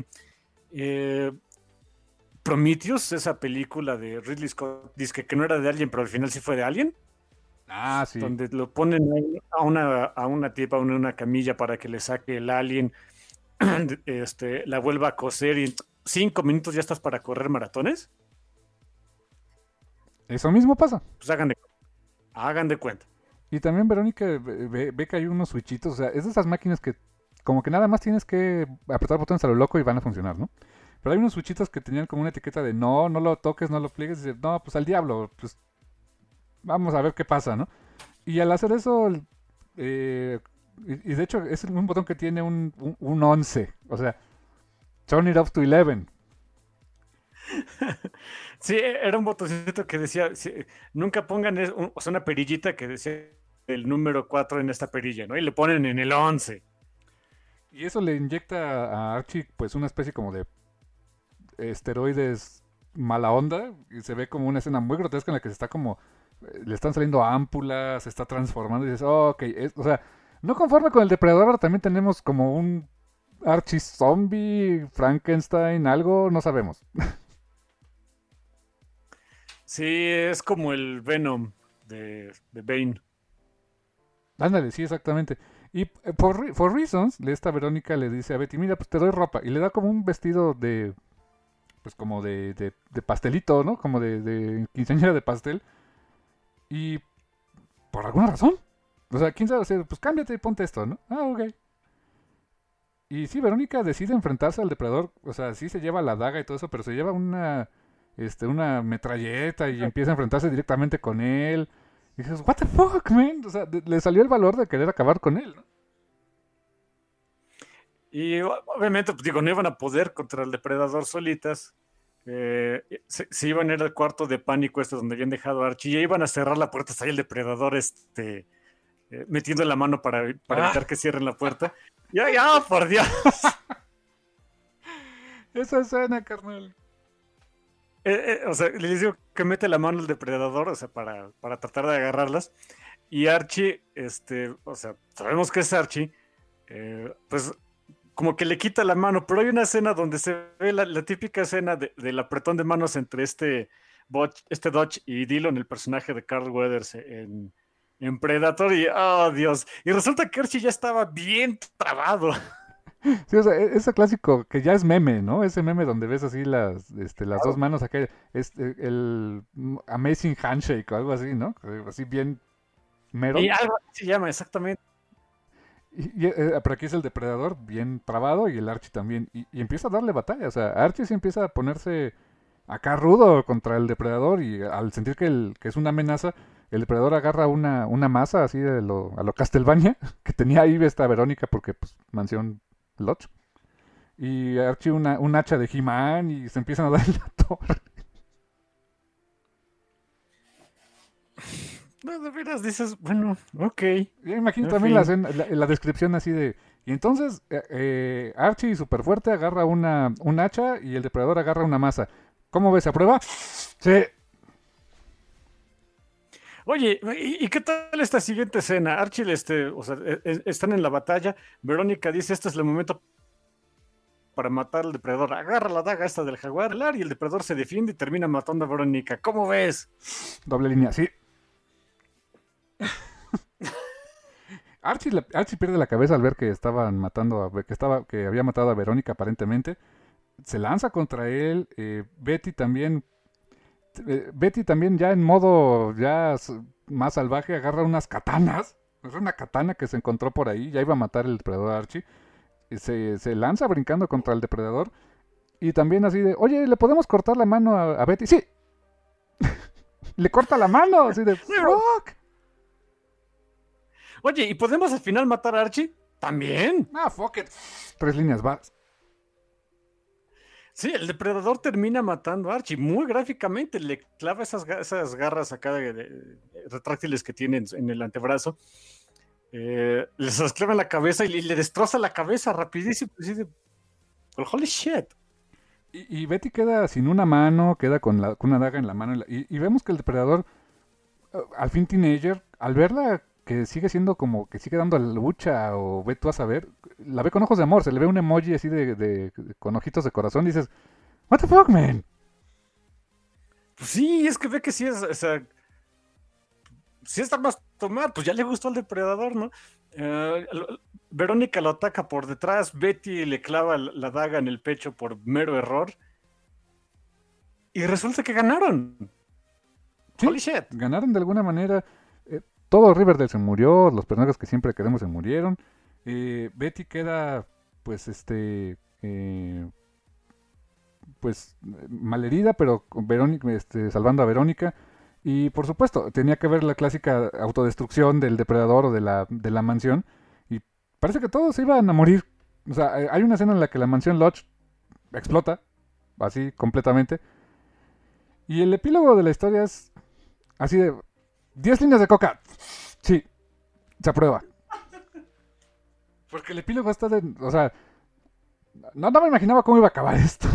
Prometheus, esa película de Ridley Scott, dice que no era de Alien, pero al final sí fue de Alien? Ah, sí. Donde lo ponen a una tipa en una camilla para que le saque el alien, la vuelva a coser y en 5 minutos ya estás para correr maratones. Eso mismo pasa. Pues hagan de cuenta. Y también Verónica ve que hay unos switchitos, o sea, es de esas máquinas que como que nada más tienes que apretar botones a lo loco y van a funcionar, ¿no? Pero hay unos switchitos que tenían como una etiqueta de no lo toques, no lo pliegues, y dice, no, pues al diablo, pues vamos a ver qué pasa, ¿no? Y al hacer eso, y de hecho es un botón que tiene un 11, o sea, turn it up to 11. Sí, era un botoncito que decía, sí, nunca pongan una perillita que decía el número 4 en esta perilla, ¿no? Y le ponen en el 11. Y eso le inyecta a Archie pues una especie como de esteroides mala onda, y se ve como una escena muy grotesca en la que se está como, le están saliendo ámpulas, se está transformando y dices, oh, ok, o sea, no conforme con el depredador, ahora también tenemos como un Archie zombie, Frankenstein, algo, no sabemos. Sí, es como el Venom de Bane. Ándale, sí, exactamente. Y for reasons, esta Verónica le dice a Betty, mira, pues te doy ropa. Y le da como un vestido de, pues como de pastelito, ¿no? Como de quinceañera de pastel. Y por alguna razón. O sea, quién sabe, pues cámbiate y ponte esto, ¿no? Ah, ok. Y sí, Verónica decide enfrentarse al depredador. O sea, sí se lleva la daga y todo eso, pero se lleva una metralleta y empieza a enfrentarse directamente con él. Y dices, what the fuck, man? O sea, le salió el valor de querer acabar con él, ¿no? Y obviamente, pues digo, no iban a poder contra el depredador solitas. Se iban a ir al cuarto de pánico donde habían dejado a Archie. Y iban a cerrar la puerta. Está ahí el depredador metiendo la mano para evitar que cierren la puerta. Ya, por Dios. Esa escena, carnal. O sea, les digo que mete la mano el depredador, o sea, para tratar de agarrarlas. Y Archie, o sea, sabemos que es Archie, pues como que le quita la mano, pero hay una escena donde se ve la típica escena del apretón de manos entre Dodge y Dillon, el personaje de Carl Weathers en Predator, y oh Dios, y resulta que Archie ya estaba bien trabado. Sí, o sea, ese clásico que ya es meme, ¿no? Ese meme donde ves así las dos manos acá, el Amazing Handshake o algo así, ¿no? Así bien mero. Y algo así se llama, exactamente. Pero aquí es el depredador bien trabado y el Archie también. Y empieza a darle batalla. O sea, Archie sí empieza a ponerse acá rudo contra el depredador y al sentir que es una amenaza, el depredador agarra una masa así a lo Castlevania que tenía ahí esta Verónica porque pues mansión Lodge. Y Archie un hacha de He-Man y se empiezan a dar en la torre. No, de veras dices, bueno, ok. Imagino también la descripción así de... Y entonces Archie, súper fuerte, agarra un hacha y el depredador agarra una masa. ¿Cómo ves? ¿A prueba? Sí. Oye, ¿y qué tal esta siguiente escena? Archie, o sea, están en la batalla. Verónica dice, este es el momento para matar al depredador. Agarra la daga esta del jaguar y el depredador se defiende y termina matando a Verónica. ¿Cómo ves? Doble línea, sí. Archie pierde la cabeza al ver que estaban matando que había matado a Verónica aparentemente. Se lanza contra él. Betty también ya en modo más salvaje agarra unas katanas. Es una katana que se encontró por ahí. Ya iba a matar el depredador Archie. Se lanza brincando contra el depredador. Y también así de, oye, ¿le podemos cortar la mano a Betty? Sí. Le corta la mano. Así de, fuck. Oye, ¿y podemos al final matar a Archie? ¿También? Ah, fuck it. 3 líneas, va. Sí, el depredador termina matando a Archie muy gráficamente. Le clava esas garras acá retráctiles que tiene en el antebrazo. les clava en la cabeza y le destroza la cabeza rapidísimo. Así de, "Well, holy shit". Y Betty queda sin una mano, queda con una daga en la mano. Y vemos que el depredador, al fin teenager, al verla que sigue siendo como que sigue dando la lucha o ve tú a saber, la ve con ojos de amor, se le ve un emoji así con ojitos de corazón y dices, what the fuck, man? Pues sí, es que ve que sí es, o sea, sí está más tomar, pues ya le gustó al depredador, ¿no? Verónica lo ataca por detrás, Betty le clava la daga en el pecho por mero error. Y resulta que ganaron. Sí, Holy shit. ganaron de alguna manera. Todo Riverdale se murió, los personajes que siempre queremos se murieron. Betty queda, pues, pues, malherida, pero con Verónica, salvando a Verónica. Y por supuesto, tenía que ver la clásica autodestrucción del depredador o de la mansión. Y parece que todos iban a morir. O sea, hay una escena en la que la mansión Lodge explota, así completamente. Y el epílogo de la historia es así de 10 líneas de coca. Sí, se aprueba. Porque el epílogo está de... O sea, no me imaginaba cómo iba a acabar esto.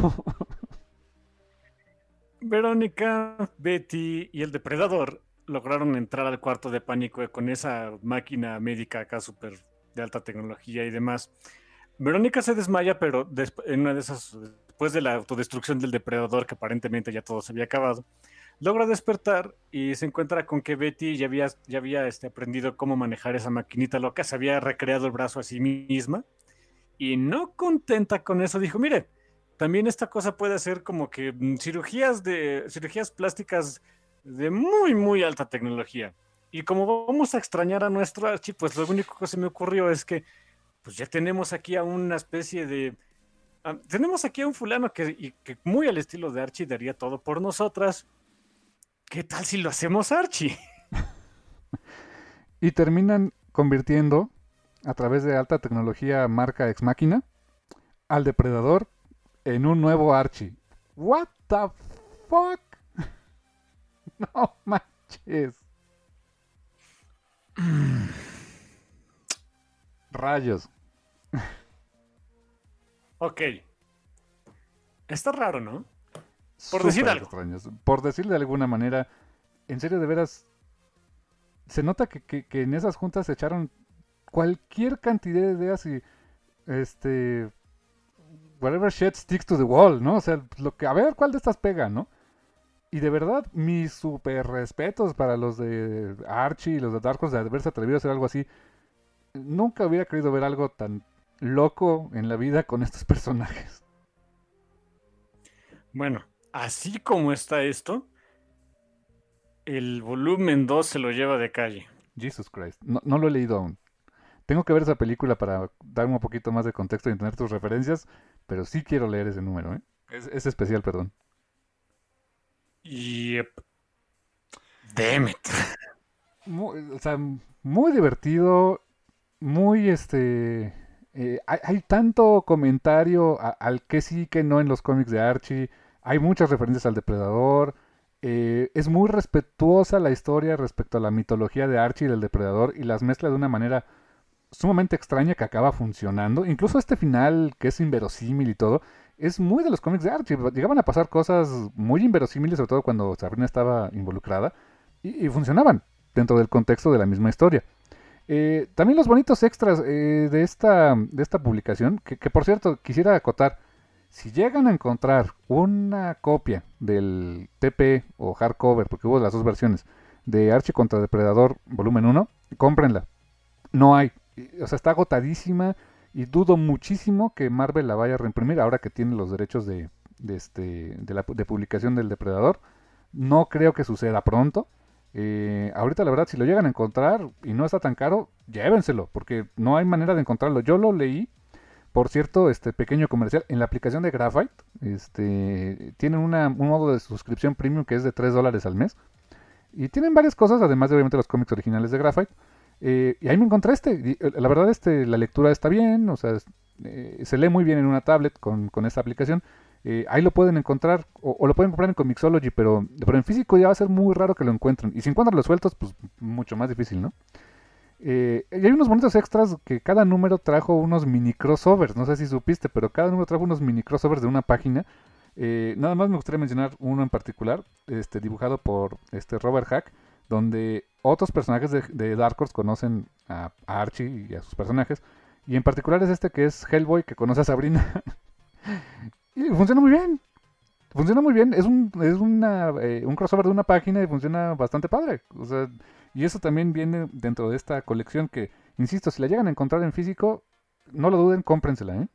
Verónica, Betty y el depredador lograron entrar al cuarto de pánico con esa máquina médica acá súper de alta tecnología y demás. Verónica se desmaya, pero en una de esas, después de la autodestrucción del depredador, que aparentemente ya todo se había acabado, logra despertar y se encuentra con que Betty ya había aprendido cómo manejar esa maquinita loca, se había recreado el brazo a sí misma, y no contenta con eso, dijo, mire, también esta cosa puede ser como que cirugías plásticas de muy, muy alta tecnología. Y como vamos a extrañar a nuestro Archie, pues lo único que se me ocurrió es que pues ya tenemos aquí a una especie de... tenemos aquí a un fulano que muy al estilo de Archie daría todo por nosotras. ¿Qué tal si lo hacemos Archie? Y terminan convirtiendo, a través de alta tecnología marca Ex Machina, al depredador en un nuevo Archie. What the fuck? No manches. Rayos. Ok. Está raro, ¿no? Por Súper decir algo. extraños. Por decir de alguna manera, en serio, de veras, se nota que en esas juntas se echaron cualquier cantidad de ideas y whatever shit sticks to the wall, ¿no? O sea, a ver cuál de estas pega, ¿no? Y de verdad, mis super respetos para los de Archie y los de Dark Horse de haberse atrevido a hacer algo así. Nunca hubiera querido ver algo tan loco en la vida con estos personajes. Bueno, así como está esto, el volumen 2 se lo lleva de calle. Jesus Christ. No lo he leído aún. Tengo que ver esa película para darme un poquito más de contexto y entender tus referencias, pero sí quiero leer ese número, ¿eh? Es especial, perdón. Yep. Damn it. O sea, muy divertido, muy hay tanto comentario al que sí, que no en los cómics de Archie, hay muchas referencias al depredador, es muy respetuosa la historia respecto a la mitología de Archie y del depredador y las mezcla de una manera sumamente extraña que acaba funcionando. Incluso este final, que es inverosímil y todo, es muy de los cómics de Archie. Llegaban a pasar cosas muy inverosímiles, sobre todo cuando Sabrina estaba involucrada, y funcionaban dentro del contexto de la misma historia. También los bonitos extras de esta publicación, que por cierto quisiera acotar, si llegan a encontrar una copia del TP o hardcover, porque hubo las dos versiones, de Archie contra Depredador volumen 1, cómprenla. No hay, o sea, está agotadísima y dudo muchísimo que Marvel la vaya a reimprimir ahora que tiene los derechos de publicación del Depredador. No creo que suceda pronto. Ahorita la verdad, si lo llegan a encontrar y no está tan caro, llévenselo, porque no hay manera de encontrarlo. Yo lo leí, por cierto, pequeño comercial, en la aplicación de Graphite. Tienen un modo de suscripción premium que es de $3 al mes. Y tienen varias cosas, además de obviamente los cómics originales de Graphite. Y ahí me encontré la verdad, la lectura está bien, o sea, se lee muy bien en una tablet con esta aplicación. Ahí lo pueden encontrar, o lo pueden comprar en Comixology, pero en físico ya va a ser muy raro que lo encuentren. Y si encuentran los sueltos, pues mucho más difícil, ¿no? Y hay unos bonitos extras que cada número trajo unos mini crossovers, no sé si supiste, pero cada número trajo unos mini crossovers de una página. Nada más me gustaría mencionar uno en particular, dibujado por Robert Hack, donde otros personajes de Dark Horse conocen a Archie y a sus personajes, y en particular es que es Hellboy, que conoce a Sabrina. Y funciona muy bien. Funciona muy bien, un crossover de una página y funciona bastante padre. O sea, y eso también viene dentro de esta colección que, insisto, si la llegan a encontrar en físico, no lo duden, cómprensela, ¿eh?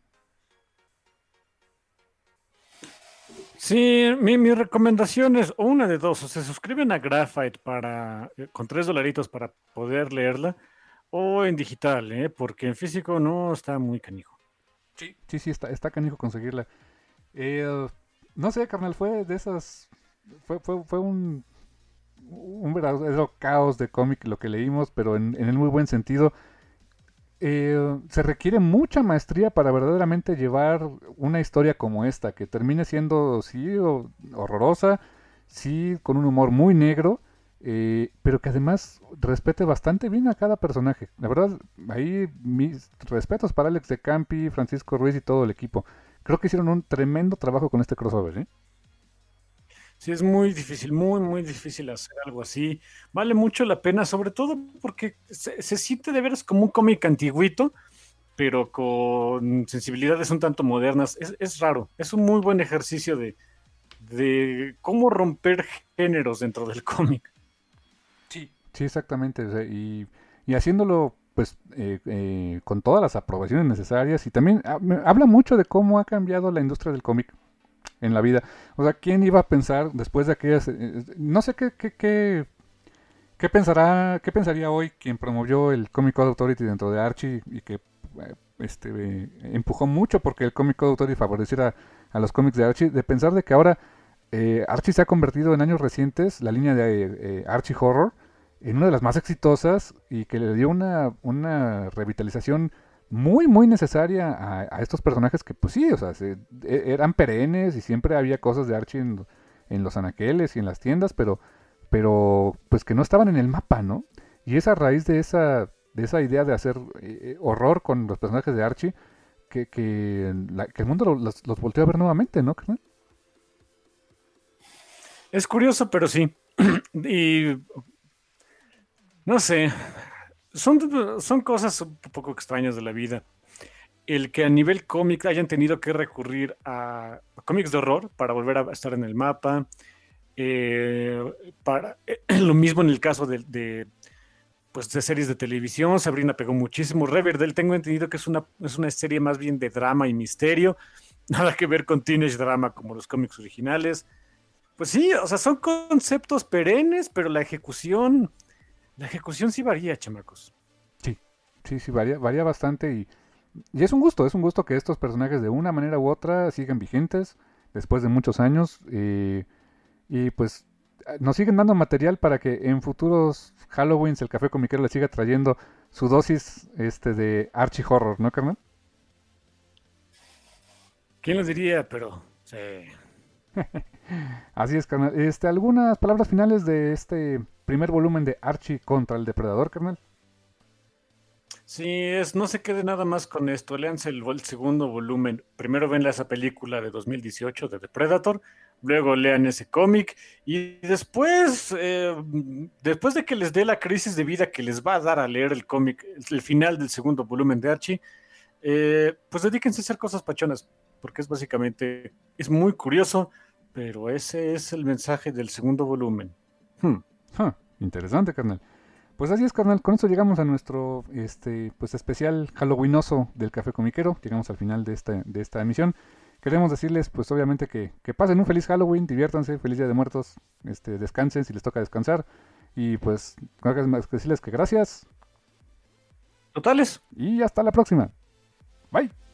Sí, mi recomendación es o una de dos, o se suscriben a Graphite con $3 para poder leerla, o en digital, porque en físico no está muy canijo. Sí, está canijo conseguirla. Eh, no sé, carnal, fue de esas. Fue un verdadero caos de cómic lo que leímos, pero en el muy buen sentido. Se requiere mucha maestría para verdaderamente llevar una historia como esta, que termine siendo, sí, horrorosa, sí, con un humor muy negro, pero que además respete bastante bien a cada personaje. La verdad, ahí mis respetos para Alex de Campi, Francisco Ruiz y todo el equipo. Creo que hicieron un tremendo trabajo con este crossover, ¿eh? Sí, es muy difícil, muy, muy difícil hacer algo así. Vale mucho la pena, sobre todo porque se siente de veras como un cómic antiguito, pero con sensibilidades un tanto modernas. Es raro, es un muy buen ejercicio de cómo romper géneros dentro del cómic. Sí, exactamente. O sea, y haciéndolo pues con todas las aprobaciones necesarias y también habla mucho de cómo ha cambiado la industria del cómic en la vida. O sea, ¿quién iba a pensar después de aquellas... no sé qué pensaría hoy quien promovió el Comic Code Authority dentro de Archie y que empujó mucho porque el Comic Code Authority favoreciera a los cómics de Archie, de pensar de que ahora Archie se ha convertido en años recientes, la línea de Archie Horror, en una de las más exitosas y que le dio una revitalización muy, muy necesaria a estos personajes que, pues sí, o sea, eran perennes y siempre había cosas de Archie en los anaqueles y en las tiendas, pero pues que no estaban en el mapa, ¿no? Y es a raíz de esa idea de hacer horror con los personajes de Archie que el mundo los volteó a ver nuevamente, ¿no, carnal? Es curioso, pero sí. Y no sé, son cosas un poco extrañas de la vida. El que a nivel cómic hayan tenido que recurrir a cómics de horror para volver a estar en el mapa. Lo mismo en el caso pues, de series de televisión. Sabrina pegó muchísimo. Riverdale tengo entendido que es una serie más bien de drama y misterio. Nada que ver con teenage drama como los cómics originales. Pues sí, o sea, son conceptos perennes, pero la ejecución sí varía, chamacos. Sí, sí, varía bastante y es un gusto que estos personajes de una manera u otra sigan vigentes después de muchos años y pues nos siguen dando material para que en futuros Halloweens el Café Comiquero le siga trayendo su dosis de Archie Horror, ¿no, carnal? ¿Quién lo diría? Pero sí. Así es, carnal. ¿Algunas palabras finales de este primer volumen de Archie contra el Depredador, carnal? Sí, no se quede nada más con esto. Léanse el segundo volumen. Primero ven esa película de 2018 de The Predator, luego lean ese cómic y después de que les dé la crisis de vida que les va a dar a leer el cómic, el final del segundo volumen de Archie, pues dedíquense a hacer cosas pachonas, porque es muy curioso, pero ese es el mensaje del segundo volumen. Interesante, carnal. Pues así es, carnal. Con esto llegamos a nuestro pues especial Halloweenoso del Café Comiquero. Llegamos al final de esta emisión. Queremos decirles, pues obviamente que pasen un feliz Halloween, diviértanse, feliz Día de Muertos, descansen si les toca descansar. Y pues, no hagas más que decirles que gracias Totales. y hasta la próxima. Bye.